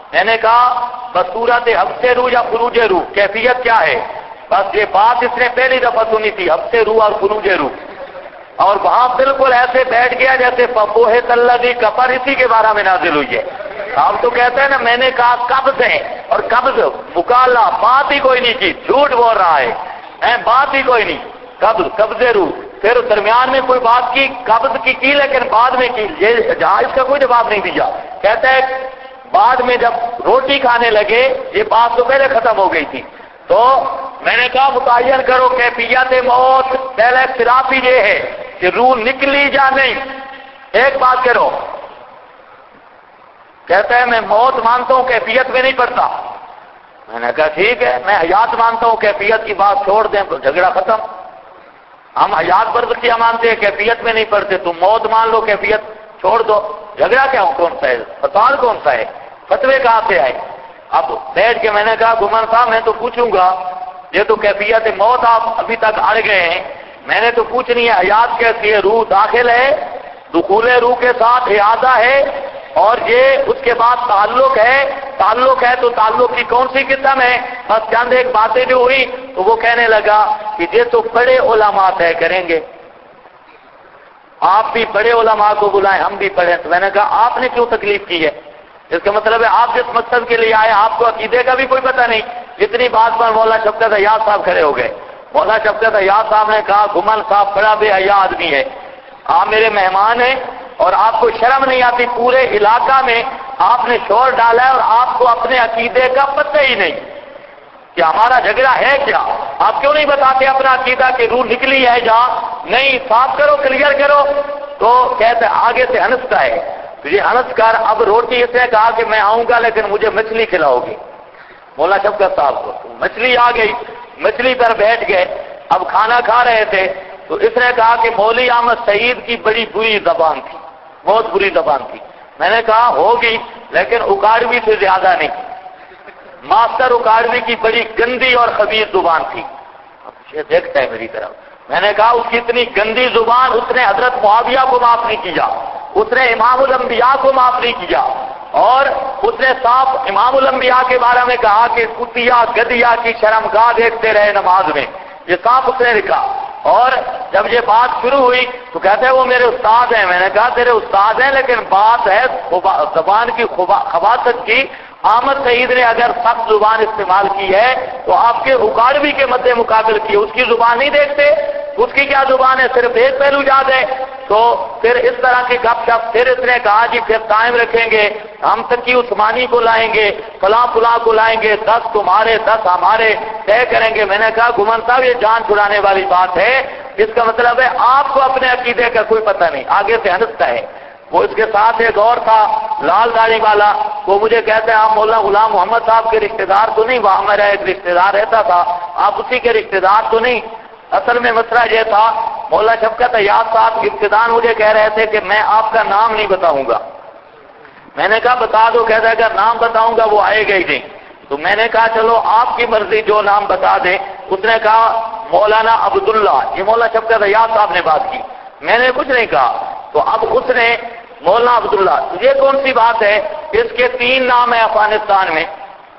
میں نے کہا بصورت حبس روح یا خروج روح، کیفیت کیا ہے؟ بس یہ بات اس نے پہلی دفعہ سنی تھی، حبس روح اور خروج روح، اور وہاں بالکل ایسے بیٹھ گیا جیسے فبہت الذی کفر، اسی کے بارے میں نازل ہوئی ہے۔ آپ تو کہتے ہیں نا میں نے کہا قبض ہے، اور قبض مکالہ بات ہی کوئی نہیں کی، جھوٹ بول رہا ہے، بات ہی کوئی نہیں، قبض روح، پھر درمیان میں کوئی بات کی قبض کی لیکن بعد میں کی، یہ جہاں اس کا کوئی جواب نہیں دیا، کہتا ہے بعد میں جب روٹی کھانے لگے، یہ بات تو پہلے ختم ہو گئی تھی، تو میں نے کہا متعین کرو کیفیت موت، پہلے اختلاف ہی یہ ہے کہ روح نکلی یا نہیں، ایک بات کرو، کہتا ہے میں موت مانتا ہوں کیفیت میں نہیں پڑتا، میں نے کہا ٹھیک ہے، میں حیات مانتا ہوں کیفیت کی بات چھوڑ دیں تو جھگڑا ختم، ہم حیات برزخیہ مانتے ہیں کیفیت میں نہیں پڑھتے، تم موت مان لو کیفیت چھوڑ دو، جھگڑا کیا کون سا ہے، فساد کون سا ہے، فتوے کہاں سے آئے؟ اب بیٹھ کے میں نے کہا گمان صاحب میں تو پوچھوں گا، یہ تو کیفیت موت آپ ابھی تک اڑ گئے ہیں، میں نے تو پوچھنی ہے حیات کیسی ہے، روح داخل ہے، دخول روح کے ساتھ اعادہ ہے، اور یہ اس کے بعد تعلق ہے تو تعلق کی کون سی قسم ہے؟ بس چند ایک باتیں جو ہوئی تو وہ کہنے لگا کہ یہ تو بڑے علماء طے کریں گے، آپ بھی بڑے علماء کو بلائیں، ہم بھی پڑھیں، تو میں نے کہا آپ نے کیوں تکلیف کی ہے؟ اس کا مطلب ہے آپ جس مقصد کے لیے آئے آپ کو عقیدے کا بھی کوئی پتہ نہیں، اتنی بات پر مولانا شفقت عیاض صاحب کھڑے ہو گئے، مولانا شفقت عیاض صاحب نے کہا گمان صاحب بڑا بے حیا آدمی ہے، آپ میرے مہمان ہیں اور آپ کو شرم نہیں آتی، پورے علاقہ میں آپ نے شور ڈالا ہے اور آپ کو اپنے عقیدے کا پتہ ہی نہیں کہ ہمارا جھگڑا ہے کیا، آپ کیوں نہیں بتاتے اپنا عقیدہ کہ روح نکلی ہے جہاں نہیں، صاف کرو، کلیئر کرو، تو کہتے آگے سے ہنستا ہے، یہ ہنس کر اب روٹی اس نے کہا کہ میں آؤں گا لیکن مجھے مچھلی کھلاؤ گی، مولانا شفقت صاحب کو مچھلی آ گئی، مچھلی پر بیٹھ گئے، اب کھانا کھا رہے تھے تو اس نے کہا کہ مولوی احمد سعید کی بڑی بری زبان تھی، بہت بری زبان تھی، میں نے کہا ہوگی لیکن اکاڑوی سے زیادہ نہیں، ماسٹر اکاڑوی کی بڑی گندی اور خبیث زبان تھی، یہ دیکھتا ہے میری طرف، میں نے کہا اس کی اتنی گندی زبان، اس نے حضرت معاویہ کو معاف نہیں کیا، اس نے امام الانبیاء کو معاف نہیں کیا، اور اس نے صاف امام الانبیاء کے بارے میں کہا کہ کتیا گدیا کی شرمگاہ دیکھتے رہے نماز میں، یہ صاف اس نے لکھا، اور جب یہ بات شروع ہوئی تو کہتے ہیں وہ میرے استاد ہیں، میں نے کہا تیرے استاد ہیں لیکن بات ہے زبان کی خباثت کی، احمد سعید نے اگر سخت زبان استعمال کی ہے تو آپ کے اکاڑوی کے مد مقابل کی اس کی زبان نہیں دیکھتے، اس کی کیا زبان ہے، صرف ایک پہلو یاد ہے، تو پھر اس طرح کی گپ شپ، پھر اس نے کہا جی پھر قائم رکھیں گے، ہم تقی عثمانی کو لائیں گے، فلاں فلاں کو لائیں گے، 10 تمہارے 10 ہمارے طے کریں گے، میں نے کہا گمان صاحب یہ جان چھڑانے والی بات ہے، اس کا مطلب ہے آپ کو اپنے عقیدے کا کوئی پتہ نہیں، آگے سے ہنستا ہے، وہ اس کے ساتھ ایک اور تھا لال داڑھی والا، وہ مجھے کہتے ہیں آپ مولانا غلام محمد صاحب کے رشتہ دار تو نہیں، وہاں میرا ایک رشتہ دار رہتا تھا، آپ اسی کے رشتہ دار تو نہیں؟ اصل میں مسئلہ یہ تھا مولانا شفقت عیاض صاحب ابتداءً مجھے کہہ رہے تھے کہ میں آپ کا نام نہیں بتاؤں گا، میں نے کہا بتا دو، کہتا ہے اگر نام بتاؤں گا وہ آئے گا ہی نہیں، تو میں نے کہا چلو آپ کی مرضی جو نام بتا دیں، اس نے کہا مولانا عبداللہ، یہ مولانا شفقت عیاض صاحب نے بات کی، میں نے کچھ نہیں کہا، تو اب اس نے مولانا عبداللہ، یہ کون سی بات ہے، اس کے 3 نام ہیں افغانستان میں،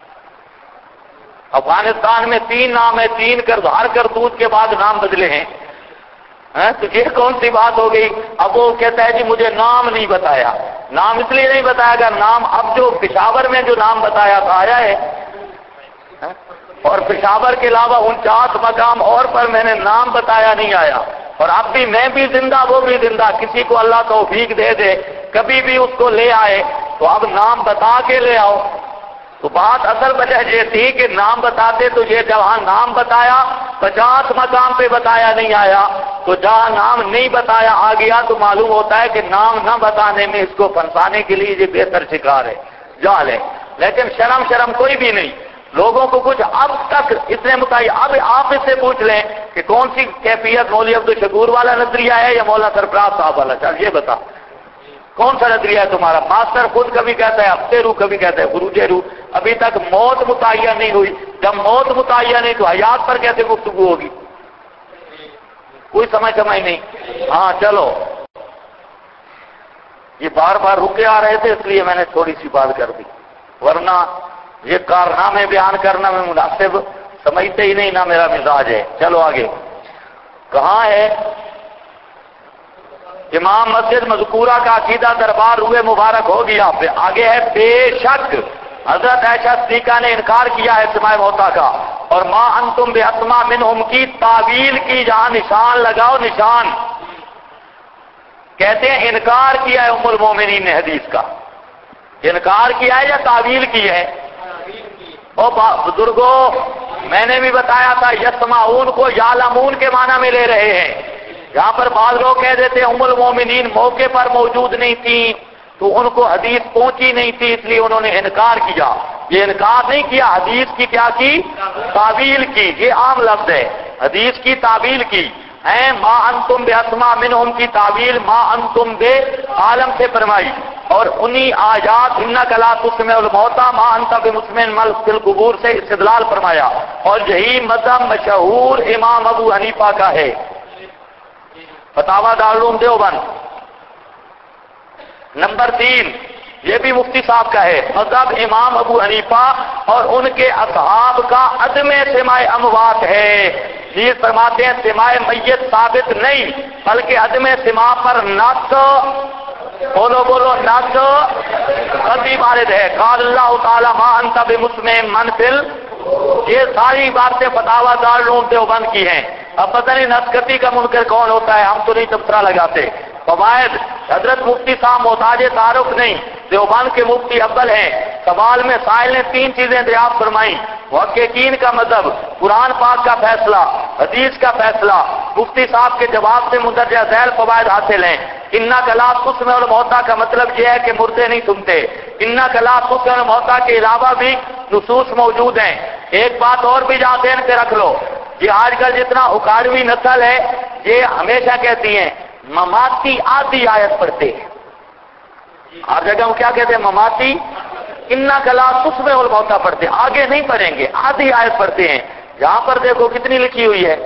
افغانستان میں 3 نام ہے، 3 ہر کرتوت کے بعد نام بدلے ہیں، تو یہ کون سی بات ہو گئی؟ اب وہ کہتا ہے جی مجھے نام نہیں بتایا، نام اس لیے نہیں بتایا گا، نام اب جو پشاور میں جو نام بتایا تھا آیا ہے، اور پشاور کے علاوہ 49 مقام اور پر میں نے نام بتایا نہیں آیا، اور اب بھی میں بھی زندہ وہ بھی زندہ، کسی کو اللہ توفیق دے دے کبھی بھی اس کو لے آئے تو اب نام بتا کے لے آؤ، تو بات اصل وجہ یہ تھی کہ نام بتاتے تو یہ جہاں نام بتایا 50 مقام پہ بتایا نہیں آیا، تو جہاں نام نہیں بتایا آ گیا تو معلوم ہوتا ہے کہ نام نہ بتانے میں اس کو پھنسانے کے لیے یہ بہتر شکار ہے، جال ہے، لیکن شرم کوئی بھی نہیں، لوگوں کو کچھ اب تک اس نے متعین، اب آپ اس سے پوچھ لیں کہ کون سی کیفیت مولوی عبدالشکور والا نظریہ ہے یا مولانا سرفراز صاحب والا، چل یہ بتا کون سا نظریہ ہے تمہارا؟ ماسٹر خود کبھی کہتا ہے حبس روح، کبھی کہتا ہے خروج روح، ابھی تک موت متعین نہیں ہوئی، جب موت متعین نہیں تو حیات پر کیسے گفتگو ہوگی؟ کوئی سمجھ نہیں، ہاں چلو، یہ بار بار رکے آ رہے تھے اس لیے میں نے تھوڑی سی بات کر دی، ورنہ یہ کارنامے بیان کرنا میں مناسب سمجھتے ہی نہیں، نہ میرا مزاج ہے۔ چلو آگے، کہاں ہے امام مسجد مذکورہ کا عقیدہ دربار ہوئے مبارک ہو گیا۔ پھر آگے ہے بے شک حضرت عائشہ صدیقہ نے انکار کیا ہے سماع موتا کا، اور ما انتم بے اسما منہم کی تعویل کی، جہاں نشان لگاؤ نشان، کہتے ہیں انکار کیا ہے ام المومنین نے حدیث کا، انکار کیا ہے یا تعویل کی ہے؟ او بزرگوں، میں نے بھی بتایا تھا یسمعون کو یعلمون کے معنی میں لے رہے ہیں۔ یہاں پر بعض لوگ کہہ دیتے ام المومنین موقع پر موجود نہیں تھی تو ان کو حدیث پہنچی نہیں تھی اس لیے انہوں نے انکار کیا۔ یہ انکار نہیں کیا، حدیث کی کیا کی؟ تعویل کی۔ یہ عام لفظ ہے، حدیث کی تعویل کی۔ ما انتم بے اسما منہم کی تعویل ما انتم بے عالم سے فرمائی، اور انہی آیات انک لا تسمع الموتى ما انت بمسمع من فی القبور سے استدلال فرمایا، اور یہی مذہب مشہور امام ابو حنیفہ کا ہے۔ فتاوی دارالعلوم دیوبند نمبر 3، یہ بھی مفتی صاحب کا ہے، مذہب امام ابو حنیفہ اور ان کے اصحاب کا عدم سماع اموات ہے۔ یہ فرماتے ہیں سماع میت ثابت نہیں، بلکہ عدم سماع پر نص، بولو نص قطعی وارد ہے۔ قال اللہ تعالی ما انت بمسمع من فی یہ ساری باتیں فتاوی دارالعلوم دیوبند کی ہیں۔ اب پتہ نہیں نسکتی کا منکر کون ہوتا ہے، ہم تو نہیں تبصرہ لگاتے۔ فوائد، حضرت مفتی صاحب محتاج تعارف نہیں، دیوبند کے مفتی اول ہیں۔ سوال میں سائل نے 3 چیزیں دریافت فرمائیں: محققین کا مذہب، قرآن پاک کا فیصلہ، حدیث کا فیصلہ۔ مفتی صاحب کے جواب سے مندرجہ ذیل فوائد حاصل ہیں۔ انک لا تسمع الموتى کا مطلب یہ ہے کہ مردے نہیں سنتے۔ انک لا تسمع الموتى کے علاوہ بھی نصوص موجود ہیں۔ ایک بات اور بھی جہاں ذہن پہ رکھ لو، یہ آج کل جتنا اکاڑوی نسل ہے یہ ہمیشہ کہتی ہیں مماتی آدھی آیت پڑھتے ہیں۔ ہر جگہ ہم کیا کہتے ہیں؟ مماتی انک لا تسمع الموتى پڑھتے ہیں، آگے نہیں پڑھیں گے، آدھی آیت پڑھتے ہیں۔ یہاں پر دیکھو کتنی لکھی ہوئی ہے،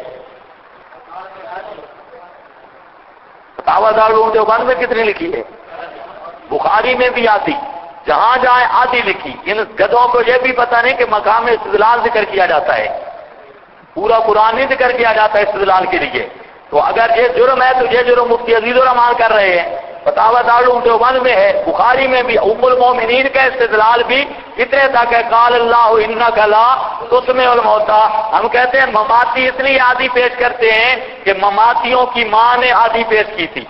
فتاوی دارالعلوم دیوبند میں کتنی لکھی ہے، بخاری میں بھی آدھی، جہاں جائیں آدھی لکھی۔ ان گدھوں کو یہ بھی پتہ نہیں کہ مقام استدلال ذکر کیا جاتا ہے، پورا قرآن نہیں ذکر کیا جاتا ہے استدلال کے لیے۔ تو اگر یہ جرم ہے تو یہ جرم مفتی عزیز الرحمان کر رہے ہیں۔ فتاوی دارالعلوم دیوبند میں ہے، بخاری میں بھی، ام المومنین کا استدلال بھی اتنے تک ہے قال اللہ انک لا تسمع الموتى۔ ہم کہتے ہیں مماتی اس لیے آدھی پیش کرتے ہیں کہ مماتیوں کی ماں نے آدھی پیش کی تھی۔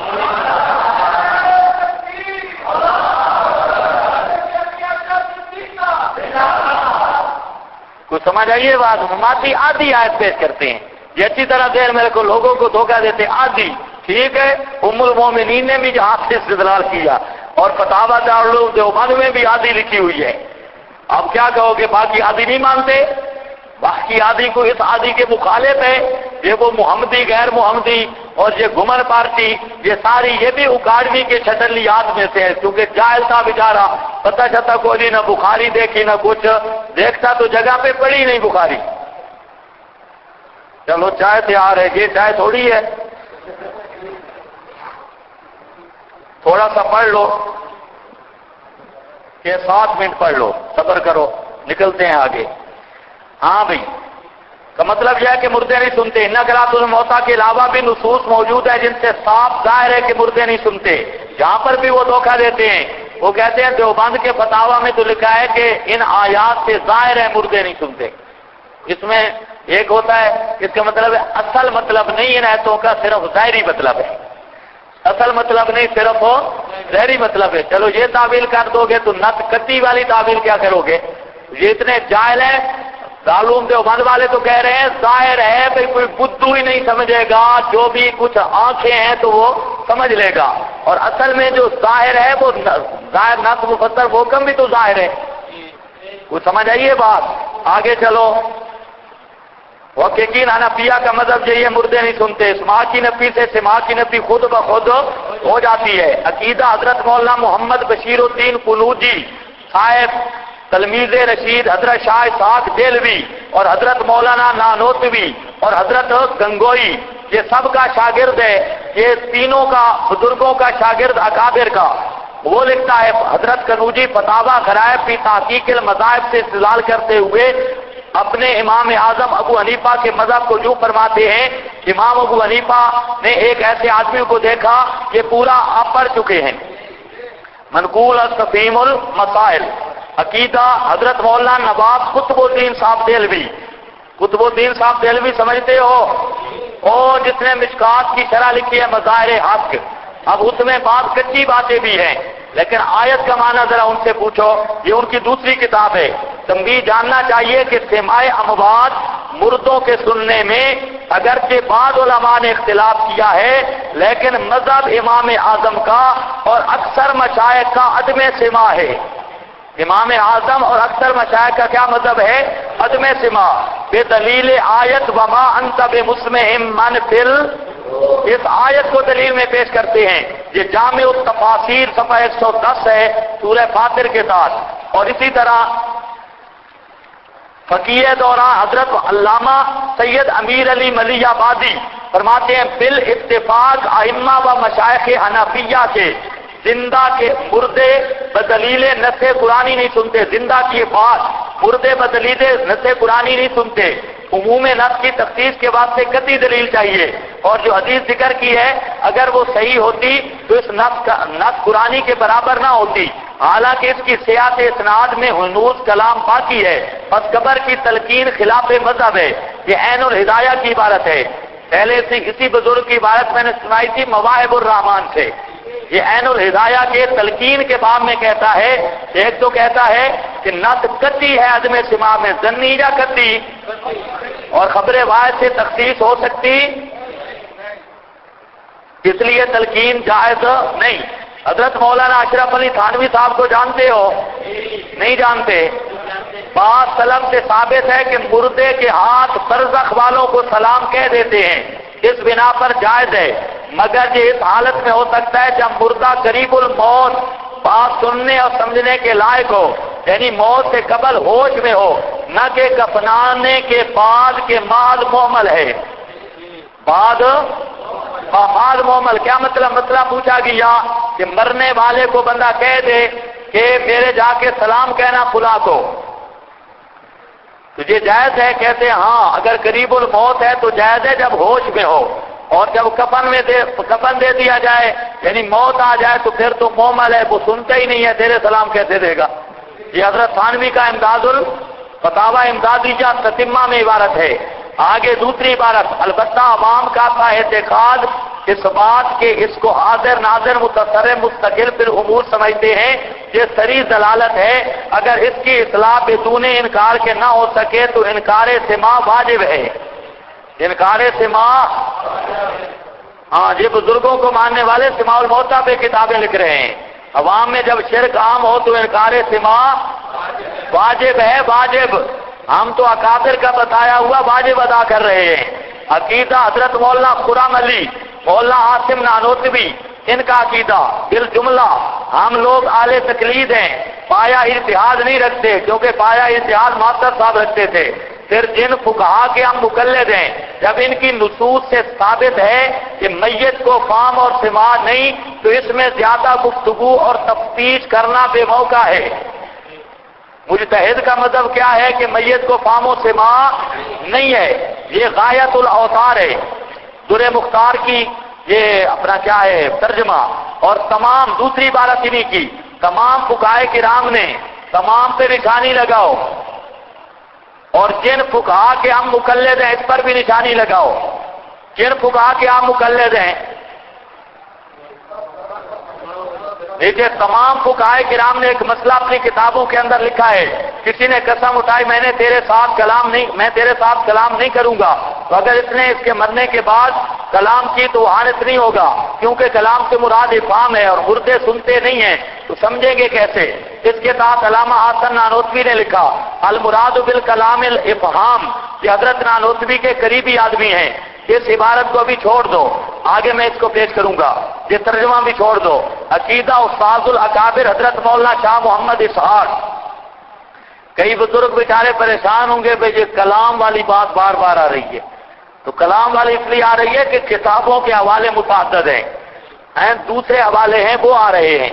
کچھ سمجھ آئیے بات، مماتی آدھی آیت پیش کرتے ہیں۔ یہ اچھی طرح دیر میرے کو لوگوں کو دھوکہ دیتے آدھی، ٹھیک ہے، ام المومنین نے بھی جہاں سے استدلال کیا، اور فتاوی دارالعلوم دیوبند میں بھی آدھی لکھی ہوئی ہے۔ اب کیا کہو گے باقی آدھی نہیں مانتے؟ باقی آدھی کو اس آدھی کے مخالف ہے، یہ وہ محمدی غیر محمدی اور یہ گمن پارٹی، یہ ساری یہ بھی اکاڑوی کے چھٹلیات میں سے ہے، کیونکہ جاہل تھا بیچارہ، پتہ چلتا کوئی نہ بخاری دیکھی نہ کچھ دیکھتا تو جگہ پہ پڑھی نہیں بخاری۔ چلو چائے تیار ہے، یہ چائے تھوڑی ہے، تھوڑا سا پڑھ لو کہ 7 منٹ پڑھ لو، صبر کرو، نکلتے ہیں آگے۔ ہاں بھائی، کا مطلب یہ ہے کہ مردے نہیں سنتے۔ انک لا تسمع الموتى کے علاوہ بھی نصوص موجود ہے جن سے صاف ظاہر ہے کہ مردے نہیں سنتے۔ جہاں پر بھی وہ دھوکہ دیتے ہیں، وہ کہتے ہیں دیوبند کے فتاوی میں تو لکھا ہے کہ ان آیات سے ظاہر ہے مردے نہیں سنتے۔ اس میں ایک ہوتا ہے، اس کا مطلب ہے اصل مطلب نہیں ان آیتوں کا، صرف ظاہری مطلب ہے، اصل مطلب نہیں صرف ظاہری مطلب ہے۔ چلو یہ تعویل کر دو گے تو نت کتی والی تعویل کیا کرو گے؟ یہ اتنے جاہل ہیں، دارالعلوم دیوبند والے تو کہہ رہے ہیں ظاہر ہے، بھئی کوئی بدھو ہی نہیں سمجھے گا، جو بھی کچھ آنکھیں ہیں تو وہ سمجھ لے گا، اور اصل میں جو ظاہر ہے وہ ظاہر نصب مفسر وہ کم بھی تو ظاہر ہے۔ کچھ سمجھ آئیے بات، آگے چلو۔ محققین حنفیہ کا مذہب یہی ہے مردے نہیں سنتے۔ سماع کی نفی سے سماع کی نفی خود بخود ہو جاتی ہے۔ عقیدہ حضرت مولانا محمد بشیر الدین قنوجی صاحب تلمیذ رشید حضرت شاہ اسحاق دہلوی اور حضرت مولانا نانوتوی اور حضرت گنگوئی، یہ سب کا شاگرد ہے، یہ تینوں کا بزرگوں کا شاگرد اکابر کا، وہ لکھتا ہے حضرت کنوجی فتاوی غرائب فی تحقیق المذاہب سے استدلال کرتے ہوئے اپنے امام اعظم ابو حنیفہ کے مذہب کو جو فرماتے ہیں، امام ابو حنیفہ نے ایک ایسے آدمی کو دیکھا کہ پورا آپ پڑھ چکے ہیں، منقول التفہیم المسائل، عقیدہ حضرت مولانا نواب قطب الدین صاحب دہلوی، قطب الدین صاحب دہلوی سمجھتے ہو؟ اور جس نے مشکات کی شرح لکھی ہے مظاہر حق، اب اس میں بات کچی باتیں بھی ہیں، لیکن آیت کا معنی ذرا ان سے پوچھو، یہ ان کی دوسری کتاب ہے۔ تنبیہ جاننا چاہیے کہ سماع اموات مردوں کے سننے میں اگرچہ بعض علماء نے اختلاف کیا ہے، لیکن مذہب امام اعظم کا اور اکثر مشائخ کا عدم سماع ہے۔ امام اعظم اور اکثر مشائخ کا کیا مذہب ہے؟ عدم سماع، بے دلیل آیت وما انت بمسمع من فی اس آیت کو دلیل میں پیش کرتے ہیں۔ یہ جامع التفاسیر صفحہ 110 ہے سورہ فاطر کے ساتھ۔ اور اسی طرح فقیہ دوران حضرت علامہ سید امیر علی ملی آبادی فرماتے ہیں بالاتفاق ائمہ و مشائخ حنفیہ کے زندہ کے مردے بدلیل نص قرآنی نہیں سنتے، زندہ کی بات مردے بدلیل نص قرآنی نہیں سنتے، عموم نص کی تخصیص کے واسطے قطعی دلیل چاہیے، اور جو حدیث ذکر کی ہے اگر وہ صحیح ہوتی تو اس نص قرآنی کے برابر نہ ہوتی، حالانکہ اس کی صحت اسناد میں ہنوز کلام باقی ہے، پس قبر کی تلقین خلاف مذہب ہے۔ یہ عین الہدایہ کی عبارت ہے، پہلے سے اسی بزرگ کی عبارت میں نے سنائی تھی مواہب الرحمان سے۔ یہ عین الہدایہ کے تلقین کے باب میں کہتا ہے، ایک تو کہتا ہے کہ نص قطعی ہے عدم سماع میں، ظنی یا قطعی، اور خبر واحد سے تخصیص ہو سکتی، اس لیے تلقین جائز نہیں۔ حضرت مولانا اشرف علی تھانوی صاحب کو جانتے ہو؟ نہیں جانتے؟ بعض سلف سے ثابت ہے کہ مردے کے ہاتھ برزخ والوں کو سلام کہہ دیتے ہیں، اس بنا پر جائز ہے، مگر یہ اس حالت میں ہو سکتا ہے جب مردہ قریب الموت بات سننے اور سمجھنے کے لائق ہو، یعنی موت سے قبل ہوش میں ہو، نہ کہ کفنانے کے بعد کے بعد محمل ہے۔ بعد محمل کیا مطلب؟ مسئلہ پوچھا گیا کہ مرنے والے کو بندہ کہہ دے کہ میرے جا کے سلام کہنا فلاں کو، تو یہ جائز ہے؟ کہتے ہیں ہاں، اگر قریب الموت ہے تو جائز ہے جب ہوش میں ہو، اور جب کفن دے دیا جائے یعنی موت آ جائے تو پھر تو محمل ہے، وہ سنتا ہی نہیں ہے، تیرے سلام کیسے دے گا؟ یہ حضرت تھانوی کا امداد الفتاوی امدادیہ تتمہ میں عبارت ہے۔ آگے دوسری عبارت، البتہ عوام کا تھا اعتقاد اس بات کے اس کو حاضر ناظر متصرف مستقل پھر امور سمجھتے ہیں، یہ صریح دلالت ہے، اگر اس کی اصلاح بدون انکار کے نہ ہو سکے تو انکار سماع واجب ہے۔ انکار سماع، ہاں، یہ بزرگوں کو ماننے والے سماع الموتیٰ پہ کتابیں لکھ رہے ہیں۔ عوام میں جب شرک عام ہو تو انکار سماع واجب ہے، واجب۔ ہم تو اکابر کا بتایا ہوا واجب ادا کر رہے ہیں۔ عقیدہ حضرت مولانا خرم علی، مولانا عاصم نانوتوی، ان کا عقیدہ بالجملہ ہم لوگ اہل تقلید ہیں، پایا اتحاد نہیں رکھتے، کیونکہ پایا اتحاد ماسٹر صاحب رکھتے تھے۔ پھر جن فقہا کے ہم مقلد ہیں، جب ان کی نصوص سے ثابت ہے کہ میت کو فام اور سماع نہیں، تو اس میں زیادہ گفتگو اور تفتیش کرنا بے موقع ہے۔ مجتہد کا مذہب کیا ہے کہ میت کو فام و سماع نہیں ہے، یہ غایت الاوتار ہے۔ در مختار کی یہ اپنا کیا ہے ترجمہ، اور تمام دوسری عبارت انہی کی، تمام فقہائے کرام نے تمام پہ نشانی لگاؤ، اور جن فقہا کے ہم مقلد ہیں اس پر بھی نشانی لگاؤ۔ جن فقہا کے ہم مقلد ہیں، دیکھیے تمام فقہائے کرام نے ایک مسئلہ اپنی کتابوں کے اندر لکھا ہے، کسی نے قسم اٹھائی میں تیرے ساتھ کلام نہیں کروں گا، تو اگر اس نے اس کے مرنے کے بعد کلام کی تو حارث نہیں ہوگا، کیونکہ کلام سے مراد افہام ہے اور مردے سنتے نہیں ہیں، تو سمجھیں گے کیسے؟ اس کے ساتھ علامہ حسن نانوتوی نے لکھا المراد بالکلام الافہام، یہ حضرت نانوتوی کے قریبی آدمی ہیں، اس عبارت کو بھی چھوڑ دو، آگے میں اس کو پیش کروں گا، یہ ترجمہ بھی چھوڑ دو۔ عقیدہ استاذ الاکابر حضرت مولانا شاہ محمد اسحاق۔ کئی بزرگ بیچارے پریشان ہوں گے بھئی یہ کلام والی بات بار بار آ رہی ہے، تو کلام والی اس لیے آ رہی ہے کہ کتابوں کے حوالے متعدد ہیں، دوسرے حوالے ہیں وہ آ رہے ہیں۔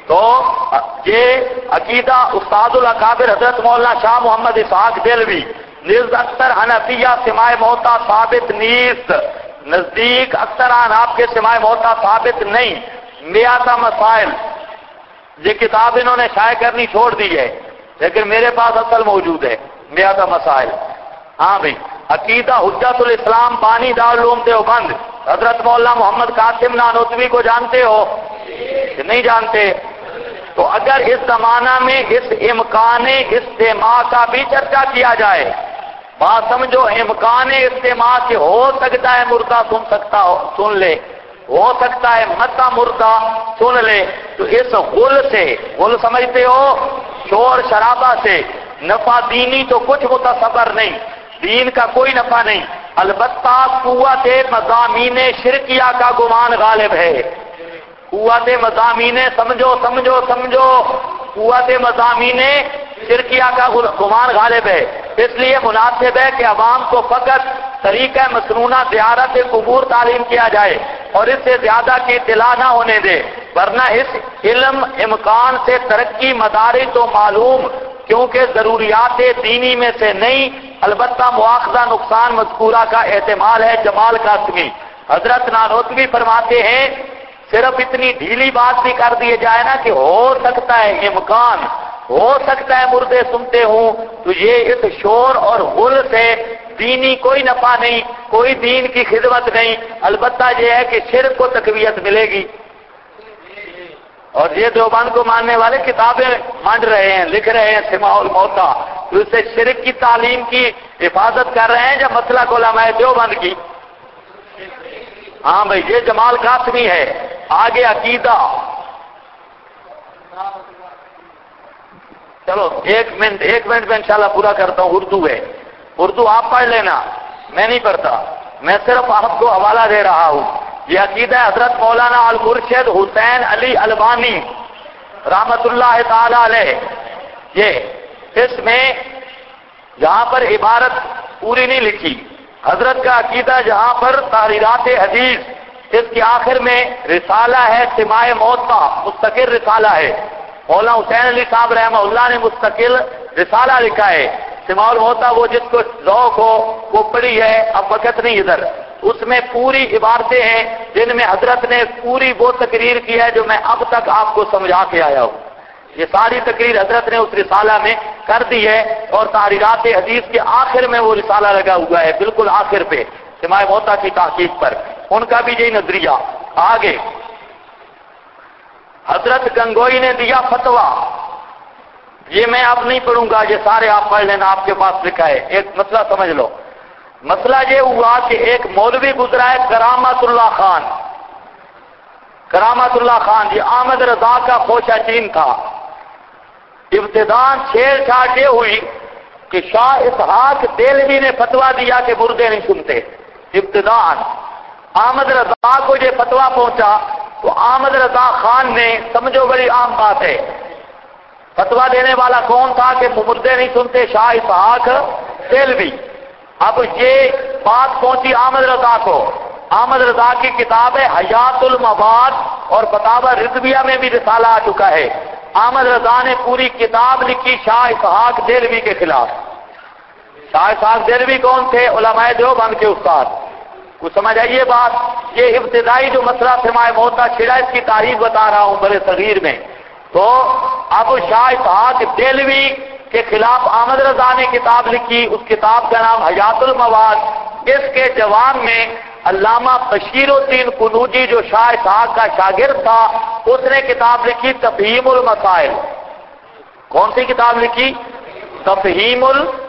تو یہ عقیدہ استاد الاکابر حضرت مولانا شاہ محمد اسحاق دہلوی نیز اکثر حنفیہ سماع موتا ثابت نیست، نزدیک اکثر آپ کے سماع موتا ثابت نہیں، میاتا مسائل، یہ کتاب انہوں نے شائع کرنی چھوڑ دی ہے، لیکن میرے پاس اصل موجود ہے میاتا مسائل۔ ہاں بھائی، عقیدہ حجت الاسلام بانی دارالعلوم دیوبند حضرت مولانا محمد قاسم نانوتوی کو جانتے ہو کہ نہیں جانتے؟ تو اگر اس زمانہ میں اس امکان استماع کا بھی چرچا کیا جائے، بات سمجھو، امکان استماع کے ہو سکتا ہے مردہ سن لے، ہو سکتا ہے متا مردہ سن لے، تو اس غل سے، غل سمجھتے ہو، شور شرابہ سے نفع دینی تو کچھ متصور نہیں، دین کا کوئی نفع نہیں، البتہ قوت مضامین شرکیہ کا گمان غالب ہے، قوت مضامین سمجھو قوت مضامین شرکیہ کا گمان غالب ہے، اس لیے مناسب ہے کہ عوام کو فقط طریقہ مسنونہ زیارت قبور تعلیم کیا جائے اور اس سے زیادہ کی اطلاع نہ ہونے دے، ورنہ اس علم امکان سے ترقی مدارج تو معلوم، کیونکہ ضروریات دینی میں سے نہیں، البتہ مواخذہ نقصان مذکورہ کا احتمال ہے۔ جمال قاسمی حضرت نانوتوی فرماتے ہیں صرف اتنی ڈھیلی بات بھی کر دیے جائے نا کہ ہو سکتا ہے، امکان ہو سکتا ہے مردے سنتے ہوں، تو یہ اس شور اور غل سے دینی کوئی نفع نہیں، کوئی دین کی خدمت نہیں، البتہ یہ ہے کہ شرک کو تقویت ملے گی۔ اور یہ دیوبند کو ماننے والے کتابیں مانڈ رہے ہیں، لکھ رہے ہیں سماع الموتا، تو اس سے شرک کی تعلیم کی حفاظت کر رہے ہیں، جب مسلک علماء دیوبند کی۔ ہاں بھائی، یہ جمال قاسمی ہے۔ آگے عقیدہ، چلو ایک منٹ میں انشاءاللہ پورا کرتا ہوں، اردو ہے، اردو آپ پڑھ لینا، میں نہیں پڑھتا، میں صرف آپ کو حوالہ دے رہا ہوں۔ یہ عقیدہ حضرت مولانا المرشد حسین علی البانی رحمت اللہ تعالی علیہ، یہ اس میں جہاں پر عبارت پوری نہیں لکھی، حضرت کا عقیدہ جہاں پر تحریرات حدیث، اس کے آخر میں رسالہ ہے سماع موتا، مستقل رسالہ ہے، مولانا حسین علی صاحب رحمہ اللہ نے مستقل رسالہ لکھا ہے سماع الموتا، وہ جس کو ذوق ہو وہ پڑھی ہے، اب وقت نہیں ادھر، اس میں پوری عبارتیں ہیں جن میں حضرت نے پوری وہ تقریر کی ہے جو میں اب تک آپ کو سمجھا کے آیا ہوں، یہ ساری تقریر حضرت نے اس رسالہ میں کر دی ہے، اور تحریرات حدیث کے آخر میں وہ رسالہ لگا ہوا ہے، بالکل آخر پہ سماع موتا کی تحقیق پر، ان کا بھی یہی نظریہ۔ آگے حضرت گنگوئی نے دیا فتویٰ، یہ میں اب نہیں پڑھوں گا، یہ سارے آپ پڑھ لینا، آپ کے پاس لکھا ہے۔ ایک مسئلہ سمجھ لو، مسئلہ یہ ہوا کہ ایک مولوی گزرا ہے کرامت اللہ خان، کرامت اللہ خان یہ احمد رضا کا خوشہ چین تھا۔ ابتداء چھیڑ چھاڑ یہ ہوئی کہ شاہ اسحاق دہلوی نے فتویٰ دیا کہ مردے نہیں سنتے، ابتداء احمد رضا کو یہ فتویٰ پہنچا، تو احمد رضا خان نے، سمجھو بڑی عام بات ہے، فتویٰ دینے والا کون تھا کہ مردے نہیں سنتے؟ شاہ اسحاق دہلوی۔ اب یہ بات پہنچی احمد رضا کو، احمد رضا کی کتاب ہے حیات المواد، اور فتاوی رضویہ میں بھی رسالہ آ چکا ہے، احمد رضا نے پوری کتاب لکھی شاہ اسحاق دہلوی کے خلاف۔ شاہ اسحاق دہلوی کون تھے؟ علماء دیوبند کے استاد، کچھ سمجھ آئیے بات۔ یہ ابتدائی جو مسئلہ سماع موتا چھڑا، اس کی تاریخ بتا رہا ہوں بڑے صغیر میں۔ تو اب شاہ اسحاق دہلوی کے خلاف احمد رضا نے کتاب لکھی، اس کتاب کا نام حیات المواد۔ اس کے جواب میں علامہ بشیر الدین قنوجی جو شاہ اسحاق کا شاگرد تھا، اس نے کتاب لکھی تفہیم المسائل۔ کون سی کتاب لکھی؟ تفہیم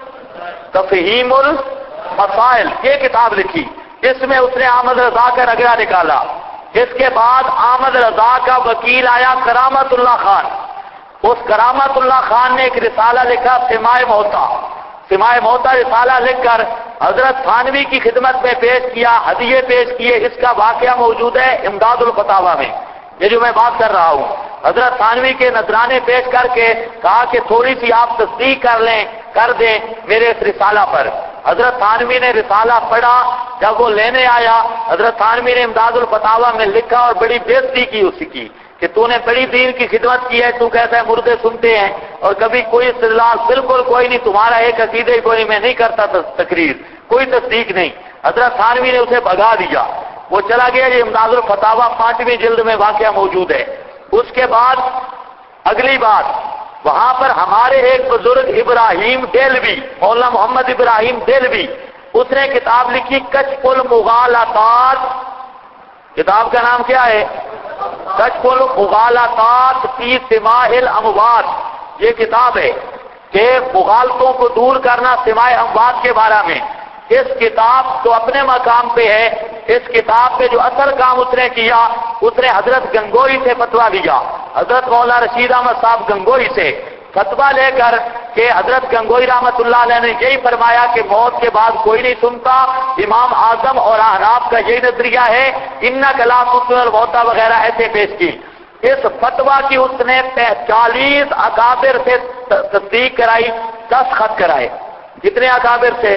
المسائل، یہ کتاب لکھی، اس میں اس نے احمد رضا کا رگڑا نکالا۔ اس کے بعد احمد رضا کا وکیل آیا کرامت اللہ خان، اس کرامت اللہ خان نے ایک رسالہ لکھا سماع موتا، سماع موتا رسالہ لکھ کر حضرت تھانوی کی خدمت میں پیش کیا، ہدیے پیش کیے، اس کا واقعہ موجود ہے امداد الفتاوی میں، یہ جو میں بات کر رہا ہوں۔ حضرت تھانوی کے نذرانے پیش کر کے کہا کہ تھوڑی سی آپ تصدیق کر دیں میرے اس رسالہ پر۔ حضرت تھانوی نے رسالہ پڑھا، جب وہ لینے آیا حضرت تھانوی نے امداد الفتاوی میں لکھا اور بڑی بےعزتی کی اس کی کہ تو نے بڑی دین کی خدمت کی ہے، تو کہتا ہے مردے سنتے ہیں، اور کبھی کوئی استدلال بالکل کوئی نہیں، تمہارا ایک عقیدہ ہی کوئی نہیں، میں نہیں کرتا تقریر، کوئی تصدیق نہیں۔ حضرت تھانوی نے اسے بھگا دیا، وہ چلا گیا۔ یہ امداد الفتاوی 5ویں جلد میں واقعہ موجود ہے۔ اس کے بعد اگلی بات، وہاں پر ہمارے ایک بزرگ ابراہیم دہلوی، مولانا محمد ابراہیم دہلوی، اس نے کتاب لکھی کشف المغالطات۔ کتاب کا نام کیا ہے؟ کشف المغالطات فی سماع الاموات۔ یہ کتاب ہے کہ مغالطوں کو دور کرنا سماع اموات کے بارے میں۔ اس کتاب تو اپنے مقام پہ ہے، اس کتاب پہ جو اصل کام اس نے کیا، اس نے حضرت گنگوئی سے فتویٰ لیا، حضرت مولانا رشید احمد صاحب گنگوئی سے فتویٰ لے کر کہ حضرت گنگوئی رحمۃ اللہ علیہ نے یہی فرمایا کہ موت کے بعد کوئی نہیں سنتا۔ امام اعظم اور احناف کا یہی نظریہ ہے، انک لا تسمع الموتى وغیرہ ایسے پیش کی۔ اس فتویٰ کی اس نے 40 اکابر سے تصدیق کرائی، 10 خط کرائے۔ کتنے اکابر سے؟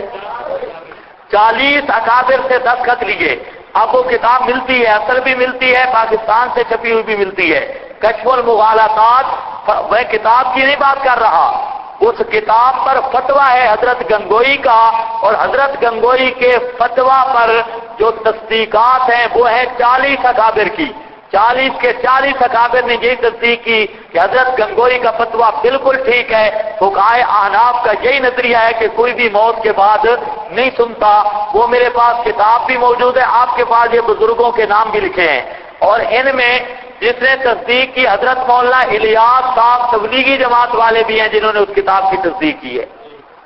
40 اکابر سے 10 خط لیے۔ اب وہ کتاب ملتی ہے، اصل بھی ملتی ہے، پاکستان سے چھپی ہوئی بھی ملتی ہے، کشف المغالطات۔ میں کتاب کی نہیں بات کر رہا، اس کتاب پر فتویٰ ہے حضرت گنگوئی کا، اور حضرت گنگوئی کے فتویٰ پر جو تصدیقات ہیں وہ ہیں 40 اکابر کی۔ 40 کے 40 اکابر نے یہی تصدیق کی کہ حضرت گنگوئی کا فتویٰ بالکل ٹھیک ہے۔ فقہائے احناف کا یہی نظریہ ہے کہ کوئی بھی موت کے بعد نہیں سنتا۔ وہ میرے پاس کتاب بھی موجود ہے، آپ کے پاس یہ بزرگوں کے نام بھی لکھے ہیں، اور ان میں جس نے تصدیق کی حضرت مولانا الیاس صاحب تبلیغی جماعت والے بھی ہیں جنہوں نے اس کتاب کی تصدیق کی ہے۔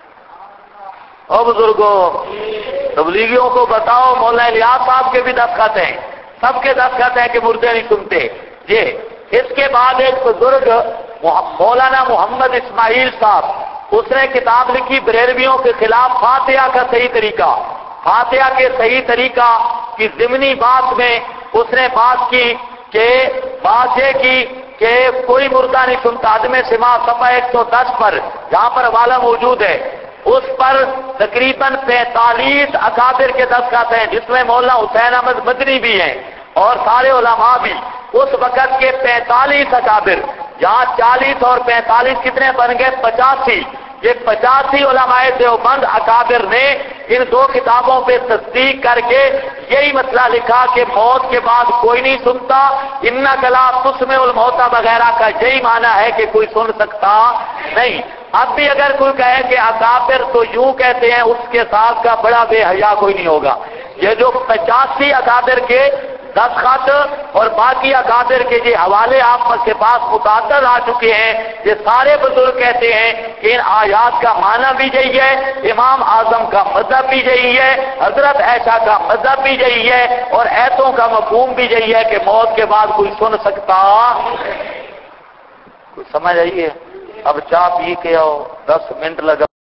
اور بزرگوں، تبلیغیوں کو بتاؤ مولانا الیاس صاحب کے بھی دستخط ہیں، سب کے دستخط ہیں کہ مردے نہیں سنتے۔ یہ اس کے بعد ایک بزرگ مولانا محمد اسماعیل صاحب، اس نے کتاب لکھی بریلویوں کے خلاف فاتحہ کا صحیح طریقہ۔ فاتحہ کے صحیح طریقہ کی ضمنی بات میں اس نے بات کی کہ بات یہ کی کہ کوئی مردہ نہیں سنتا۔ عدم سماع صفحہ 110 پر جہاں پر حوالہ موجود ہے، اس پر تقریباً 45 اکابر کے دستخط ہیں، جس میں مولانا حسین احمد مدنی بھی ہیں اور سارے علماء بھی۔ اس وقت کے 45 اکابر، جہاں 40 اور 45 کتنے بن گئے؟ 85۔ یہ 85 علماء دیوبند اکابر نے ان 2 کتابوں پہ تصدیق کر کے یہی مسئلہ لکھا کہ موت کے بعد کوئی نہیں سنتا، انک لا تسمع الموتى وغیرہ کا یہی معنی ہے کہ کوئی سن سکتا نہیں۔ اب بھی اگر کوئی کہے کہ اکابر تو یوں کہتے ہیں، اس کے ساتھ کا بڑا بے حیا کوئی نہیں ہوگا۔ یہ جو 85 اکابر کے دستخط اور باقی اکابر کے یہ حوالے آپ کے پاس متعدد آ چکے ہیں، یہ سارے بزرگ کہتے ہیں کہ ان آیات کا معنی بھی یہی ہے، امام اعظم کا مذہب بھی یہی ہے، حضرت عائشہ کا مذہب بھی یہی ہے، اور ایتوں کا مفہوم بھی یہی ہے کہ موت کے بعد کوئی سن سکتا۔ کچھ سمجھ آئیے؟ اب چائے پی کے آؤ، 10 منٹ لگا۔